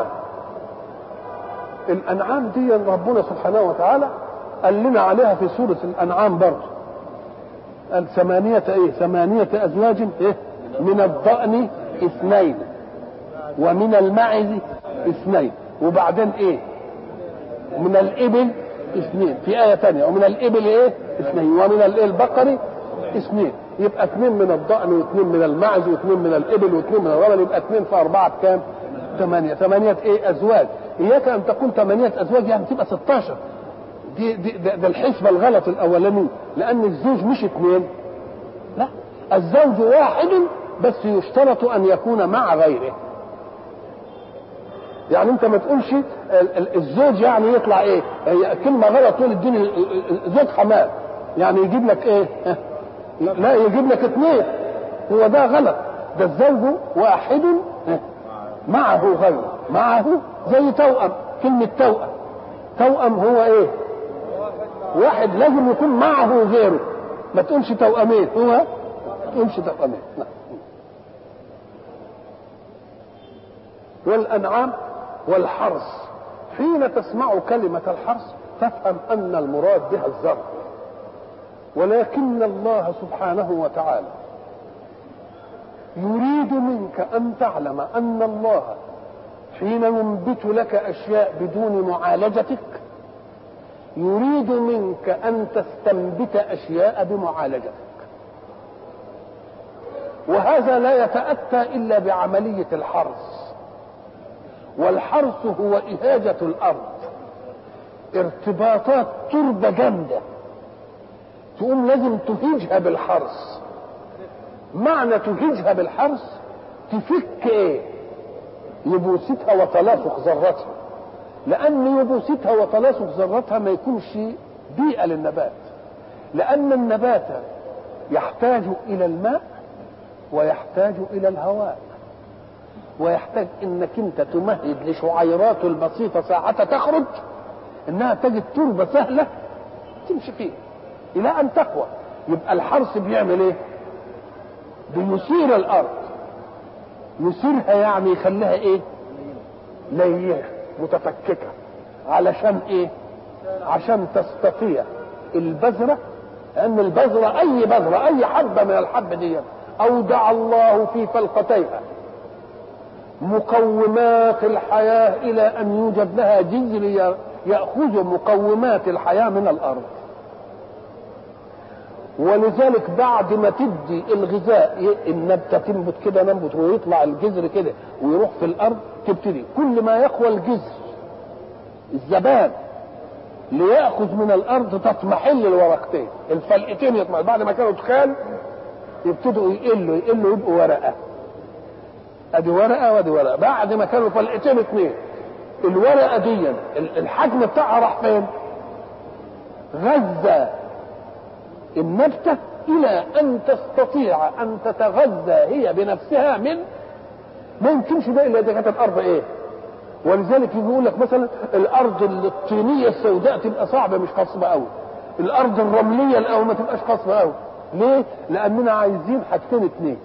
الأنعام دي ربنا سبحانه وتعالى قال لنا عليها في سورة الأنعام برضه، قال ثمانية أزواج من الضأن 2 ومن المعز 2 وبعدين من الإبل 2 في آية ثانية ومن الإبل 2 ومن البقر 2. يبقى 2 من الضأن و2 من المعز و2 من الإبل و2 من الغنم، يبقى 2 في 4 بكام؟ 8 أزواج. إياك أن تقول 8 أزواج يعني تبقى 16. ده الحسبة الغلط الأولاني، لأن الزوج مش 2، لا، الزوج واحد بس يشترط أن يكون مع غيره. يعني أنت ما تقولش الزوج يعني يطلع هي كلمة غلط طول الدين. زوج حمام يعني يجيب لك لا، يجيب لك 2. هو ده غلط. ده الزوج واحد معه غيره، معه زي توأم. كلمة توأم هو واحد لازم يكون معه غيره، ما تقولش توأمين. ما تقولش توأمين. والأنعام والحرث. حين تسمع كلمة الحرث تفهم أن المراد بها الزرع، ولكن الله سبحانه وتعالى يريد منك أن تعلم أن الله حين ينبت لك أشياء بدون معالجتك يريد منك أن تستنبت أشياء بمعالجتك، وهذا لا يتأتى إلا بعملية الحرث. والحرث هو إهاجة الأرض، ارتباطات تربة جامدة تقوم لازم تهيجها بالحرث. معنى تهيجها بالحرث تفك يبوستها وتلاصق ذرتها، لأن يبوستها وتلاصق ذرتها ما يكونش بيئة للنبات، لأن النبات يحتاج إلى الماء ويحتاج إلى الهواء، ويحتاج انك انت تمهد لشعيراته البسيطة ساعة تخرج انها تجد تربة سهلة تمشي فيها الى ان تقوى. يبقى الحرث بيعمل بيثير الارض. يثيرها يعني يخليها لينة متفككة، علشان عشان تستطيع البذرة، لان البذرة اي بذرة اي حبة من الحب دي اودع الله في فلقتيها مقومات الحياة إلى أن يوجد لها جذر يأخذ مقومات الحياة من الأرض. ولذلك بعد ما تدي الغذاء النبتة تنبت كده ننبت ويطلع الجذر كده ويروح في الأرض، تبتدي كل ما يقوى الجذر الزبان ليأخذ من الأرض تطمحل الورقتين الفلقتين يطمحل. بعد ما كانوا تخان يبتدوا يقلوا يبقوا ورقة. ادي ورقه وادي ورقه. بعد ما كانوا فلقتين 2 الورقه دي الحجم بتاعها راح فين؟ غذى النبته الى ان تستطيع ان تتغذى هي بنفسها ما يمكنش ده الا اذا كانت الارض ولذلك يقول لك مثلا الارض الطينيه السوداء تبقى صعبه مش خصبه قوي، الارض الرمليه الاول ما تبقاش خصبه قوي. ليه؟ لاننا عايزين حاجتين 2.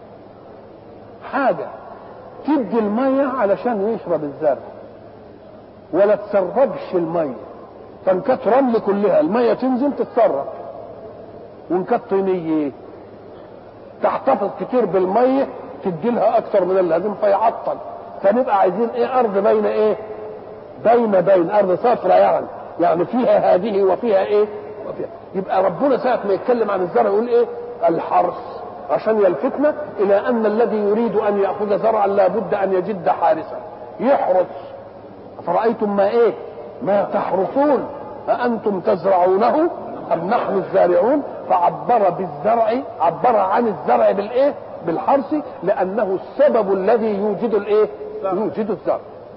حاجة تدي المية علشان يشرب الزرع ولا تسربش المية، فان كانت رمل كلها المية تنزل تتسرب، وان كانت طينية تحتفظ كتير بالمية تدي لها اكتر من اللازم فيعطل. فنبقى عايزين ارض بين ارض صفراء يعني فيها هذه وفيها وفيها. يبقى ربنا ساعة ما يتكلم عن الزرع يقول الحرث عشان يلفتنا الى ان الذي يريد ان ياخذ زرعا لابد ان يجد حارسا يحرث. فرأيتم ما تحرثون أأنتم تزرعونه أم نحن الزارعون. عبر عن الزرع بالحرث لأنه السبب الذي يوجد يوجد الزرع.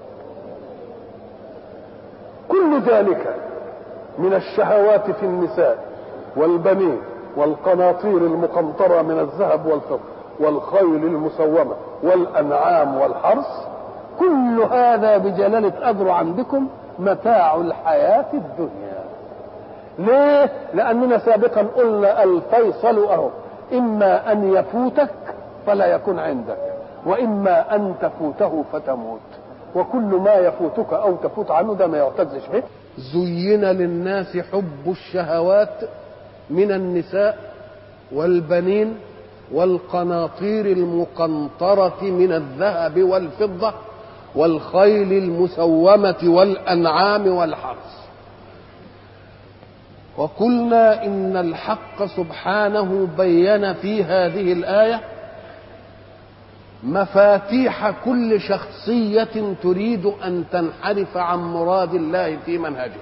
كل ذلك من الشهوات في النساء والبنين والقناطير المقنطرة من الذهب والفضة والخيل المسومة والأنعام والحرث كل هذا بجلالة قدره عندكم متاع الحياة الدنيا. ليه؟ لأننا سابقا قلنا الفيصل أهو، إما أن يفوتك فلا يكون عندك، وإما أن تفوته فتموت، وكل ما يفوتك أو تفوت عنه ده ما يعتزش به. زين للناس حب الشهوات من النساء والبنين والقناطير المقنطرة من الذهب والفضة والخيل المسومة والأنعام والحرث. وقلنا إن الحق سبحانه بين في هذه الآية مفاتيح كل شخصية تريد أن تنحرف عن مراد الله في منهجه،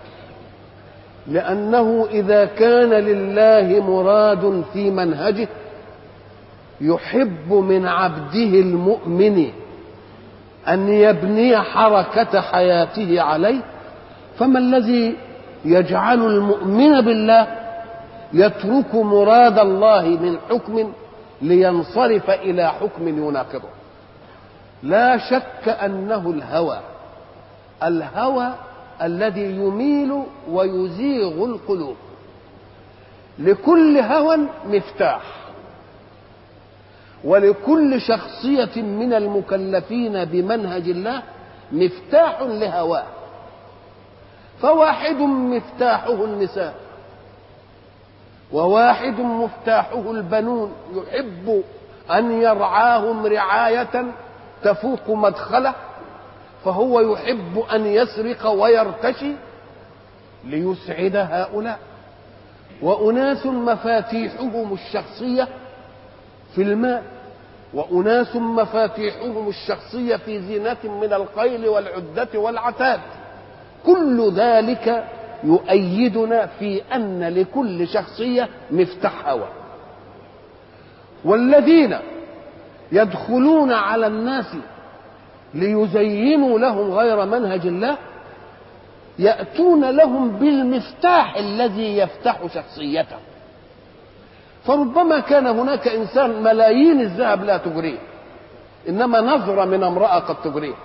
لأنه إذا كان لله مراد في منهجه يحب من عبده المؤمن أن يبني حركة حياته عليه، فما الذي يجعل المؤمن بالله يترك مراد الله من حكم لينصرف إلى حكم يناقضه؟ لا شك أنه الهوى الذي يميل ويزيغ القلوب. لكل هوى مفتاح، ولكل شخصية من المكلفين بمنهج الله مفتاح لهواه. فواحد مفتاحه النساء، وواحد مفتاحه البنون، يحب أن يرعاهم رعاية تفوق مدخله، فهو يحب أن يسرق ويرتشي ليسعد هؤلاء. وأناس مفاتيحهم الشخصية في المال، وأناس مفاتيحهم الشخصية في زينة من الخيل والعدة والعتاد. كل ذلك يؤيدنا في أن لكل شخصية مفتاح هوى. والذين يدخلون على الناس ليزينوا لهم غير منهج الله يأتون لهم بالمفتاح الذي يفتح شخصيته. فربما كان هناك إنسان ملايين الذهب لا تغريه، إنما نظرة من امرأة قد تغريه.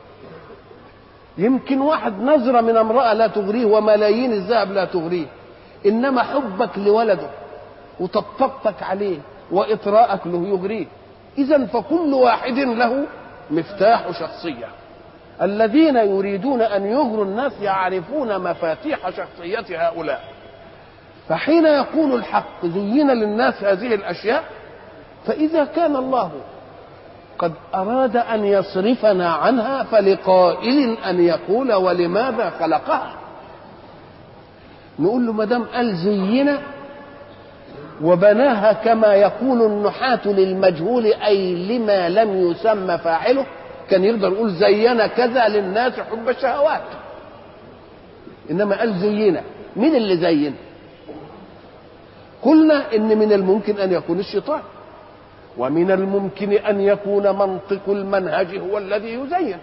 يمكن واحد نظرة من امرأة لا تغريه وملايين الذهب لا تغريه، إنما حبك لولده وطبطبتك عليه وإطراءك له يغريه. إذن فكل واحد له مفتاح شخصية. الذين يريدون أن يغروا الناس يعرفون مفاتيح شخصية هؤلاء. فحين يقول الحق زين للناس هذه الأشياء، فإذا كان الله قد أراد أن يصرفنا عنها فلقائل أن يقول ولماذا خلقها؟ نقول له مدام قال زينة وبناها كما يقول النحاة للمجهول أي لما لم يسمى فاعله، كان يقدر يقول زين كذا للناس حب الشهوات، إنما قال زينة. مين اللي زين؟ قلنا إن من الممكن أن يكون الشيطان، ومن الممكن أن يكون منطق المنهج هو الذي يزين.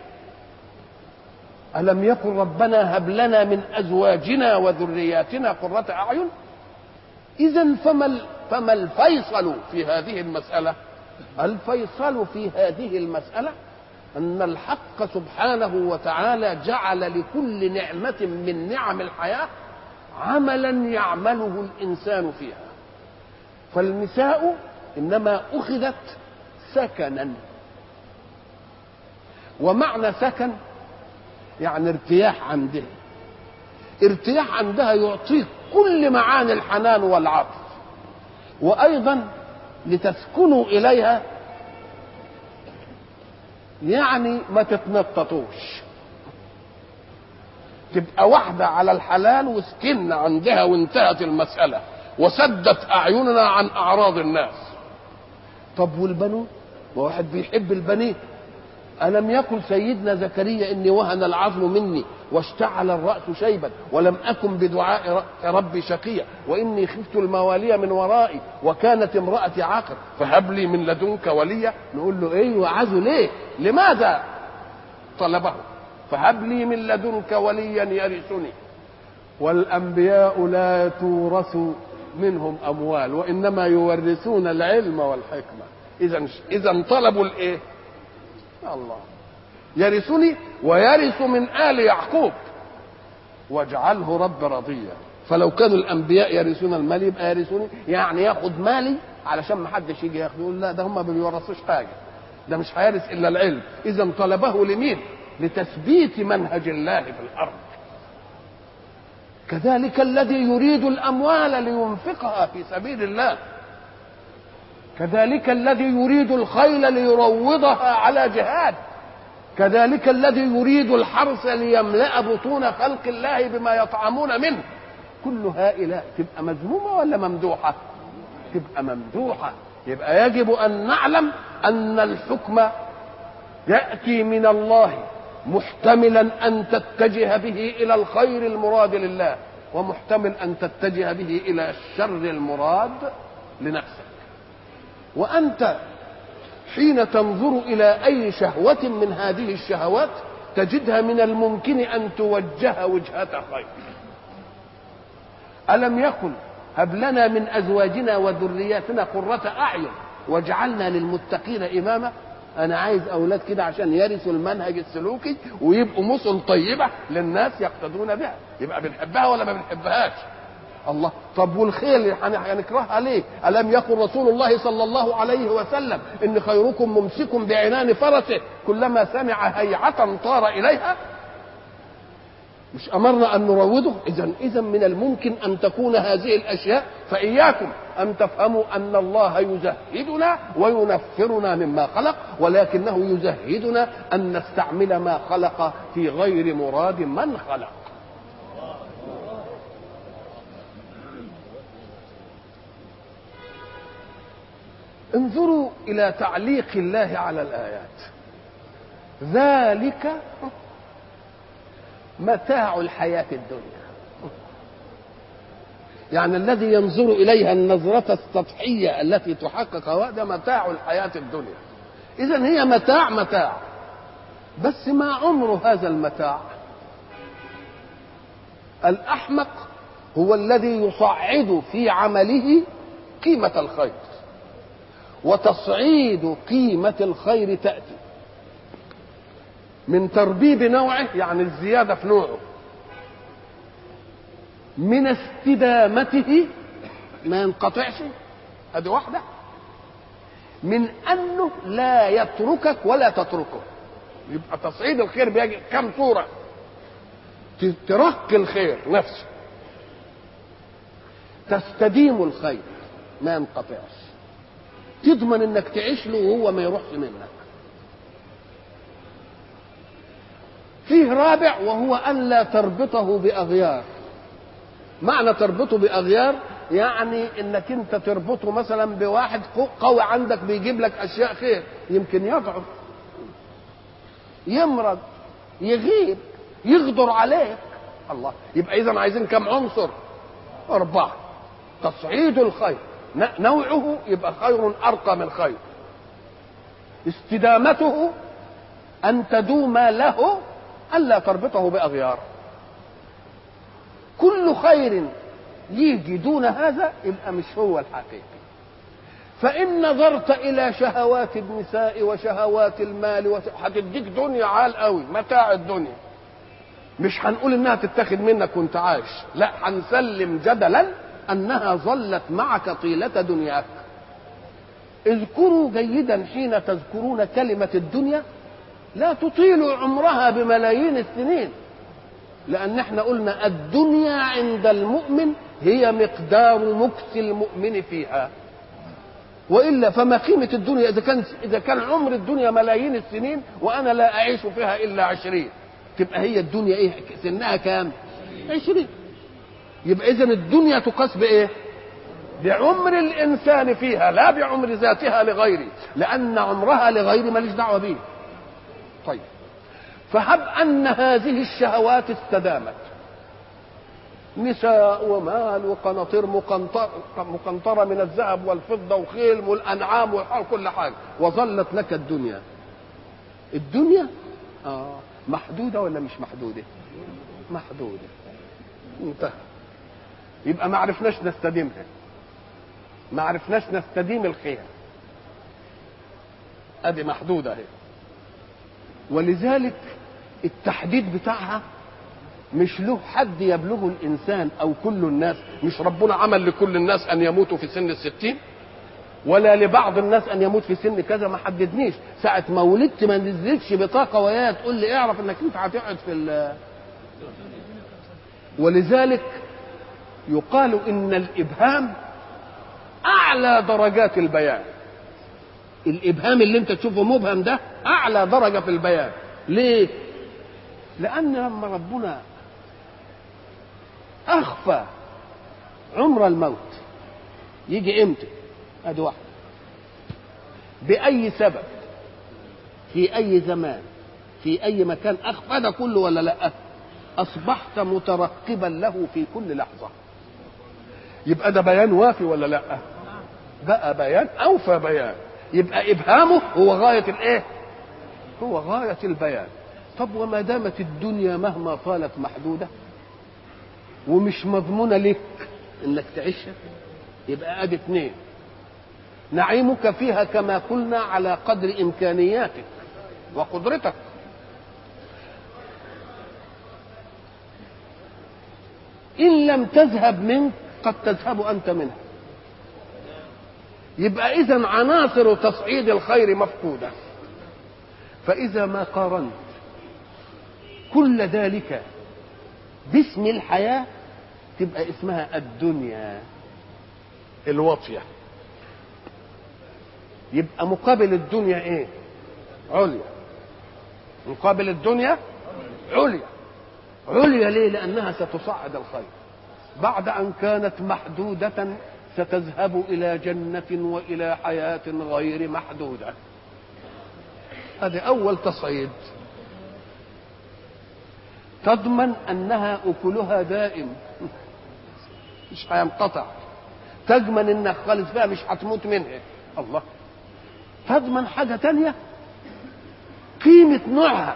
ألم يقل ربنا هب لنا من أزواجنا وذرياتنا قرة أعين؟ إذن فما الفيصل في هذه المسألة؟ الفيصل في هذه المسألة أن الحق سبحانه وتعالى جعل لكل نعمة من نعم الحياة عملا يعمله الإنسان فيها. فالنساء إنما أخذت سكنا، ومعنى سكن يعني ارتياح عندها. ارتياح عندها يعطيك كل معاني الحنان والعطف، وأيضا لتسكنوا إليها يعني ما تتنططوش، تبقى واحدة على الحلال وسكننا عندها وانتهت المسألة وسدت أعيننا عن أعراض الناس. طب والبنون؟ وواحد بيحب البنين. ألم يقل سيدنا زكريا إني وهن العظم مني واشتعل الرأس شيبا ولم أكن بدعاء ربي شقيا وإني خفت الموالي من ورائي وكانت امرأتي عاقر فهب لي من لدنك وليا؟ نقول له إيه وعزه ليه؟ لماذا طلبه؟ فهب لي من لدنك وليا يرثني. والأنبياء لا تورث منهم أموال وإنما يورثون العلم والحكمة. إذن طلبوا الإيه؟ الله. يرثني ويرث من آل يعقوب واجعله رب رضيا. فلو كانوا الأنبياء يرثون المال يبقى يرثوني، يعني ياخد مالي علشان ما حدش يجي ياخده. يقول لا، ده هم ما بيورثوش حاجة، ده مش هيرث إلا العلم. إذا طلبه لمين؟ لتثبيت منهج الله في الأرض. كذلك الذي يريد الأموال لينفقها في سبيل الله، كذلك الذي يريد الخيل ليروضها على جهاد، كذلك الذي يريد الحرث ليملأ بطون خلق الله بما يطعمون منه. كل هؤلاء تبقى مذمومة ولا ممدوحة؟ تبقى ممدوحة. يبقى يجب أن نعلم أن الحكم يأتي من الله محتملا أن تتجه به إلى الخير المراد لله، ومحتمل أن تتجه به إلى الشر المراد لنفسك. وأنت حين تنظر إلى أي شهوة من هذه الشهوات تجدها من الممكن أن توجه وجهة خير. ألم يقل هب لنا من أزواجنا وذرياتنا قرة أعين واجعلنا للمتقين إماما؟ أنا عايز أولاد كده عشان يرثوا المنهج السلوكي ويبقوا مثل طيبة للناس يقتدون بها. يبقى بنحبها ولا ما بنحبهاش؟ الله. طب والخيل هنكرهها ليه؟ ألم يقل رسول الله صلى الله عليه وسلم إن خيركم ممسك بعنان فرسه كلما سمع هيعة طار إليها؟ مش أمرنا أن نروضه؟ إذا من الممكن أن تكون هذه الأشياء. فإياكم أن تفهموا أن الله يزهدنا وينفرنا مما خلق، ولكنه يزهدنا أن نستعمل ما خلق في غير مراد من خلق. انظروا إلى تعليق الله على الآيات. ذلك متاع الحياة الدنيا، يعني الذي ينظر إليها النظرة السطحية التي تحقق هذا متاع الحياة الدنيا. إذن هي متاع، بس ما عمر هذا المتاع؟ الأحمق هو الذي يصعد في عمله قيمة الخير، وتصعيد قيمة الخير تأتي من تربيب نوعه، يعني الزيادة في نوعه، من استدامته ما ينقطعش، هذه واحدة، من أنه لا يتركك ولا تتركه. يبقى تصعيد الخير بيجي كم صورة؟ ترك الخير نفسه، تستديم الخير ما ينقطعش، تضمن انك تعيش له وهو ما يروحش منك. فيه رابع وهو أن لا تربطه بأغيار. معنى تربطه بأغيار يعني انك انت تربطه مثلا بواحد قوي عندك بيجيب لك اشياء خير، يمكن يضعف، يمرض، يغيب، يغدر عليك. الله. يبقى اذا عايزين كم عنصر؟ 4. تصعيد الخير نوعه يبقى خير أرقى من خير، استدامته أن تدوم له، ألا تربطه بأغيار. كل خير يجي دون هذا يبقى مش هو الحقيقي. فإن نظرت إلى شهوات النساء وشهوات المال هتديك دنيا عال قوي، متاع الدنيا، مش هنقول إنها تتخذ منك وانت عايش، لا، هنسلم جدلا أنها ظلت معك طيلة دنياك. اذكروا جيدا حين تذكرون كلمة الدنيا لا تطيلوا عمرها بملايين السنين، لأن احنا قلنا الدنيا عند المؤمن هي مقدار مكث المؤمن فيها، وإلا فما قيمة الدنيا إذا كان عمر الدنيا ملايين السنين وأنا لا أعيش فيها إلا 20، تبقى هي الدنيا إيه سنها كام؟ 20. يبقى إذن الدنيا تقاس بإيه؟ بعمر الإنسان فيها، لا بعمر ذاتها لغيره، لأن عمرها لغير ماليش دعوة به. طيب، فهب أن هذه الشهوات استدامت، نساء ومال وقناطير مقنطرة من الذهب والفضة وخيل والأنعام وكل حاجة، وظلت لك الدنيا محدودة ولا مش محدودة؟ محدودة، انتهى. يبقى ما عرفناش نستديمها، ما عرفناش نستديم الخير، ادي محدودة اهي. ولذلك التحديد بتاعها مش له حد يبلغه الإنسان أو كل الناس. مش ربنا عمل لكل الناس أن يموتوا في سن 60 ولا لبعض الناس أن يموت في سن كذا، ما حددنيش. ساعة ما ولدت ما نزلتش بطاقة ويا تقول لي اعرف انك انت هتقعد في ولذلك يقال ان الإبهام أعلى درجات البيان. الإبهام اللي انت تشوفه مبهم ده أعلى درجة في البيان. ليه؟ لأن لما ربنا أخفى عمر الموت يجي امتى؟ ادي واحد. بأي سبب في أي زمان في أي مكان أخفى ده كله ولا لا؟ أصبحت مترقبا له في كل لحظة. يبقى ده بيان وافي ولا لا؟ بقى بيان أوفى بيان. يبقى إبهامه هو غاية الإيه؟ هو غاية البيان. طب وما دامت الدنيا مهما طالت محدودة ومش مضمونة لك إنك تعيشها، يبقى أدي اثنين. نعيمك فيها كما قلنا على قدر إمكانياتك وقدرتك. إن لم تذهب منك قد تذهب أنت منها. يبقى إذن عناصر تصعيد الخير مفقودة. فإذا ما قارنت كل ذلك باسم الحياة تبقى اسمها الدنيا الواطية. يبقى مقابل الدنيا ايه؟ عليا. مقابل الدنيا عليا. عليا ليه؟ لأنها ستصعد الخير. بعد أن كانت محدودة ستذهب إلى جنة وإلى حياة غير محدودة. هذا أول تصعيد. تضمن أنها أكلها دائم مش هينقطع. تضمن أنك خالص فيها مش هتموت منها. الله. تضمن حاجة تانية، قيمة نوعها،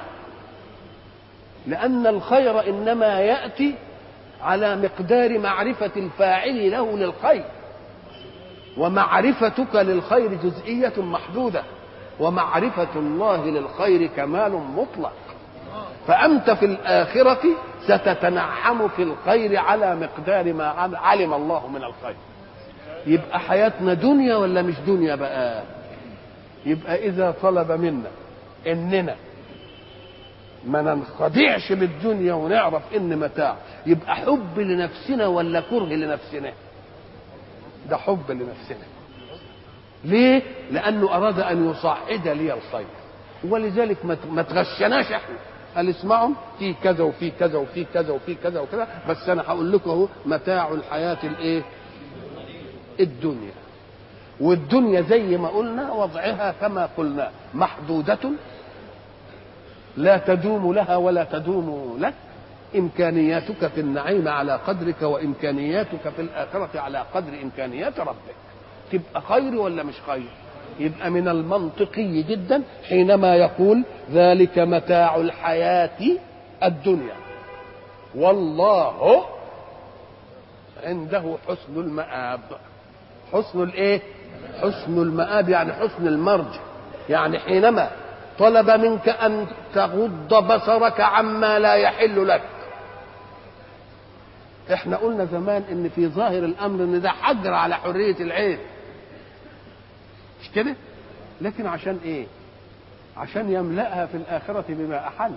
لأن الخير إنما يأتي على مقدار معرفة الفاعل له للخير، ومعرفتك للخير جزئية محدودة، ومعرفة الله للخير كمال مطلق. فأنت في الآخرة ستتنعم في الخير على مقدار ما علم الله من الخير. يبقى حياتنا دنيا ولا مش دنيا بقى؟ يبقى إذا طلب منا إننا ما ننخدعش بالدنيا ونعرف إن متاع، يبقى حب لنفسنا ولا كره لنفسنا؟ ده حب لنفسنا. ليه؟ لأنه أراد أن يصعد لي الخير. ولذلك ما تغشناش احنا. قال اسمعوا في كذا وفي كذا وفي كذا وفي كذا وكذا، بس أنا هقول لكم اهو متاع الحياة الإيه؟ الدنيا. والدنيا زي ما قلنا وضعها كما قلنا محدودة لا تدوم لها ولا تدوم لك. إمكانياتك في النعيم على قدرك، وإمكانياتك في الآخرة على قدر إمكانيات ربك. تبقى خير ولا مش خير؟ يبقى من المنطقي جدا حينما يقول ذلك متاع الحياة الدنيا والله عنده حسن المآب. حسن الايه؟ حسن المآب يعني حسن المرجع. يعني حينما طلب منك أن تغض بصرك عما لا يحل لك. احنا قلنا زمان ان في ظاهر الامر ان ده حجر على حرية العين، مش كده؟ لكن عشان ايه؟ عشان يملأها في الآخرة بما أحل.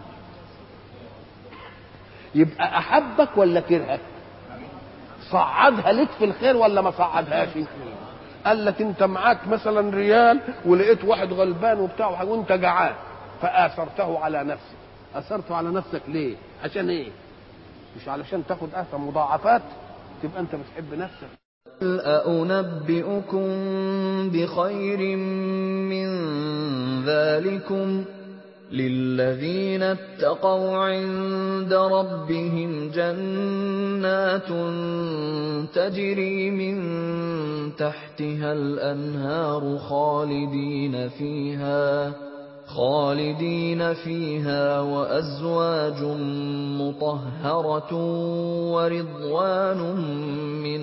يبقى أحبك ولا كرهك؟ صعدها لك في الخير ولا ما صعدهاش؟ قال لك انت معاك مثلا ريال ولقيت واحد غلبان وبتاع وانت جعان فآثرته على نفسك. أثرته على نفسك ليه؟ عشان ايه؟ مش علشان تاخد أثر مضاعفات تبقى انت بتحب نفسك. أنبئكم بخير من ذلكم للذين اتقوا عند ربهم جنات تجري من تحتها الأنهار خالدين فيها وأزواج مطهرة ورضوان من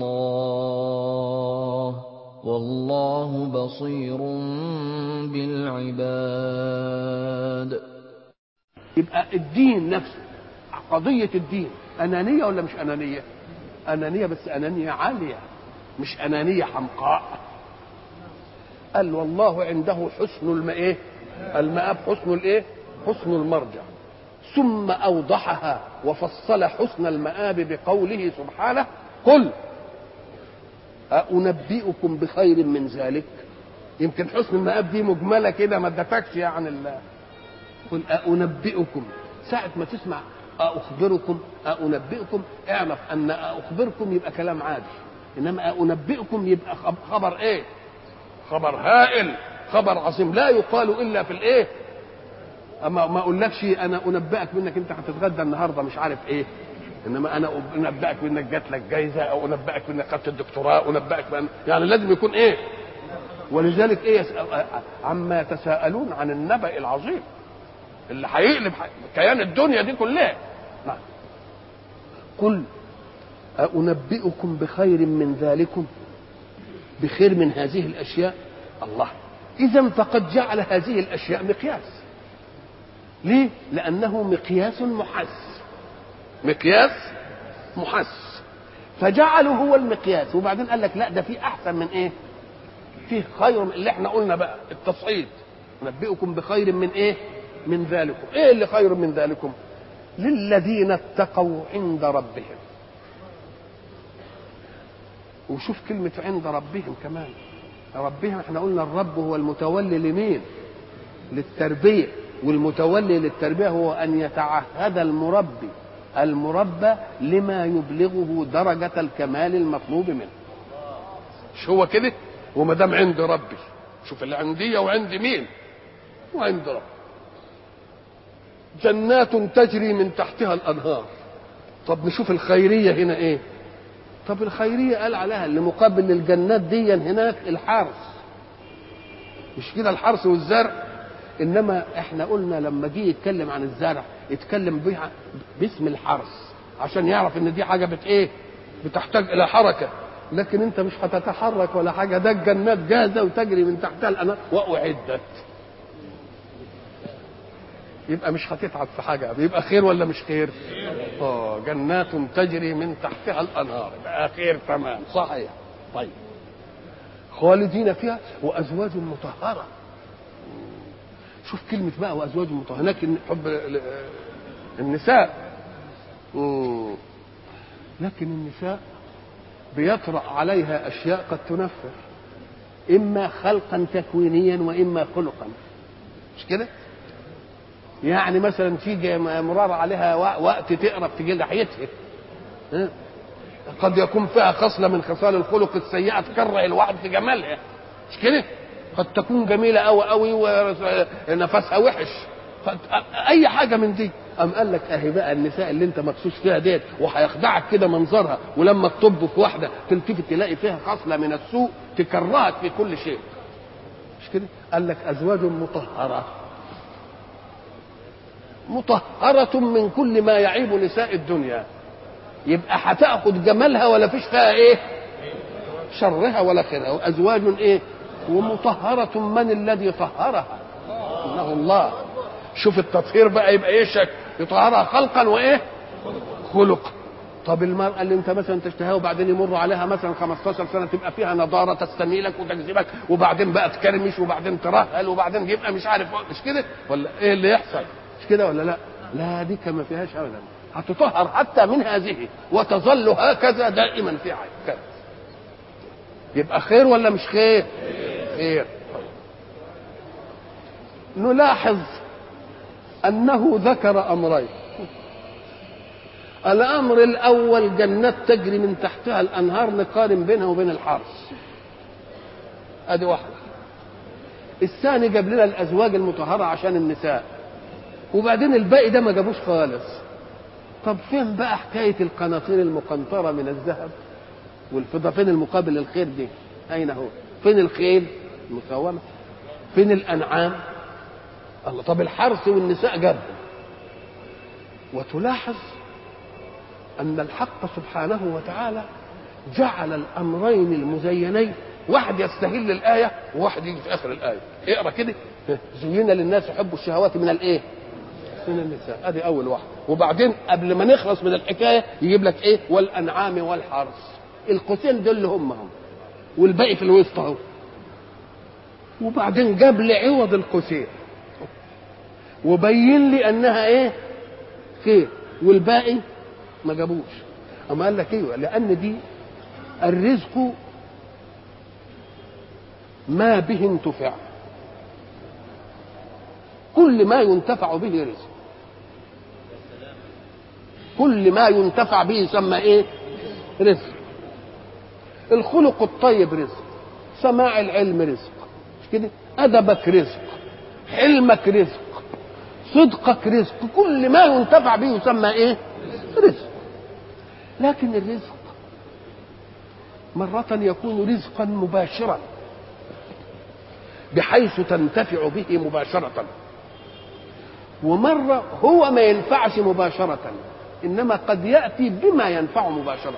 الله والله بصير بالعباد. يبقى الدين نفسه، قضية الدين أنانية ولا مش أنانية؟ أنانية، بس أنانية عالية، مش أنانية حمقاء. قال والله عنده حسن المآب، حسن المرجع. ثم أوضحها وفصل حسن المآب بقوله سبحانه: قل أنبئكم بخير من ذلك. يمكن حسن المآب دي مجملة كده ما ادتكش يعني قل أنبئكم، ساعة ما تسمع أخبركم أنبئكم اعرف أن أخبركم يبقى كلام عادي، إنما أنبئكم يبقى خبر إيه؟ خبر هائل، خبر عظيم، لا يقال إلا في الإيه؟ أما ما أقولكش أنا أنبئك بأنك أنت هتتغدى النهاردة مش عارف إيه، إنما أنا أنبئك بأنك جات لك جايزة، أو أنبئك بأنك خدت الدكتوراه، أنبئك بأن يعني لازم يكون إيه؟ ولذلك إيه يسأل عما يتساءلون عن النبأ العظيم اللي هيقلب كيان الدنيا دي كلها. نعم. قل أنبئكم بخير من ذلكم، بخير من هذه الأشياء. الله، إذا فقد جعل هذه الأشياء مقياس. ليه؟ لأنه مقياس محس، فجعله هو المقياس، وبعدين قال لك لا ده في أحسن من إيه؟ فيه خير اللي احنا قلنا بقى التصعيد. أنبئكم بخير من إيه؟ من ذلكم. إيه اللي خير من ذلكم؟ للذين اتقوا عند ربهم. وشوف كلمة عند ربهم كمان، ربهم احنا قلنا الرب هو المتولي لمين؟ للتربية، والمتولي للتربية هو أن يتعهد المربى لما يبلغه درجة الكمال المطلوب منه. مش هو كده؟ وما دام عند ربي، شوف العندية وعند مين؟ وعند ربي. جنات تجري من تحتها الأنهار. طب نشوف الخيرية هنا إيه؟ طب الخيرية قال عليها اللي مقابل للجنات دي هناك الحرث، مش كده الحرث والزرع. انما احنا قلنا لما جه يتكلم عن الزرع يتكلم بها باسم الحرث عشان يعرف ان دي حاجه بتحتاج الى حركه، لكن انت مش هتتحرك ولا حاجه، ده الجنات جاهزه وتجري من تحتها الانهار واعدت، يبقى مش هتتعب في حاجه، يبقى خير ولا مش خير؟ جنات تجري من تحتها الانهار، يبقى خير تمام صحيح. طيب خالدين فيها وازواج مطهره. شوف كلمة بقى وأزواج مطهرة، هناك حب النساء، لكن النساء بيطرأ عليها أشياء قد تنفر، إما خلقا تكوينيا وإما خلقا، مش كده؟ يعني مثلا تيجي مرار عليها وقت تقرب تجي لحيتها، قد يكون فيها خصلة من خصال الخلق السيئة تكره الواحد في جمالها، مش كده؟ قد تكون جميلة أوي ونفسها وحش، أي حاجة من دي. أم قال لك أهي بقى النساء اللي أنت مكسوس فيها ديت وهيخدعك كده منظرها، ولما تطب في واحدة تلتفت تلاقي فيها خصلة من السوء تكرهك في كل شيء، مش كده؟ قال لك أزواج مطهرة من كل ما يعيب نساء الدنيا. يبقى هتاخد جمالها ولا فيش فيها إيه؟ شرها ولا خيرها. وأزواج إيه؟ ومطهرة، من الذي طهرها؟ انه الله. شوف التطهير بقى يبقى ايه شكل؟ يطهرها خلقا وايه؟ خلقا. طب المرأة اللي انت مثلا تشتهيها وبعدين يمر عليها مثلا 15 سنة تبقى فيها نضارة تستميلك وتجذبك، وبعدين بقى تكرمش وبعدين ترهل وبعدين يبقى مش عارف، مش كده ولا ايه اللي يحصل؟ مش كده ولا لا؟ لا دي ما فيهاش ابدا، هتطهر حتى من هذه وتظل هكذا دائما في حياتك. يبقى خير ولا مش خير؟ خير. نلاحظ أنه ذكر أمرين. الأمر الأول جنات تجري من تحتها الأنهار، نقارن بينها وبين الحرث، أدي واحدة. الثاني جاب لنا الأزواج المطهرة عشان النساء، وبعدين الباقي ده ما جابوش خالص. طب فين بقى حكاية القناطير المقنطرة من الذهب والفضة؟ فين المقابل للخير دي؟ أين هو؟ فين الخيل المسومة؟ فين الأنعام؟ الله. طب الحرث والنساء جابهم. وتلاحظ أن الحق سبحانه وتعالى جعل الأمرين المزينين، واحد يستهل الآية وواحد يجي في آخر الآية. اقرأ كده: زين للناس حب الشهوات من الإيه؟ من النساء. ادي اول واحده. وبعدين قبل ما نخلص من الحكايه يجيب لك ايه؟ والانعام والحرث. القوسين دول اللي هم والباقي في الوسط اهو. وبعدين جاب لي عوض القوسين وبين لي انها ايه؟ خير، والباقي ما جابوش. اما قال لك ايوه، لان دي الرزق ما به انتفع، كل ما ينتفع به رزق، كل ما ينتفع به يسمى ايه؟ رزق. الخلق الطيب رزق، سماع العلم رزق، مش كده؟ ادبك رزق، حلمك رزق، صدقك رزق، كل ما ينتفع به يسمى ايه؟ رزق. لكن الرزق مرة يكون رزقا مباشرا بحيث تنتفع به مباشرة، ومرة هو ما ينفعش مباشرة إنما قد يأتي بما ينفع مباشرة.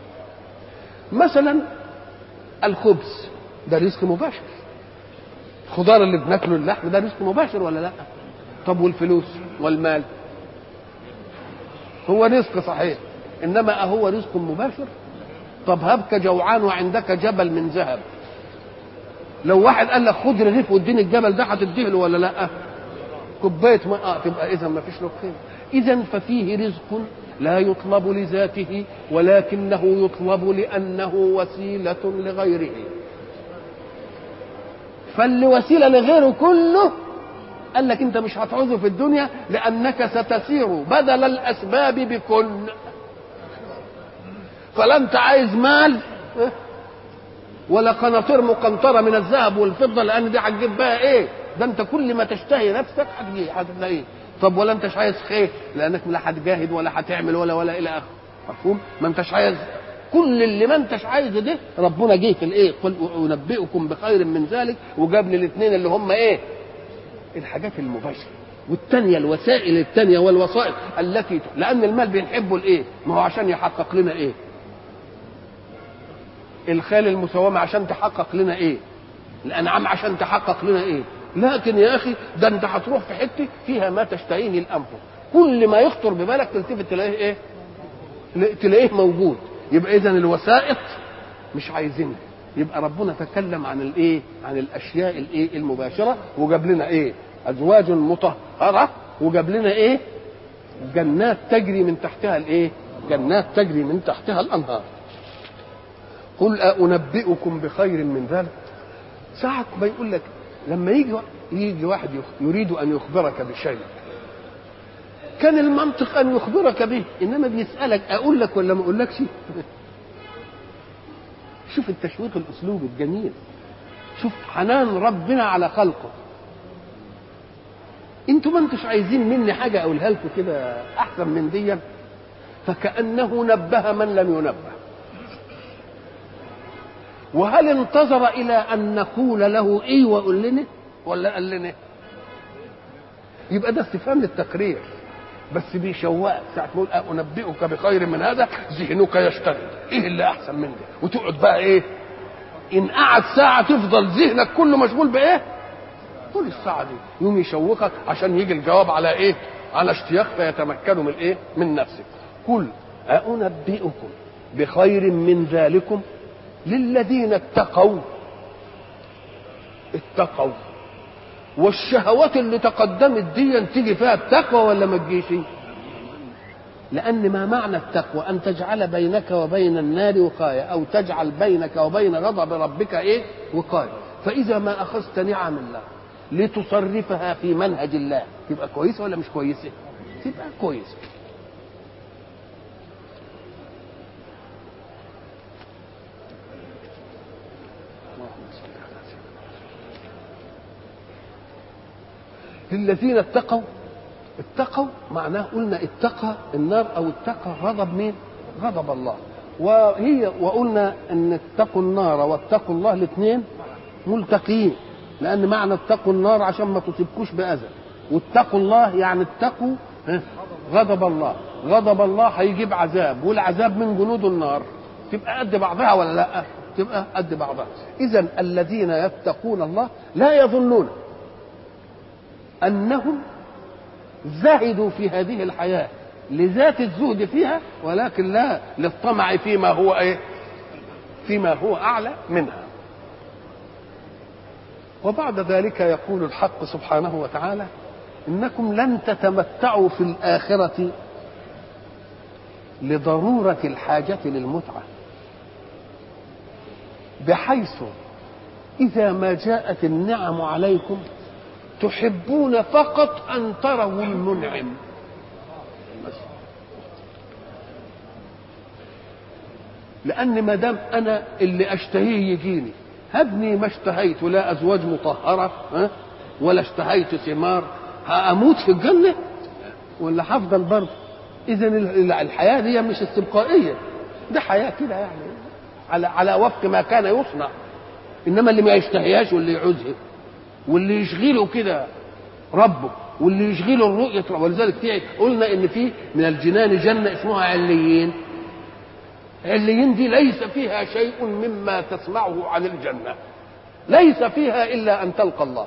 مثلا الخبز ده رزق مباشر، الخضار اللي بناكله اللحم ده رزق مباشر ولا لا؟ طب والفلوس والمال هو رزق صحيح، إنما أهو رزق مباشر؟ طب هبك جوعان وعندك جبل من ذهب، لو واحد قال لك خد رغيف واديني الجبل ده هتديه له ولا لا؟ كوبايه ماء تبقى اذا ما فيش له خير. اذا ففيه رزق لا يطلب لذاته ولكنه يطلب لانه وسيله لغيره، فاللي وسيله لغيره كله قال لك انت مش هتعوزه في الدنيا لانك ستسير بدل الاسباب بكن. فلا انت عايز مال ولا قناطير مقنطره من الذهب والفضه، لان دي هتجيب بها ايه؟ ده انت كل ما تشتهي نفسك هتلاقيه. طب ولا انتش عايز خير لانك لا هتجاهد ولا هتعمل ولا الى اخره، مفهوم؟ ما انتش عايز كل اللي ما انتش عايزه ده. ربنا جه في الايه؟ قل انبئكم بخير من ذلك، وجاب لي الاثنين اللي هم ايه؟ الحاجات المباشره، والثانيه الوسائل الثانيه والوسائط التي، لان المال بنحبه الايه؟ ما هو عشان يحقق لنا ايه؟ الخيل المسومه عشان تحقق لنا ايه؟ الانعام عشان تحقق لنا ايه؟ لكن يا اخي ده انت هتروح في حته فيها ما تشتهيه الانفس، كل ما يخطر ببالك تلتفت تلاقيه ايه؟ تلاقيه موجود. يبقى اذا الوسائط مش عايزينها. يبقى ربنا تكلم عن الايه؟ عن الاشياء الايه؟ المباشره، وجاب لنا ايه؟ ازواج مطهره، وجاب لنا ايه؟ جنات تجري من تحتها الايه؟ جنات تجري من تحتها الانهار. قل أنبئكم بخير من ذلك. ساعة ما يقول لك لما يجي واحد يريد أن يخبرك بشيء، كان المنطق أن يخبرك به، إنما بيسألك أقول لك ولا ما أقولكش. شوف التشويق الأسلوب الجميل، شوف حنان ربنا على خلقه. انتوا ما انتوش عايزين مني حاجة أقولها لكم كده أحسن من دي، فكأنه نبه من لم ينبه. وهل انتظر الى ان نقول له ايه وقول لنا ولا قال لنا؟ يبقى ده استفهام للتقرير بس بيشوقك. ساعه تقول انبئك بخير من هذا ذهنك يشتغل، ايه اللي احسن من ده؟ وتقعد بقى ايه؟ ان قعد ساعه تفضل ذهنك كله مشغول بايه؟ طول الساعه دي يوم يشوقك عشان يجي الجواب على ايه؟ على اشتياق فيتمكنوا من ايه؟ من نفسك. قل أنبئكم بخير من ذلكم للذين اتقوا والشهوات اللي تقدمت دي تيجي فيها التقوى ولا ما تجيش؟ لأن ما معنى التقوى؟ أن تجعل بينك وبين النار وقاية، أو تجعل بينك وبين غضب ربك إيه؟ وقاية. فإذا ما أخذت نعم الله لتصرفها في منهج الله تبقى كويسة ولا مش كويسة؟ تبقى كويسة. للذين اتقوا معناه قلنا اتقى النار او اتقى غضب مين؟ غضب الله. وقلنا ان اتقوا النار واتقوا الله الاثنين ملتقيين، لان معنى اتقوا النار عشان ما تصيبكوش باذى، واتقوا الله يعني اتقوا غضب الله. غضب الله هيجيب عذاب، والعذاب من جنود النار. تبقى قد بعضها ولا لا؟ تبقى قد بعضها. اذا الذين يتقون الله لا يظنون انهم زهدوا في هذه الحياة لذات الزهد فيها، ولكن لا للطمع فيما هو ايه؟ فيما هو اعلى منها. وبعد ذلك يقول الحق سبحانه وتعالى: انكم لن تتمتعوا في الآخرة لضرورة الحاجة للمتعة، بحيث إذا ما جاءت النعم عليكم تحبون فقط أن تروا المنعم. لأن ما دام أنا اللي أشتهيه يجيني، هبني ما اشتهيت، لا أزواج مطهرة ولا اشتهيت ثمار، هأموت في الجنة ولا هفضل برضه؟ إذا الحياة دي مش استبقائية، ده حياة كده يعني على وفق ما كان يصنع. إنما اللي ما يشتهيهاش واللي يعوزها واللي يشغله كده ربه واللي يشغله الرؤية. ولذلك قلنا إن في من الجنان جنة اسمها عليين. عليين دي ليس فيها شيء مما تسمعه عن الجنة، ليس فيها إلا أن تلقى الله.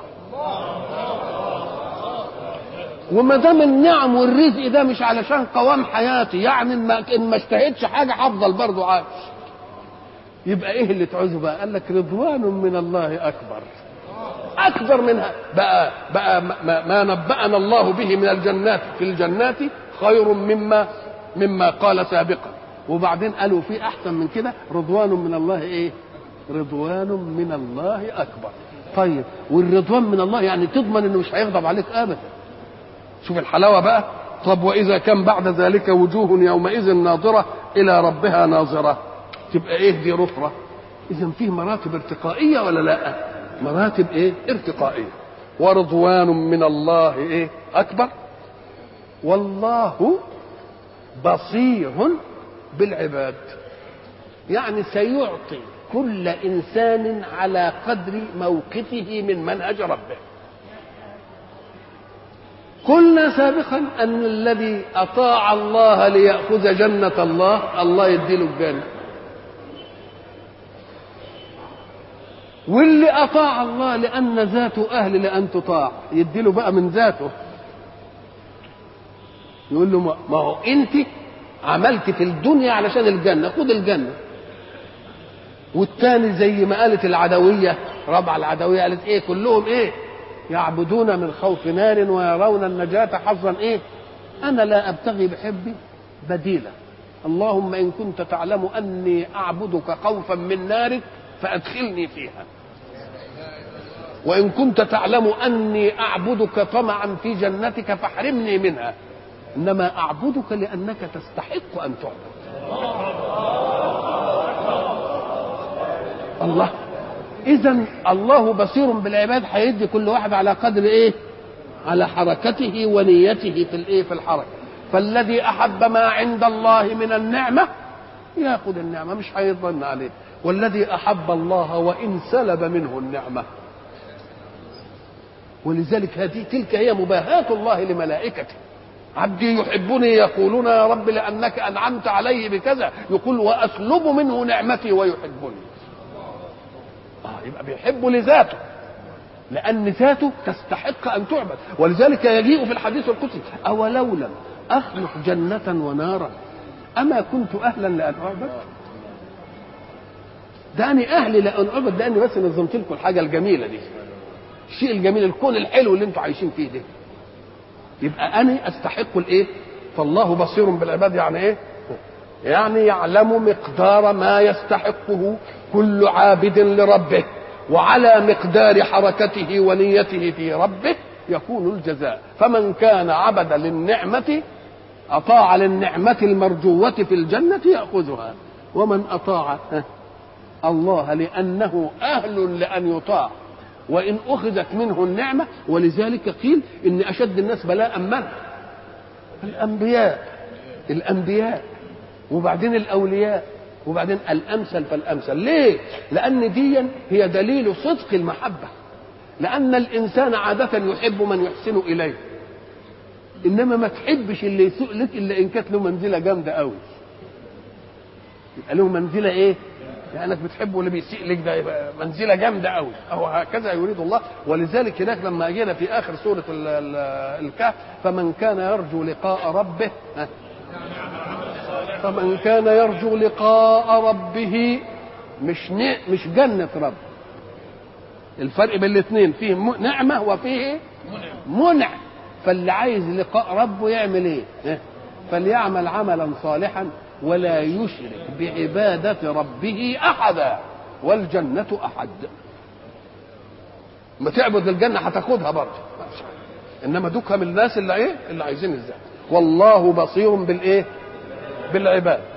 وما دام النعم والرزق ده مش علشان قوام حياتي، يعني إن ما اشتهيتش حاجة هفضل برضه عايش، يبقى إيه اللي تعوزه بقى؟ قال لك رضوان من الله أكبر منها. بقى ما نبأنا الله به من الجنات في الجنات خير مما قال سابقا. وبعدين قالوا في أحسن من كده، رضوان من الله إيه؟ رضوان من الله أكبر. طيب والرضوان من الله يعني تضمن إنه مش هيغضب عليك أبدا. شوف الحلاوة بقى. طب وإذا كان بعد ذلك وجوه يومئذ ناظرة إلى ربها ناظرة، تبقى إيه دي؟ رفرة. إذا فيه مراتب ارتقائية ولا لا؟ مراتب إيه؟ ارتقائية. ورضوان من الله إيه؟ أكبر. والله بصير بالعباد، يعني سيعطي كل إنسان على قدر موقفه من منهج ربه. قلنا سابقا أن الذي أطاع الله ليأخذ جنة الله يديله الجنة، واللي أطاع الله لأن ذاته أهل لأن تطاع يديله بقى من ذاته. يقول له ما هو أنت عملت في الدنيا علشان الجنة، خد الجنة. والتاني زي ما قالت العدوية، ربع العدوية قالت إيه؟ كلهم إيه؟ يعبدون من خوف نار ويرون النجاة حظا إيه؟ أنا لا أبتغي بحبي بديلا، اللهم إن كنت تعلم أني أعبدك خوفا من نارك فأدخلني فيها، وإن كنت تعلم أني أعبدك طمعا في جنتك فاحرمني منها، إنما أعبدك لأنك تستحق أن تعبد. الله. إذن الله بصير بالعباد، هيدي كل واحد على قدر إيه؟ على حركته ونيته في الإيه؟ في الحركة. فالذي أحب ما عند الله من النعمة يأخذ النعمة، مش هيضن عليه. والذي أحب الله وإن سلب منه النعمة. ولذلك تلك هي مباهاة الله لملائكته. عبدي يحبني يقولون يا رب لأنك أنعمت عليه بكذا، يقول وأسلب منه نعمتي ويحبني. يبقى بيحبه لذاته، لأن ذاته تستحق أن تعبد. ولذلك يجيء في الحديث القدسي: أولو لم أخلق جنة ونارا أما كنت أهلا لأن أعبد؟ داني أهلي لأن أعبد، لأني بس نظمت لكم الحاجة الجميلة دي، الشيء الجميل، الكون الحلو اللي انتم عايشين فيه ده، يبقى أنا أستحق الإيه؟ فالله بصير بالعباد يعني إيه؟ يعني يعلم مقدار ما يستحقه كل عابد لربه، وعلى مقدار حركته ونيته في ربه يكون الجزاء. فمن كان عبد للنعمة أطاع للنعمة المرجوة في الجنة يأخذها، ومن أطاع الله لأنه أهل لأن يطاع وإن أخذت منه النعمة. ولذلك قيل إن أشد الناس بلاء من؟ الأنبياء وبعدين الأولياء وبعدين الأمثل فالأمثل. ليه؟ لأن دي هي دليل صدق المحبة، لأن الإنسان عادة يحب من يحسن إليه، إنما ما تحبش اللي يسوء لك إلا إن كانت له منزلة جامدة قوي، يبقى له منزلة إيه؟ لانك بتحبه، واللي بيسيء لك ده يبقى منزله جامده قوي، او هكذا يريد الله. ولذلك هناك لما جينا في اخر سوره الكهف، فمن كان يرجو لقاء ربه، فمن كان يرجو لقاء ربه، مش جنه رب. الفرق بين الاثنين، فيه نعمه وفيه منع. فاللي عايز لقاء ربه يعمل ايه؟ فليعمل عملا صالحا ولا يشرك بعبادة ربه أحدا، والجنة أحد. ما تعبد الجنة هتاخدها برضه، إنما دوكها من الناس اللي إيه؟ اللي عايزين الزهد. والله بصير بالإيه؟ بالعباد.